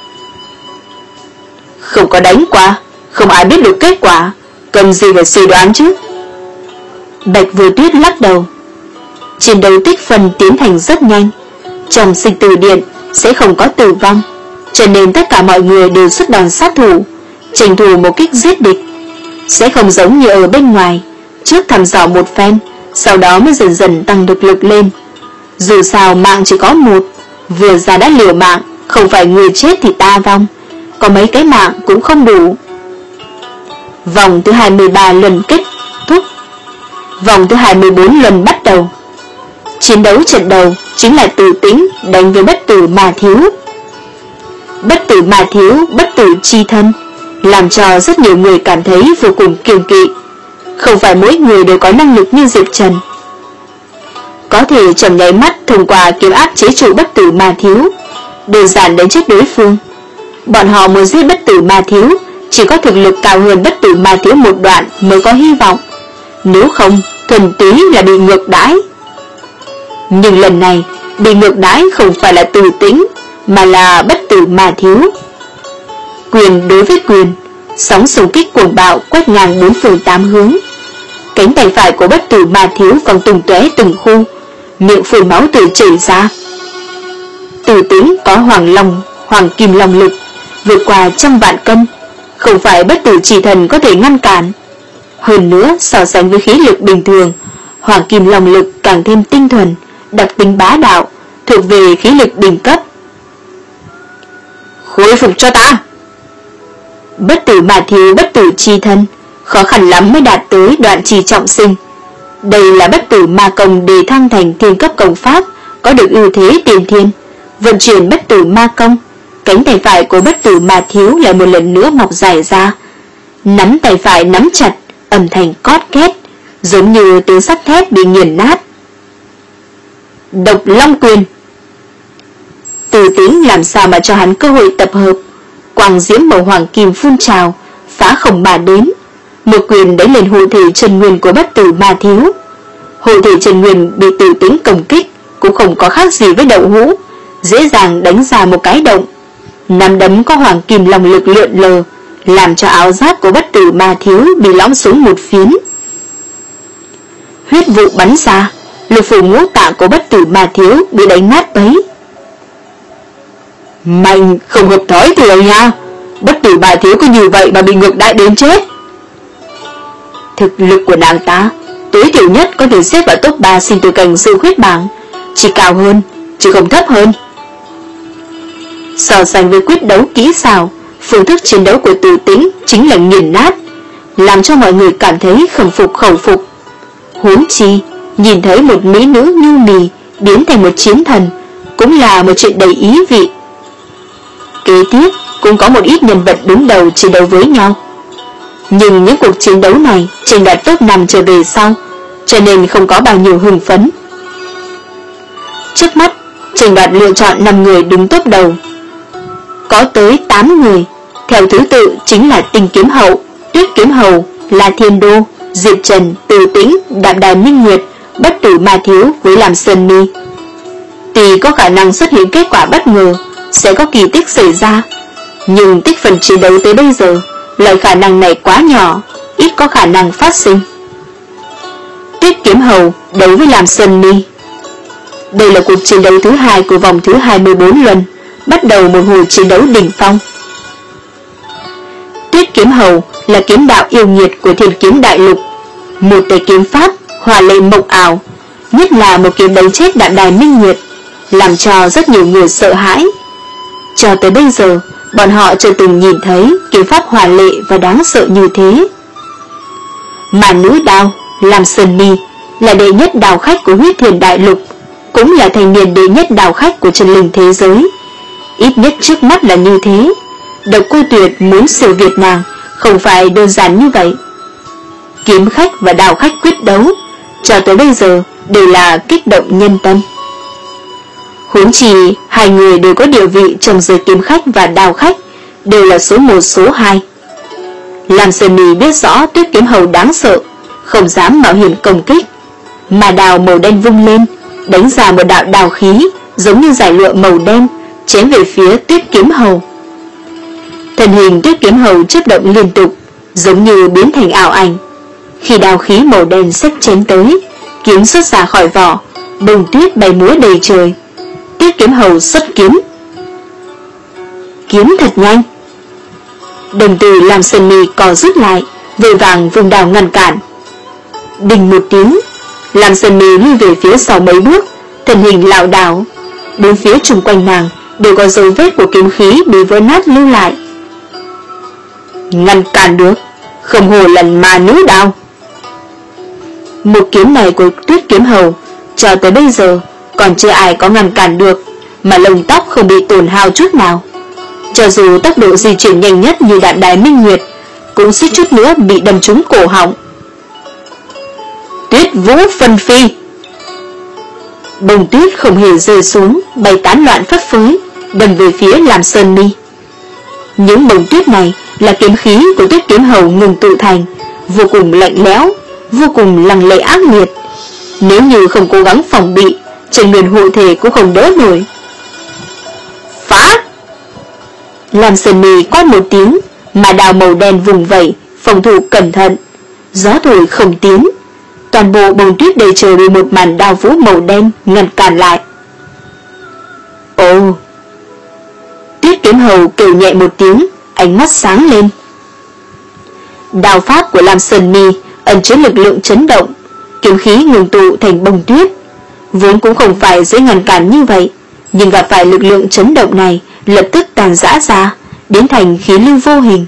Không có đánh qua, không ai biết được kết quả, cần gì phải suy đoán chứ? Bạch Vô Tuyết lắc đầu. Chiến đấu tích phân tiến hành rất nhanh, trong sinh tử điện sẽ không có tử vong, cho nên tất cả mọi người đều xuất đòn sát thủ, tranh thủ một kích giết địch. Sẽ không giống như ở bên ngoài, trước thăm dò một phen, sau đó mới dần dần tăng được lực lên. Dù sao mạng chỉ có một, vừa ra đã liều mạng, không phải người chết thì ta vong, có mấy cái mạng cũng không đủ. Vòng thứ hai mươi ba lần kết thúc, vòng thứ hai mươi bốn lần bắt đầu. Chiến đấu trận đầu chính là Tử Tĩnh đánh với Bất Tử Ma Thiếu. Bất Tử Ma Thiếu, bất tử chi thân, làm cho rất nhiều người cảm thấy vô cùng kiêng kỵ. Không phải mỗi người đều có năng lực như Diệp Trần, có thể trong nháy mắt thông qua kiếm áp chế trụ Bất Tử Ma Thiếu, đơn giản đánh chết đối phương. Bọn họ muốn giết Bất Tử Ma Thiếu, chỉ có thực lực cao hơn Bất Tử Ma Thiếu một đoạn mới có hy vọng, nếu không thuần túy là bị ngược đãi. Nhưng lần này bị ngược đãi không phải là Tử Tĩnh, mà là Bất Tử Ma Thiếu. Quyền đối với quyền, sóng xung kích cuồng bạo quét ngang bốn phương tám hướng. Cánh tay phải của Bất Tử Ma Thiếu còn tung tóe từng khu, miệng phun máu tươi chảy ra. Tử Tĩnh có hoàng long, hoàng kim long lực vượt qua trăm vạn cân, không phải bất tử chỉ thần có thể ngăn cản. Hơn nữa, so sánh với khí lực bình thường, hoàng kim long lực càng thêm tinh thuần, đặc tính bá đạo, thuộc về khí lực đỉnh cấp. Khôi phục cho ta! Bất tử mà thiếu bất tử chi thân, khó khăn lắm mới đạt tới đoạn trì trọng sinh. Đây là bất tử ma công đề thăng thành thiên cấp công pháp, có được ưu thế tiền thiên. Vận chuyển bất tử ma công, cánh tay phải của bất tử ma thiếu lại một lần nữa mọc dài ra. Nắm tay phải nắm chặt, âm thanh cót két, giống như tiếng sắt thép bị nghiền nát. Độc Long Quyền. Tử Tĩnh làm sao mà cho hắn cơ hội tập hợp. Quang diễm màu hoàng kim phun trào, phá không mà đến, một quyền đánh lên hộ thể chân nguyên của bất tử ma thiếu. Hộ thể chân nguyên bị Tử Tĩnh công kích cũng không có khác gì với đậu hũ, dễ dàng đánh ra một cái động. Nắm đấm có hoàng kim long lực lượn lờ, làm cho áo giáp của bất tử ma thiếu bị lõm xuống một phiến. Huyết vụ bắn ra, lực phủ ngũ tạng của bất tử ma thiếu bị đánh nát bấy. Mạnh không hợp thói thường nha, bất tử ma thiếu có như vậy mà bị ngược đãi đến chết. Thực lực của nàng ta tối thiểu nhất có thể xếp vào top ba sinh tử cảnh sự khuyết bảng, chỉ cao hơn chứ không thấp hơn. So sánh với quyết đấu kỹ xảo, phương thức chiến đấu của Từ Tĩnh chính là nghiền nát, làm cho mọi người cảm thấy khâm phục khẩu phục. Huống chi, nhìn thấy một mỹ nữ nhu mì biến thành một chiến thần cũng là một chuyện đầy ý vị. Kế tiếp cũng có một ít nhân vật đứng đầu chiến đấu với nhau, nhưng những cuộc chiến đấu này tranh đoạt top năm trở về sau, cho nên không có bao nhiêu hưng phấn. Trước mắt tranh đoạt lựa chọn năm người đứng top đầu, có tới tám người, theo thứ tự chính là Tinh Kiếm Hậu, Tuyết Kiếm Hầu, La Thiên Đô, Diệp Trần, Từ Tĩnh, Đạm Đài Minh Nguyệt, Bất Tử Ma Thiếu với Lam Sơn Mi. Tuy có khả năng xuất hiện kết quả bất ngờ, sẽ có kỳ tích xảy ra, nhưng tích phần chiến đấu tới bây giờ, loại khả năng này quá nhỏ, ít có khả năng phát sinh. Tuyết Kiếm Hầu đấu với Lam Sơn Mi. Đây là cuộc chiến đấu thứ hai của vòng thứ hai mươi bốn luân, bắt đầu một hồi chiến đấu đỉnh phong. Tuyết Kiếm Hầu là kiếm đạo yêu nghiệt của Thiên Kiếm Đại Lục, một tay kiếm pháp hòa lệ mộng ảo, nhất là một kiếm đánh chết Đạm Đài Minh Nguyệt, làm cho rất nhiều người sợ hãi. Cho tới bây giờ, bọn họ chưa từng nhìn thấy kiếm pháp hòa lệ và đáng sợ như thế. Mà nữ đao Lam Sơn Mi là đệ nhất đao khách của Huyết Thiền Đại Lục, cũng là thành niên đệ nhất đao khách của chân linh thế giới. Ít nhất trước mắt là như thế. Độc Cô Tuyệt muốn siêu việt nàng không phải đơn giản như vậy. Kiếm khách và đao khách quyết đấu cho tới bây giờ đều là kích động nhân tâm. Huống chi hai người đều có địa vị trong giới kiếm khách và đao khách, đều là số một số hai. Lam Sơn Mi biết rõ Tuyết Kiếm Hầu đáng sợ, không dám mạo hiểm công kích, mà đào màu đen vung lên, đánh ra một đạo đào khí giống như dải lụa màu đen, chém về phía Tuyết Kiếm Hầu. Thân hình Tuyết Kiếm Hầu chớp động liên tục, giống như biến thành ảo ảnh. Khi đào khí màu đen xếp chém tới, kiếm xuất ra khỏi vỏ, bông tuyết bay múa đầy trời. Tuyết Kiếm Hầu xuất kiếm. Kiếm thật nhanh. Đồng tử Lam Sơn Mi co rút lại, vội vàng vùng đào ngăn cản. Đình một tiếng, Lam Sơn Mi lui về phía sau mấy bước, thân hình lảo đảo. Bốn phía xung quanh nàng đều có dấu vết của kiếm khí bị vỡ nát lưu lại. Ngăn cản được, không hồ lần mà nữ đao. Một kiếm này của Tuyết Kiếm Hầu cho tới bây giờ còn chưa ai có ngăn cản được, mà lông tóc không bị tổn hao chút nào. Cho dù tốc độ di chuyển nhanh nhất như Đạm Đài Minh Nguyệt, cũng suýt chút nữa bị đâm trúng cổ họng. Tuyết Vũ phân phi. Bông tuyết không hề rơi xuống, bay tán loạn phất phới, đâm về phía Lam Sơn Mi. Những bông tuyết này là kiếm khí của Tuyết Kiếm Hầu ngừng tụ thành, vô cùng lạnh lẽo, vô cùng lăng lệ ác liệt. Nếu như không cố gắng phòng bị, Trần Nguyên hộ thể cũng không đỡ nổi. Phá! Lam Sơn Mi quát một tiếng, mà đào màu đen vùng vẩy, phòng thủ cẩn thận. Gió thổi không tiến, toàn bộ bông tuyết đầy trời bị một màn đao vũ màu đen ngăn cản lại. Ồ! Tuyết Kiếm Hầu kêu nhẹ một tiếng, ánh mắt sáng lên. Đao pháp của Lam Sơn Mi ẩn chứa lực lượng chấn động, kiếm khí ngừng tụ thành bông tuyết, vốn cũng không phải dễ ngăn cản như vậy, nhưng gặp phải lực lượng chấn động này lập tức tàn rã ra, biến thành khí lưu vô hình.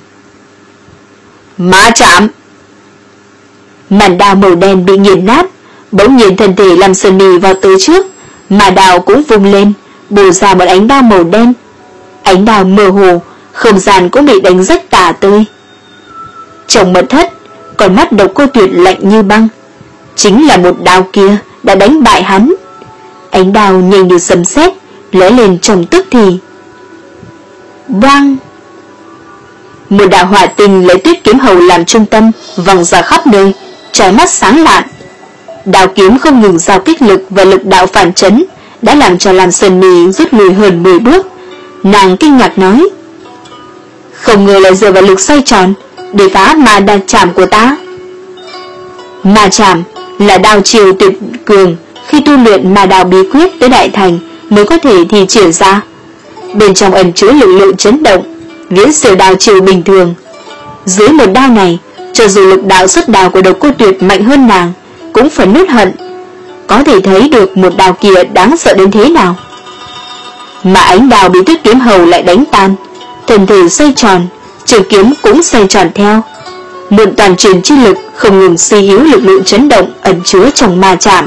Ma chạm! Màn đao màu đen bị nghiền nát, bỗng nhiên thân thể Lam Sơn Mi vào tới trước, mà đao cũng vung lên, bổ ra một ánh đao màu đen. Ánh đao mơ hồ, không gian cũng bị đánh rách tả tơi. Trong mật thất, con mắt Độc Cô Tuyệt lạnh như băng. Chính là một đao kia đã đánh bại hắn. Ánh đao nhanh như sấm sét, lóe lên trong tức thì. Bang! Một đạo hỏa tinh lấy Tuyết Kiếm Hầu làm trung tâm, vòng ra khắp nơi, trói mắt sáng lạn. Đao kiếm không ngừng giao kích lực và lực đạo phản chấn, đã làm cho Lam Sơn Mi rút lùi hơn mười bước. Nàng kinh ngạc nói: không ngờ lại dựa vào lực xoay tròn để phá ma đao chạm của ta. Ma chạm là đao chiều tuyệt cường, khi tu luyện ma đao bí quyết tới đại thành mới có thể thi triển ra. Bên trong ẩn chứa lực lượng chấn động, viễn siêu đao chiều bình thường. Dưới một đao này, cho dù lực đạo xuất đao của Độc Cô Tuyệt mạnh hơn nàng, cũng phải nuốt hận. Có thể thấy được một đao kia đáng sợ đến thế nào. mà ánh đao bị Tuyết Kiếm Hầu lại đánh tan, thân thể xoay tròn, trường kiếm cũng xoay tròn theo. Mượn toàn truyền chi lực không ngừng suy yếu lực lượng chấn động ẩn chứa trong ma chạm.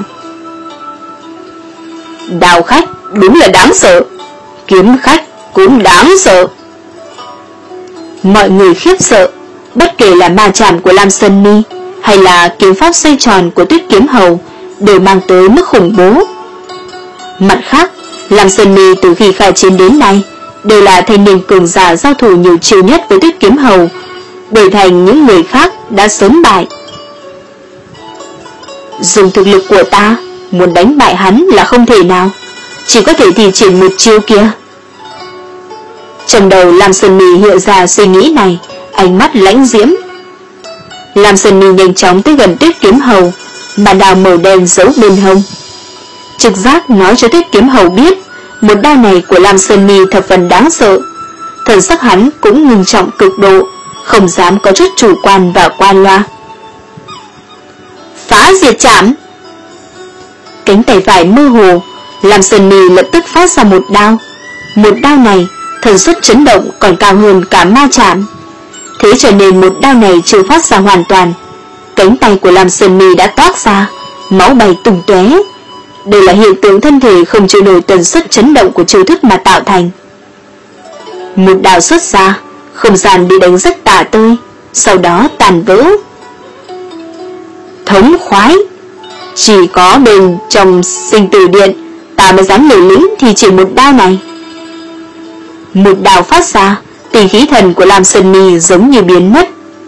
Đao khách đúng là đáng sợ, kiếm khách cũng đáng sợ. Mọi người khiếp sợ, bất kể là ma chạm của Lam Sơn Mi hay là kiếm pháp xoay tròn của Tuyết Kiếm Hầu đều mang tới mức khủng bố. Mặt khác, Lam Sơn Mi từ khi khai chiến đến nay đều là thanh niên cường giả giao thủ nhiều chiêu nhất với Tuyết Kiếm Hầu, đổi thành những người khác đã sớm bại. Dùng thực lực của ta, muốn đánh bại hắn là không thể nào, chỉ có thể thi triển một chiêu kia. Trong đầu Lam Sơn Mi hiện ra suy nghĩ này, ánh mắt lãnh diễm. Lam Sơn Mi nhanh chóng tới gần Tuyết Kiếm Hầu, mà đao màu đen giấu bên hông. Trực giác nói cho Tuyết Kiếm Hầu biết một đao này của Lam Sơn Mi thập phần đáng sợ. Thần sắc hắn cũng ngưng trọng cực độ, không dám có chút chủ quan và qua loa. Phá diệt chạm. Cánh tay phải mơ hồ, Lam Sơn Mi lập tức phát ra một đao. Một đao này thần suất chấn động còn cao hơn cả ma chạm. Thế cho nên một đao này chưa phát ra hoàn toàn, cánh tay của Lam Sơn Mi đã toát ra, máu bay tung tóe. Đây là hiện tượng thân thể không chịu nổi tần suất chấn động của chiêu thức mà tạo thành. Một đao xuất ra, không gian bị đánh rất tả tơi, sau đó tàn vỡ. Thống khoái, chỉ có bên trong sinh tử điện ta mới dám liều lĩnh thì chỉ một đao này. Một đao phát ra, tỷ khí thần của Lam Sơn Mi giống như biến mất.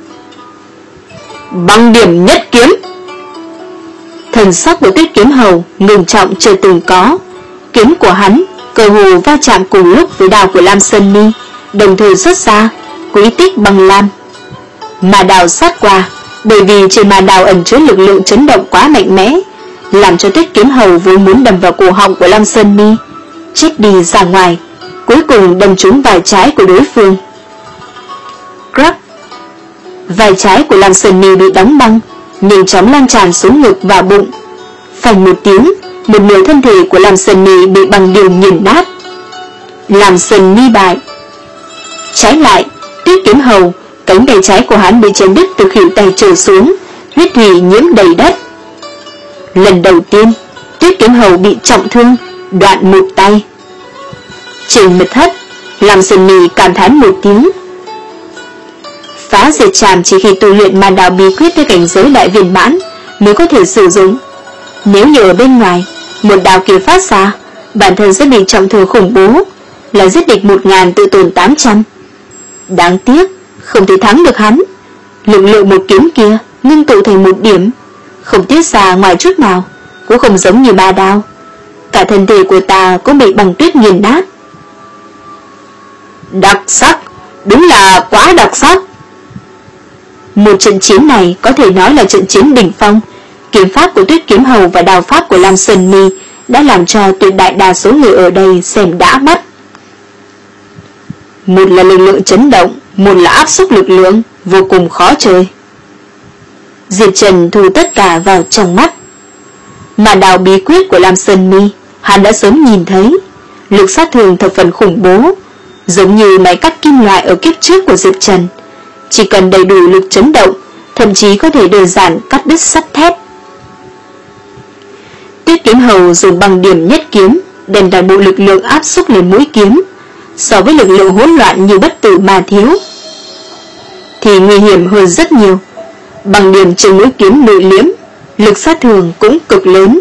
Băng điểm nhất kiếm. Thần sắc của Tuyết Kiếm Hầu ngừng trọng chưa từng có. Kiếm của hắn cơ hồ va chạm cùng lúc với đao của Lam Sơn Mi, đồng thời xuất ra quý tích băng lam. Mà đao sát qua, bởi vì trên mà đao ẩn chứa lực lượng chấn động quá mạnh mẽ, làm cho Tuyết Kiếm Hầu vốn muốn đâm vào cổ họng của Lam Sơn Mi, chết đi ra ngoài, cuối cùng đâm trúng vai trái của đối phương. Crack! Vai trái của Lam Sơn Mi bị đóng băng, nhanh chóng lan tràn xuống ngực và bụng. Phành một tiếng, một nửa thân thể của Lam Sơn Mi bị băng điều nghiền nát. Lam Sơn Mi bại. Trái lại, Tuyết Kiếm Hầu, cánh tay trái của hắn bị chém đứt từ khuỷu tay trở xuống, huyết thủy nhiễm đầy đất. Lần đầu tiên, Tuyết Kiếm Hầu bị trọng thương, đoạn một tay. Trên mật thất, Lam Sơn Mi cảm thán một tiếng. Phá diệt trảm chỉ khi tu luyện ma đạo bí quyết tới cảnh giới đại viên mãn mới có thể sử dụng. Nếu như ở bên ngoài, một đạo kia phát ra, bản thân sẽ bị trọng thương khủng bố, là giết địch một ngàn tự tổn tám trăm. Đáng tiếc, không thể thắng được hắn. Lực lượng một kiếm kia ngưng tụ thành một điểm, không tiết ra ngoài chút nào, cũng không giống như ba đao. Cả thân thể của ta cũng bị băng tuyết nghiền nát. Đặc sắc, đúng là quá đặc sắc. Một trận chiến này có thể nói là trận chiến đỉnh phong. Kiếm pháp của Tuyết Kiếm Hầu và đao pháp của Lam Sơn Mi đã làm cho tuyệt đại đa số người ở đây xem đã mắt. Một là lực lượng chấn động, một là áp xúc lực lượng, vô cùng khó chơi. Diệp Trần thu tất cả vào trong mắt. Mà đao bí quyết của Lam Sơn Mi, hắn đã sớm nhìn thấy, lực sát thương thập phần khủng bố, giống như máy cắt kim loại ở kiếp trước của Diệp Trần. Chỉ cần đầy đủ lực chấn động, thậm chí có thể đơn giản cắt đứt sắt thép. Tuyết Kiếm Hầu dùng bằng điểm nhất kiếm, đem toàn bộ lực lượng áp xúc lên mũi kiếm, so với lực lượng hỗn loạn như bất tử mà thiếu, thì nguy hiểm hơn rất nhiều. Bằng điểm trên mũi kiếm nội liễm, lực sát thương cũng cực lớn.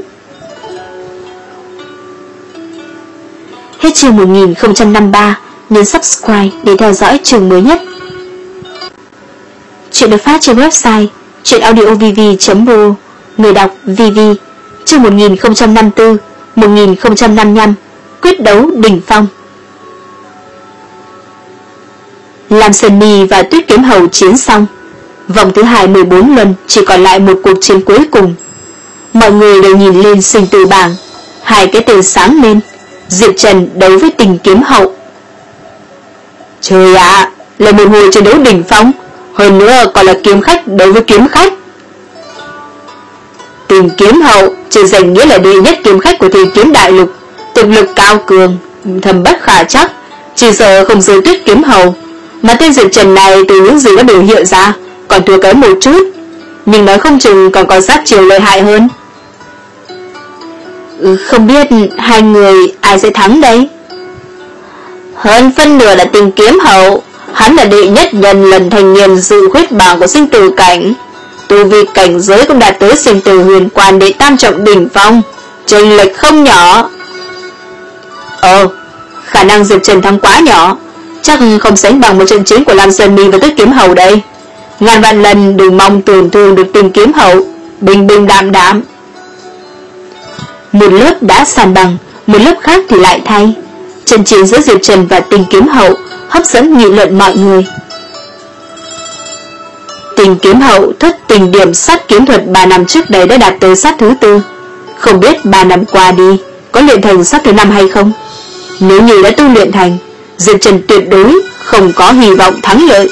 Hết chương một nghìn không trăm năm mươi ba, nhấn subscribe để theo dõi chương mới nhất. Chuyện được phát trên website chuyenaudiovv chấm ro. Người đọc vê vê. Chương một nghìn không trăm năm mươi tư, một nghìn không trăm năm mươi lăm. Quyết đấu đỉnh phong. Lam Sơn Mi và Tuyết Kiếm Hầu chiến xong, vòng thứ hai mười bốn luân chỉ còn lại một cuộc chiến cuối cùng. Mọi người đều nhìn lên sinh tử bảng, hai cái tên sáng lên: Diệp Trần đấu với Tình Kiếm Hậu. Trời ạ, à, là một hồi chiến đấu đỉnh phong, hơn nữa còn là kiếm khách đấu với kiếm khách. Tình Kiếm Hậu trên danh nghĩa là đệ nhất kiếm khách của Thiên Kiếm Đại Lục, thực lực cao cường, thầm bất khả chắc, chỉ sợ không rơi Tuyết Kiếm Hầu. Mà tên Diệp Trần này từ những gì đã biểu hiện ra còn thua kém một chút, nhưng nói không chừng còn có sát chiều lợi hại hơn. Ừ, không biết hai người ai sẽ thắng đây? Hơn phân nửa là Tình Kiếm Hầu. Hắn là đệ nhất nhân lần thành niên dự khuyết bảng của sinh tử cảnh, tu vi cảnh giới cũng đạt tới sinh tử huyền quan đệ tam trọng đỉnh phong, chênh lệch không nhỏ. Ờ, khả năng Diệp Trần thắng quá nhỏ, chắc không sánh bằng một trận chiến của Lam Sơn Mi và Tuyết Kiếm Hầu đây. Ngàn vạn lần đừng mong tổn thương được Tình Kiếm Hầu. Bình bình đạm đạm. Một lớp đã san bằng, một lớp khác thì lại thay. Trận chiến giữa Diệp Trần và Tình Kiếm Hậu hấp dẫn nghị luận mọi người. Tình Kiếm Hậu thất tình điểm sát kiếm thuật ba năm trước đây đã đạt tới sát thứ tư. Không biết ba năm qua đi có luyện thành sát thứ năm hay không? Nếu như đã tu luyện thành, Diệp Trần tuyệt đối không có hy vọng thắng lợi.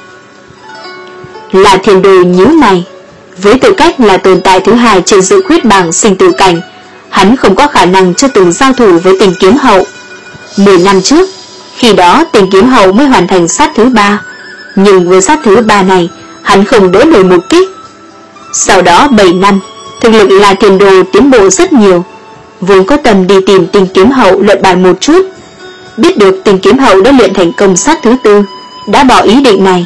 Là Thiên Đồ nhíu mày. Với tư cách là tồn tại thứ hai trên dự khuyết bảng sinh tử cảnh, hắn không có khả năng chưa từng giao thủ với Tình Kiếm Hậu. Mười năm trước, khi đó Tình Kiếm Hậu mới hoàn thành sát thứ ba, nhưng với sát thứ ba này, hắn không đỡ nổi một kích. Sau đó bảy năm, thực lực là Thiên Đồ tiến bộ rất nhiều, vốn có tâm đi tìm Tình Kiếm Hậu luận bàn một chút. Biết được Tình Kiếm Hậu đã luyện thành công sát thứ tư, đã bỏ ý định này.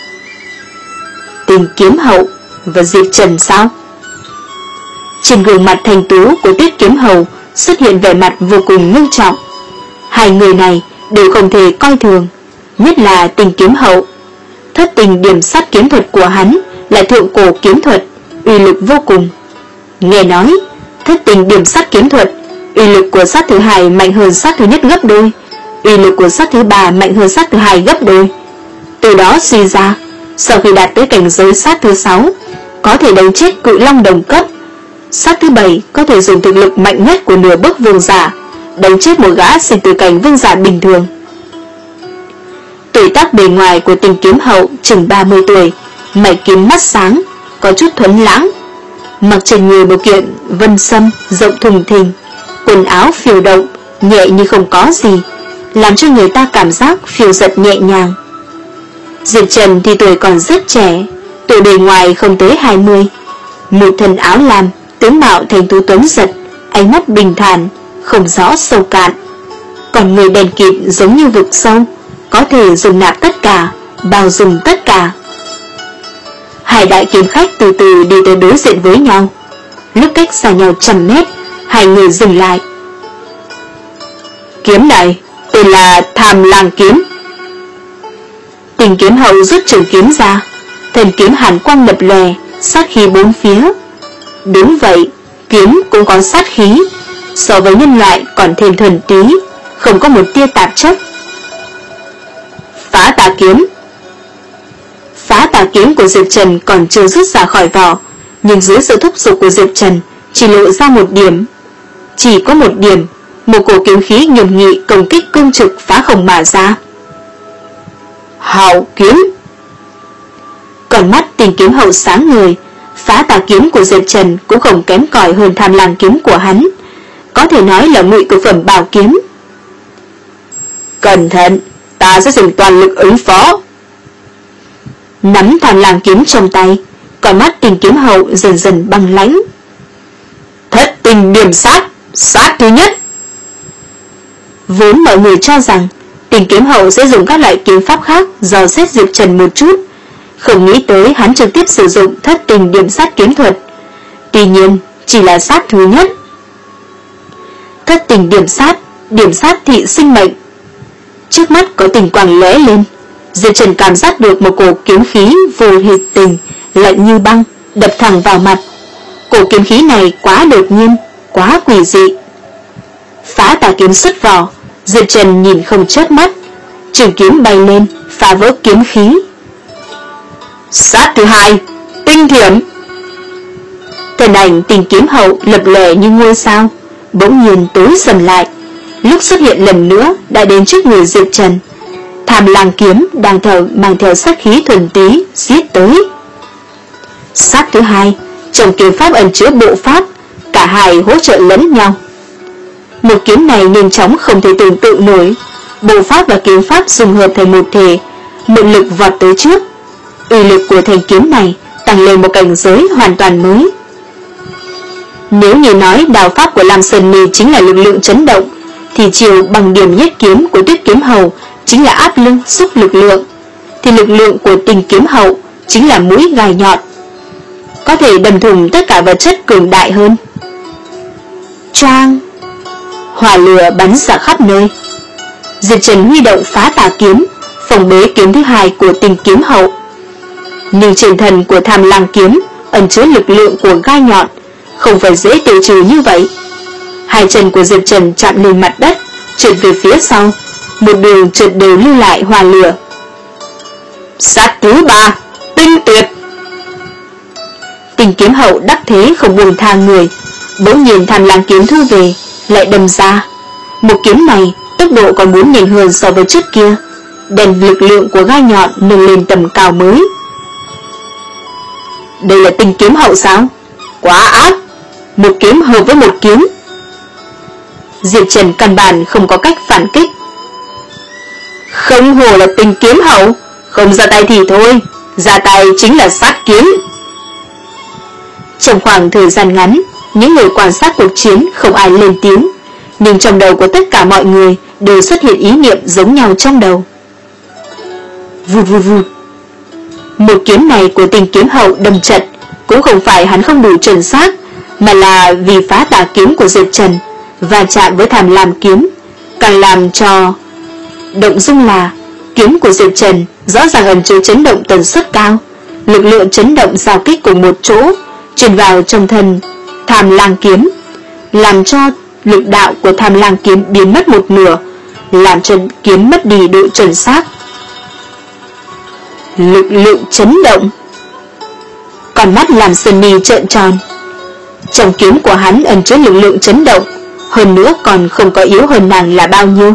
Tình Kiếm Hậu và Diệp Trần sao? Trên gương mặt thanh tú của Tuyết Kiếm Hầu xuất hiện vẻ mặt vô cùng nghiêm trọng. Hai người này đều không thể coi thường, nhất là Tình Kiếm Hậu. Thất tình điểm sát kiếm thuật của hắn là thượng cổ kiếm thuật, uy lực vô cùng. Nghe nói thất tình điểm sát kiếm thuật, uy lực của sát thứ hai mạnh hơn sát thứ nhất gấp đôi, uy lực của sát thứ ba mạnh hơn sát thứ hai gấp đôi. Từ đó suy ra, sau khi đạt tới cảnh giới sát thứ sáu, có thể đánh chết cự long đồng cấp. Sát thứ bảy có thể dùng thực lực mạnh nhất của nửa bước vương giả, đánh chết một gã sinh tử cảnh vương giả bình thường. Tuổi tác bề ngoài của Tình Kiếm Hậu chừng ba mươi tuổi, mày kiếm mắt sáng, có chút thuần lãng, mặc trên người một kiện vân sâm rộng thùng thình, quần áo phiêu động nhẹ như không có gì, làm cho người ta cảm giác phiêu giật nhẹ nhàng. Diệp Trần thì tuổi còn rất trẻ, tuổi bề ngoài không tới hai mươi, một thân áo lam, tướng mạo thành tú tuấn giật, ánh mắt bình thản, không rõ sâu cạn. Còn người đèn kịt giống như vực sâu, có thể dùng nạp tất cả, bao dung tất cả. Hai đại kiếm khách từ từ đi tới đối diện với nhau. Lúc cách xa nhau trăm mét, hai người dừng lại. Kiếm này tên là Tham Lang Kiếm. Tình Kiếm Hậu rút trường kiếm ra, thần kiếm hàn quang lập lòe, sát khí bốn phía. Đúng vậy, kiếm cũng có sát khí, so với nhân loại còn thêm thuần túy, không có một tia tạp chất. Phá Tà Kiếm. Phá Tà Kiếm của Diệp Trần còn chưa rút ra khỏi vỏ, nhưng dưới sự thúc giục của Diệp Trần chỉ lộ ra một điểm. Chỉ có một điểm, một cổ kiếm khí nghiêm nghị công kích cương trực phá không mà ra. Hạo Kiếm. Còn mắt Tình Kiếm Hậu sáng người, Phá Tà Kiếm của Diệp Trần cũng không kém cỏi hơn Tham Lang Kiếm của hắn, có thể nói là ngụy cực phẩm bảo kiếm. Cẩn thận, ta sẽ dùng toàn lực ứng phó. Nắm Tham Lang Kiếm trong tay, còn mắt Tình Kiếm Hậu dần dần băng lãnh. Thất tình điểm sát, sát thứ nhất. Vốn mọi người cho rằng Tình Kiếm Hậu sẽ dùng các loại kiếm pháp khác dò xét Diệp Trần một chút, không nghĩ tới hắn trực tiếp sử dụng thất tình điểm sát kiếm thuật. Tuy nhiên chỉ là sát thứ nhất. Thất tình điểm sát, điểm sát thị sinh mệnh. Trước mắt có tình quang lóe lên, Diệp Trần cảm giác được một cổ kiếm khí vô hình tình, lạnh như băng, đập thẳng vào mặt. Cổ kiếm khí này quá đột nhiên, quá quỷ dị. Phá Tà Kiếm xuất vỏ, Diệp Trần nhìn không chớp mắt, trường kiếm bay lên, phá vỡ kiếm khí. Sát thứ hai, Tinh Thiểm. Thân ảnh Tình Kiếm Hậu lập lòe như ngôi sao, bỗng nhiên tối dần lại. Lúc xuất hiện lần nữa đã đến trước người Diệp Trần. Tham Lang Kiếm đang thở mang theo sát khí thuần túy giết tới. Sát thứ hai, trong kiếm pháp ẩn chứa bộ pháp, cả hai hỗ trợ lẫn nhau. Một kiếm này nhanh chóng không thể tưởng tượng nổi. Bộ pháp và kiếm pháp dung hợp thành một thể, mượn lực vọt tới trước. Uy lực của thanh kiếm này tăng lên một cảnh giới hoàn toàn mới. Nếu như nói đao pháp của Lam Sơn Mi chính là lực lượng chấn động, thì chiều bằng điểm nhất kiếm của Tuyết Kiếm Hầu chính là áp lưng xúc lực lượng, thì lực lượng của Tình Kiếm Hậu chính là mũi gai nhọn, có thể đâm thủng tất cả vật chất cường đại hơn. Choang! Hỏa lửa bắn ra khắp nơi. Diệp Trần huy động phá tà kiếm, phòng bế kiếm thứ hai của Tình Kiếm Hậu. Nhưng trên thân của Tham Lang kiếm ẩn chứa lực lượng của gai nhọn, không phải dễ tiêu trừ như vậy. Hai chân của Diệp Trần chạm lên mặt đất, trượt về phía sau, một đường trượt đều lưu lại hỏa lửa. Sát thứ ba, tinh tuyệt! Tình Kiếm Hậu đắc thế không buông tha người, bỗng nhiên Tham Lang kiếm thu về, lại đâm ra. Một kiếm này tốc độ còn muốn nhanh hơn so với trước kia, đem lực lượng của gai nhọn nâng lên tầm cao mới. Đây là Tình Kiếm Hậu sao? Quá ác! Một kiếm hợp với một kiếm. Diệp Trần căn bản không có cách phản kích. Không hồ là Tình Kiếm Hậu, không ra tay thì thôi, ra tay chính là sát kiếm. Trong khoảng thời gian ngắn, những người quan sát cuộc chiến không ai lên tiếng, nhưng trong đầu của tất cả mọi người đều xuất hiện ý niệm giống nhau trong đầu. Vụt vụt vụt. Một kiếm này của Tình Kiếm Hậu đâm chật, cũng không phải hắn không đủ chuẩn xác, mà là vì phá tà kiếm của Diệp Trần và chạm với Tham Lam kiếm, càng làm cho động dung là kiếm của Diệp Trần rõ ràng ẩn chứa chấn động tần suất cao, lực lượng chấn động giao kích cùng một chỗ truyền vào trong thân Tham Lang kiếm, làm cho lực đạo của Tham Lang kiếm biến mất một nửa, làm cho kiếm mất đi độ chuẩn xác. Lực lượng chấn động. Con mắt làm Sơn Mi trợn tròn. Trong kiếm của hắn ẩn chứa lực lượng chấn động, hơn nữa còn không có yếu hơn nàng là bao nhiêu.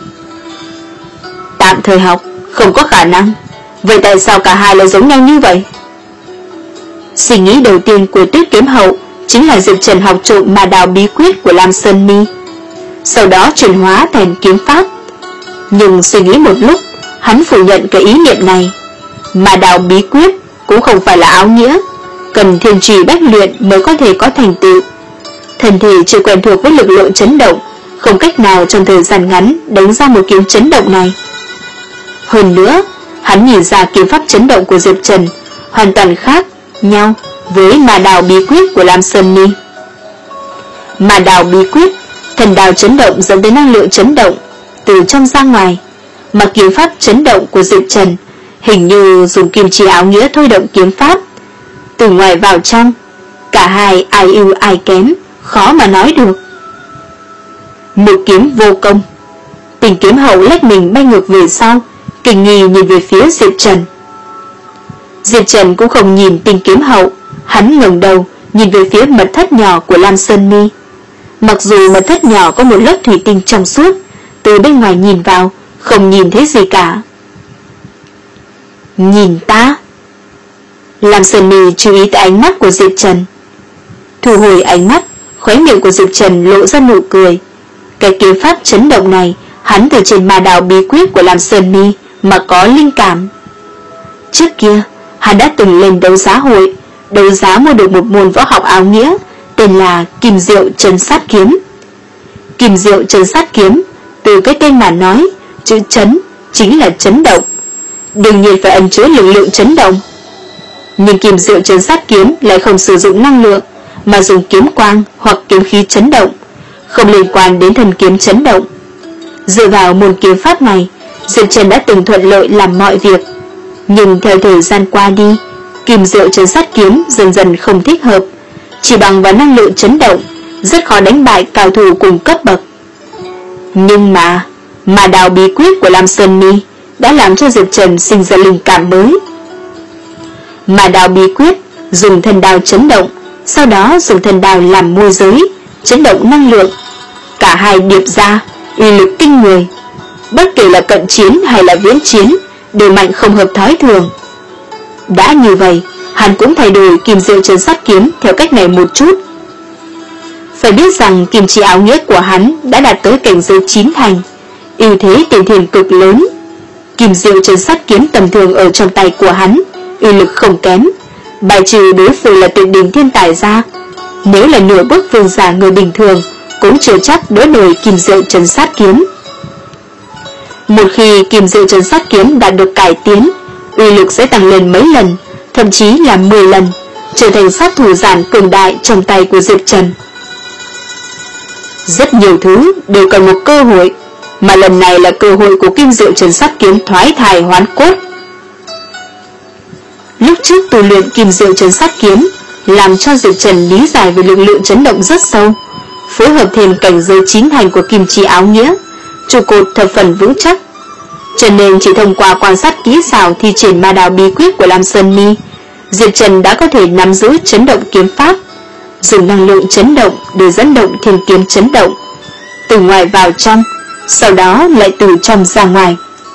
Tạm thời học, không có khả năng. Vậy tại sao cả hai lại giống nhau như vậy? Suy nghĩ đầu tiên của Tuyết Kiếm Hậu chính là Diệp Trần học trộm Ma Đao bí quyết của Lam Sơn Mi, sau đó chuyển hóa thành kiếm pháp. Nhưng suy nghĩ một lúc, hắn phủ nhận cái ý niệm này. Ma Đao bí quyết cũng không phải là áo nghĩa, cần thiên trì bách luyện mới có thể có thành tựu. Thân thể chưa quen thuộc với lực lượng chấn động, không cách nào trong thời gian ngắn đánh ra một kiếm chấn động này. Hơn nữa, hắn nhìn ra kiếm pháp chấn động của Diệp Trần hoàn toàn khác nhau với Ma Đao bí quyết của Lam Sơn Mi. Ma Đao bí quyết, thần đao chấn động dẫn tới năng lượng chấn động từ trong ra ngoài, mà kiếm pháp chấn động của Diệp Trần hình như dùng kim chỉ áo nghĩa thôi động kiếm pháp từ ngoài vào trong. Cả hai ai ưu ai kém, khó mà nói được. Một kiếm vô công. Tình Kiếm Hậu lách mình bay ngược về sau, kinh nghi nhìn về phía Diệp Trần. Diệp Trần cũng không nhìn Tình Kiếm Hậu, hắn ngẩng đầu nhìn về phía mật thất nhỏ của Lam Sơn Mi. Mặc dù mật thất nhỏ có một lớp thủy tinh trong suốt, từ bên ngoài nhìn vào không nhìn thấy gì cả. Nhìn ta. Lam Sơn Mi chú ý tới ánh mắt của Diệp Trần. Thu hồi ánh mắt, khóe miệng của Diệp Trần lộ ra nụ cười. Cái kiếm pháp chấn động này hắn từ trên Ma Đao bí quyết của Lam Sơn Mi mà có linh cảm. Trước kia hắn đã từng lên đấu giá hội, đấu giá mua được một môn võ học áo nghĩa tên là Kim Diệu Chân Sát Kiếm. Kim Diệu Chân Sát Kiếm, từ cái tên mà nói, chữ chấn chính là chấn động, đương nhiên phải ẩn chứa lực lượng chấn động. Nhưng Kim Diệu Chân Sát Kiếm lại không sử dụng năng lượng, mà dùng kiếm quang hoặc kiếm khí chấn động, không liên quan đến thần kiếm chấn động. Dựa vào môn kiếm pháp này, Diệp Trần đã từng thuận lợi làm mọi việc. Nhưng theo thời gian qua đi, Kim Diệu Chân Sát Kiếm dần dần không thích hợp, chỉ bằng vào năng lượng chấn động rất khó đánh bại cao thủ cùng cấp bậc. Nhưng mà Ma Đao bí quyết của Lam Sơn Mi đã làm cho Diệp Trần sinh ra linh cảm mới. Ma Đao bí quyết dùng thần đao chấn động, sau đó dùng thần đao làm môi giới, chấn động năng lượng. Cả hai điệp ra, uy lực kinh người. Bất kể là cận chiến hay là viễn chiến, đều mạnh không hợp thói thường. Đã như vậy, hắn cũng thay đổi Kim Diệu Chân Sát Kiếm theo cách này một chút. Phải biết rằng kim chi áo nghĩa của hắn đã đạt tới cảnh giới chín thành, ưu thế tiền thiền cực lớn. Kim diệu chân sát kiếm tầm thường ở trong tay của hắn, uy lực không kém, bài trừ đối phương là tuyệt đỉnh thiên tài ra, nếu là nửa bước vương giả người bình thường cũng chưa chắc đối nổi kim diệu chân sát kiếm. Một khi kim diệu chân sát kiếm đạt được cải tiến, uy lực sẽ tăng lên mấy lần, thậm chí là mười lần, trở thành sát thủ giản cường đại trong tay của Diệp Trần. Rất nhiều thứ đều cần một cơ hội, mà lần này là cơ hội của kim diệu trần sát kiếm thoái thai hoán cốt. Lúc trước tu luyện kim diệu trần sát kiếm làm cho Diệp Trần lý giải về lực lượng chấn động rất sâu, phối hợp thêm cảnh giới chín thành của kim chi áo nghĩa, trụ cột thập phần vững chắc. Cho nên chỉ thông qua quan sát kỹ xảo thi triển ma đào bí quyết của Lam Sơn Mi, Diệp Trần đã có thể nắm giữ chấn động kiếm pháp, dùng năng lượng chấn động để dẫn động thiên kiếm chấn động, từ ngoài vào trong, sau đó lại từ trong ra ngoài.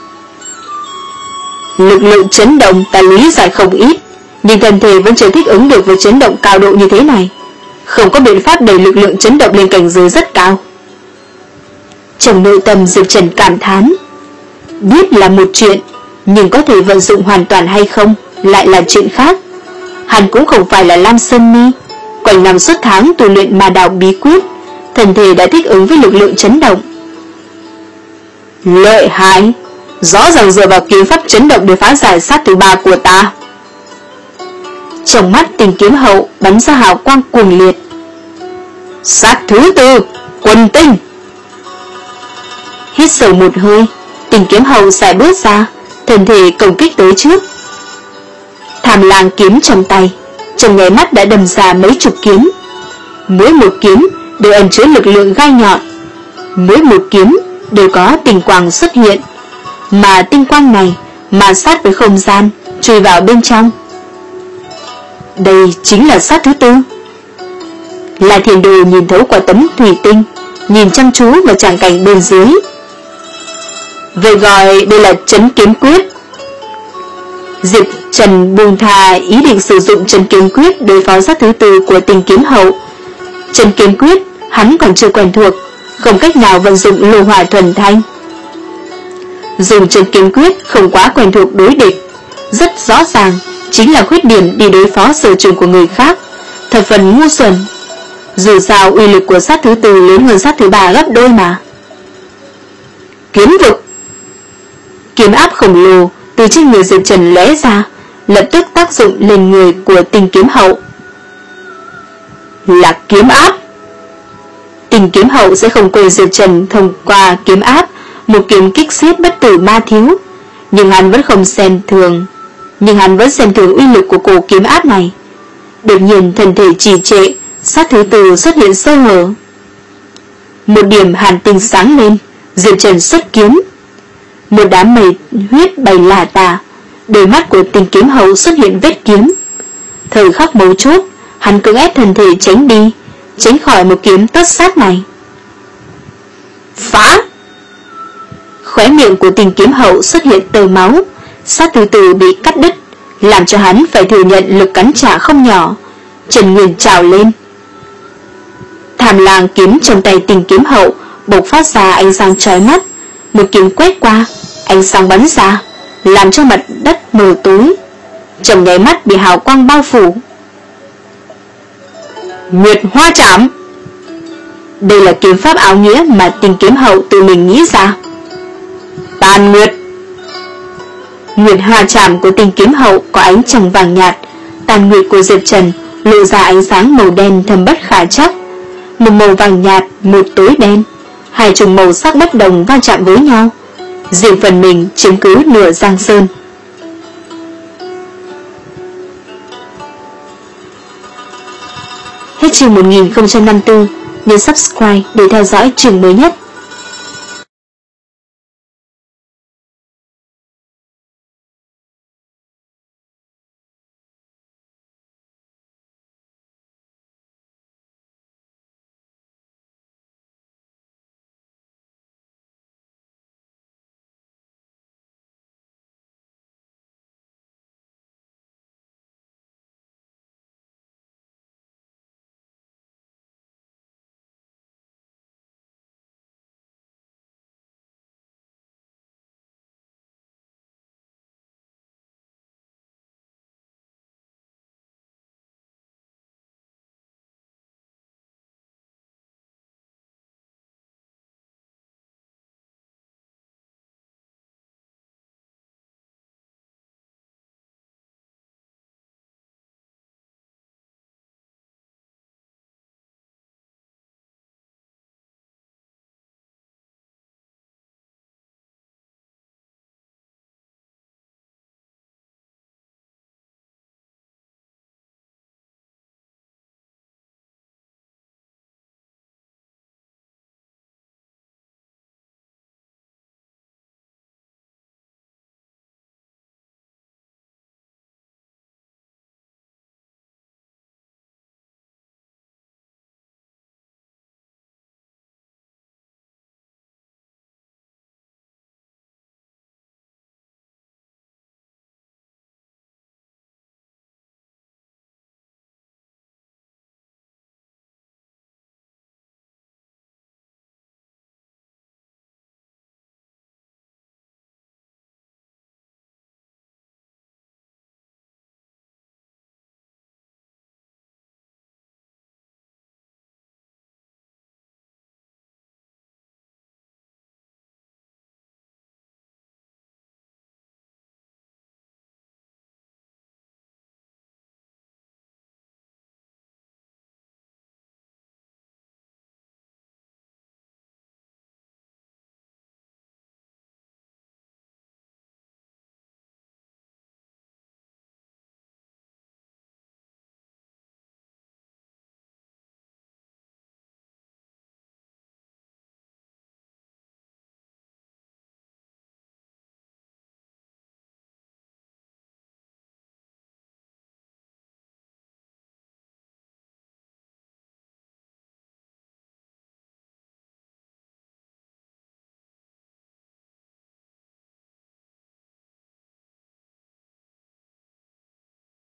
Lực lượng chấn động ta lý giải không ít, nhưng thân thể vẫn chưa thích ứng được với chấn động cao độ như thế này, không có biện pháp đẩy lực lượng chấn động lên cảnh giới rất cao. Trong nội tâm Diệp Trần cảm thán, biết là một chuyện, nhưng có thể vận dụng hoàn toàn hay không lại là chuyện khác. Hắn cũng không phải là Lam Sơn Mi, quanh năm suốt tháng tu luyện ma đạo bí quyết, thân thể đã thích ứng với lực lượng chấn động. Lợi hại, rõ ràng dựa vào kiếm pháp chấn động để phá giải sát thứ ba của ta. Trong mắt Tình Kiếm Hậu bắn ra hào quang cuồng liệt. Sát thứ tư, Quân Tinh. Hít sâu một hơi, Tình Kiếm Hậu xài bước ra, thân thể công kích tới trước. Tham Lang kiếm trong tay, trong nháy mắt đã đâm ra mấy chục kiếm. Mỗi một kiếm đều ẩn chứa lực lượng gai nhọn, mỗi một kiếm đều có tinh quang xuất hiện, mà tinh quang này ma sát với không gian, chui vào bên trong. Đây chính là sát thứ tư. Là Thiền Đồ nhìn thấu qua tấm thủy tinh, nhìn chăm chú vào tràng cảnh bên dưới. Về gọi đây là Chấn Kiếm Quyết. Diệp Trần buông thà ý định sử dụng Chấn Kiếm Quyết đối phó sát thứ tư của Tình Kiếm Hậu. Chấn Kiếm Quyết hắn còn chưa quen thuộc, không cách nào vận dụng lô hỏa thuần thanh. Dùng Chấn Kiếm Quyết không quá quen thuộc đối địch, rất rõ ràng chính là khuyết điểm đi đối phó sở trường của người khác, thật phần ngu xuẩn. Dù sao uy lực của sát thứ tư lớn hơn sát thứ ba gấp đôi mà. Kiếm vực. Kiếm áp khổng lồ từ trên người Diệp Trần lóe ra, lập tức tác dụng lên người của Tình Kiếm Hậu. Là kiếm áp. Tình Kiếm Hậu sẽ không quên Diệp Trần thông qua kiếm áp, một kiếm kích xiết bất tử ma thiếu, nhưng hắn vẫn không xem thường, nhưng hắn vẫn xem thường uy lực của cổ kiếm áp này. Đột nhiên thân thể trì trệ, sát thứ tư xuất hiện sơ hở. Một điểm hàn tinh sáng lên, Diệp Trần xuất kiếm. Một đám mây huyết bay lả tả, đôi mắt của Tình Kiếm Hậu xuất hiện vết kiếm. Thời khắc mấu chốt, hắn cưỡng ép thân thể tránh đi, tránh khỏi một kiếm tất sát này. Phá! Khóe miệng của Tình Kiếm Hậu xuất hiện tơ máu, sát thứ tư bị cắt đứt, làm cho hắn phải thừa nhận lực cắn trả không nhỏ. Trần Nguyên trào lên. Tham Lang kiếm trong tay Tình Kiếm Hậu bộc phát ra ánh sáng chói mắt, một kiếm quét qua, ánh sáng bắn ra, làm cho mặt đất mờ tối, trong nháy mắt bị hào quang bao phủ. Nguyệt Hoa Trảm. Đây là kiếm pháp áo nghĩa mà Tình Kiếm Hậu tự mình nghĩ ra. Tàn Nguyệt. Nguyệt Hoa Trảm của Tình Kiếm Hậu có ánh trăng vàng nhạt, Tàn Nguyệt của Diệp Trần lộ ra ánh sáng màu đen thâm bất khả trắc, một màu vàng nhạt, một tối đen, hai chủng màu sắc bất đồng va chạm với nhau, riêng phần mình chiếm cứ nửa giang sơn. Hết chương một nghìn không trăm năm mươi tư, nhấn subscribe để theo dõi chương mới nhất.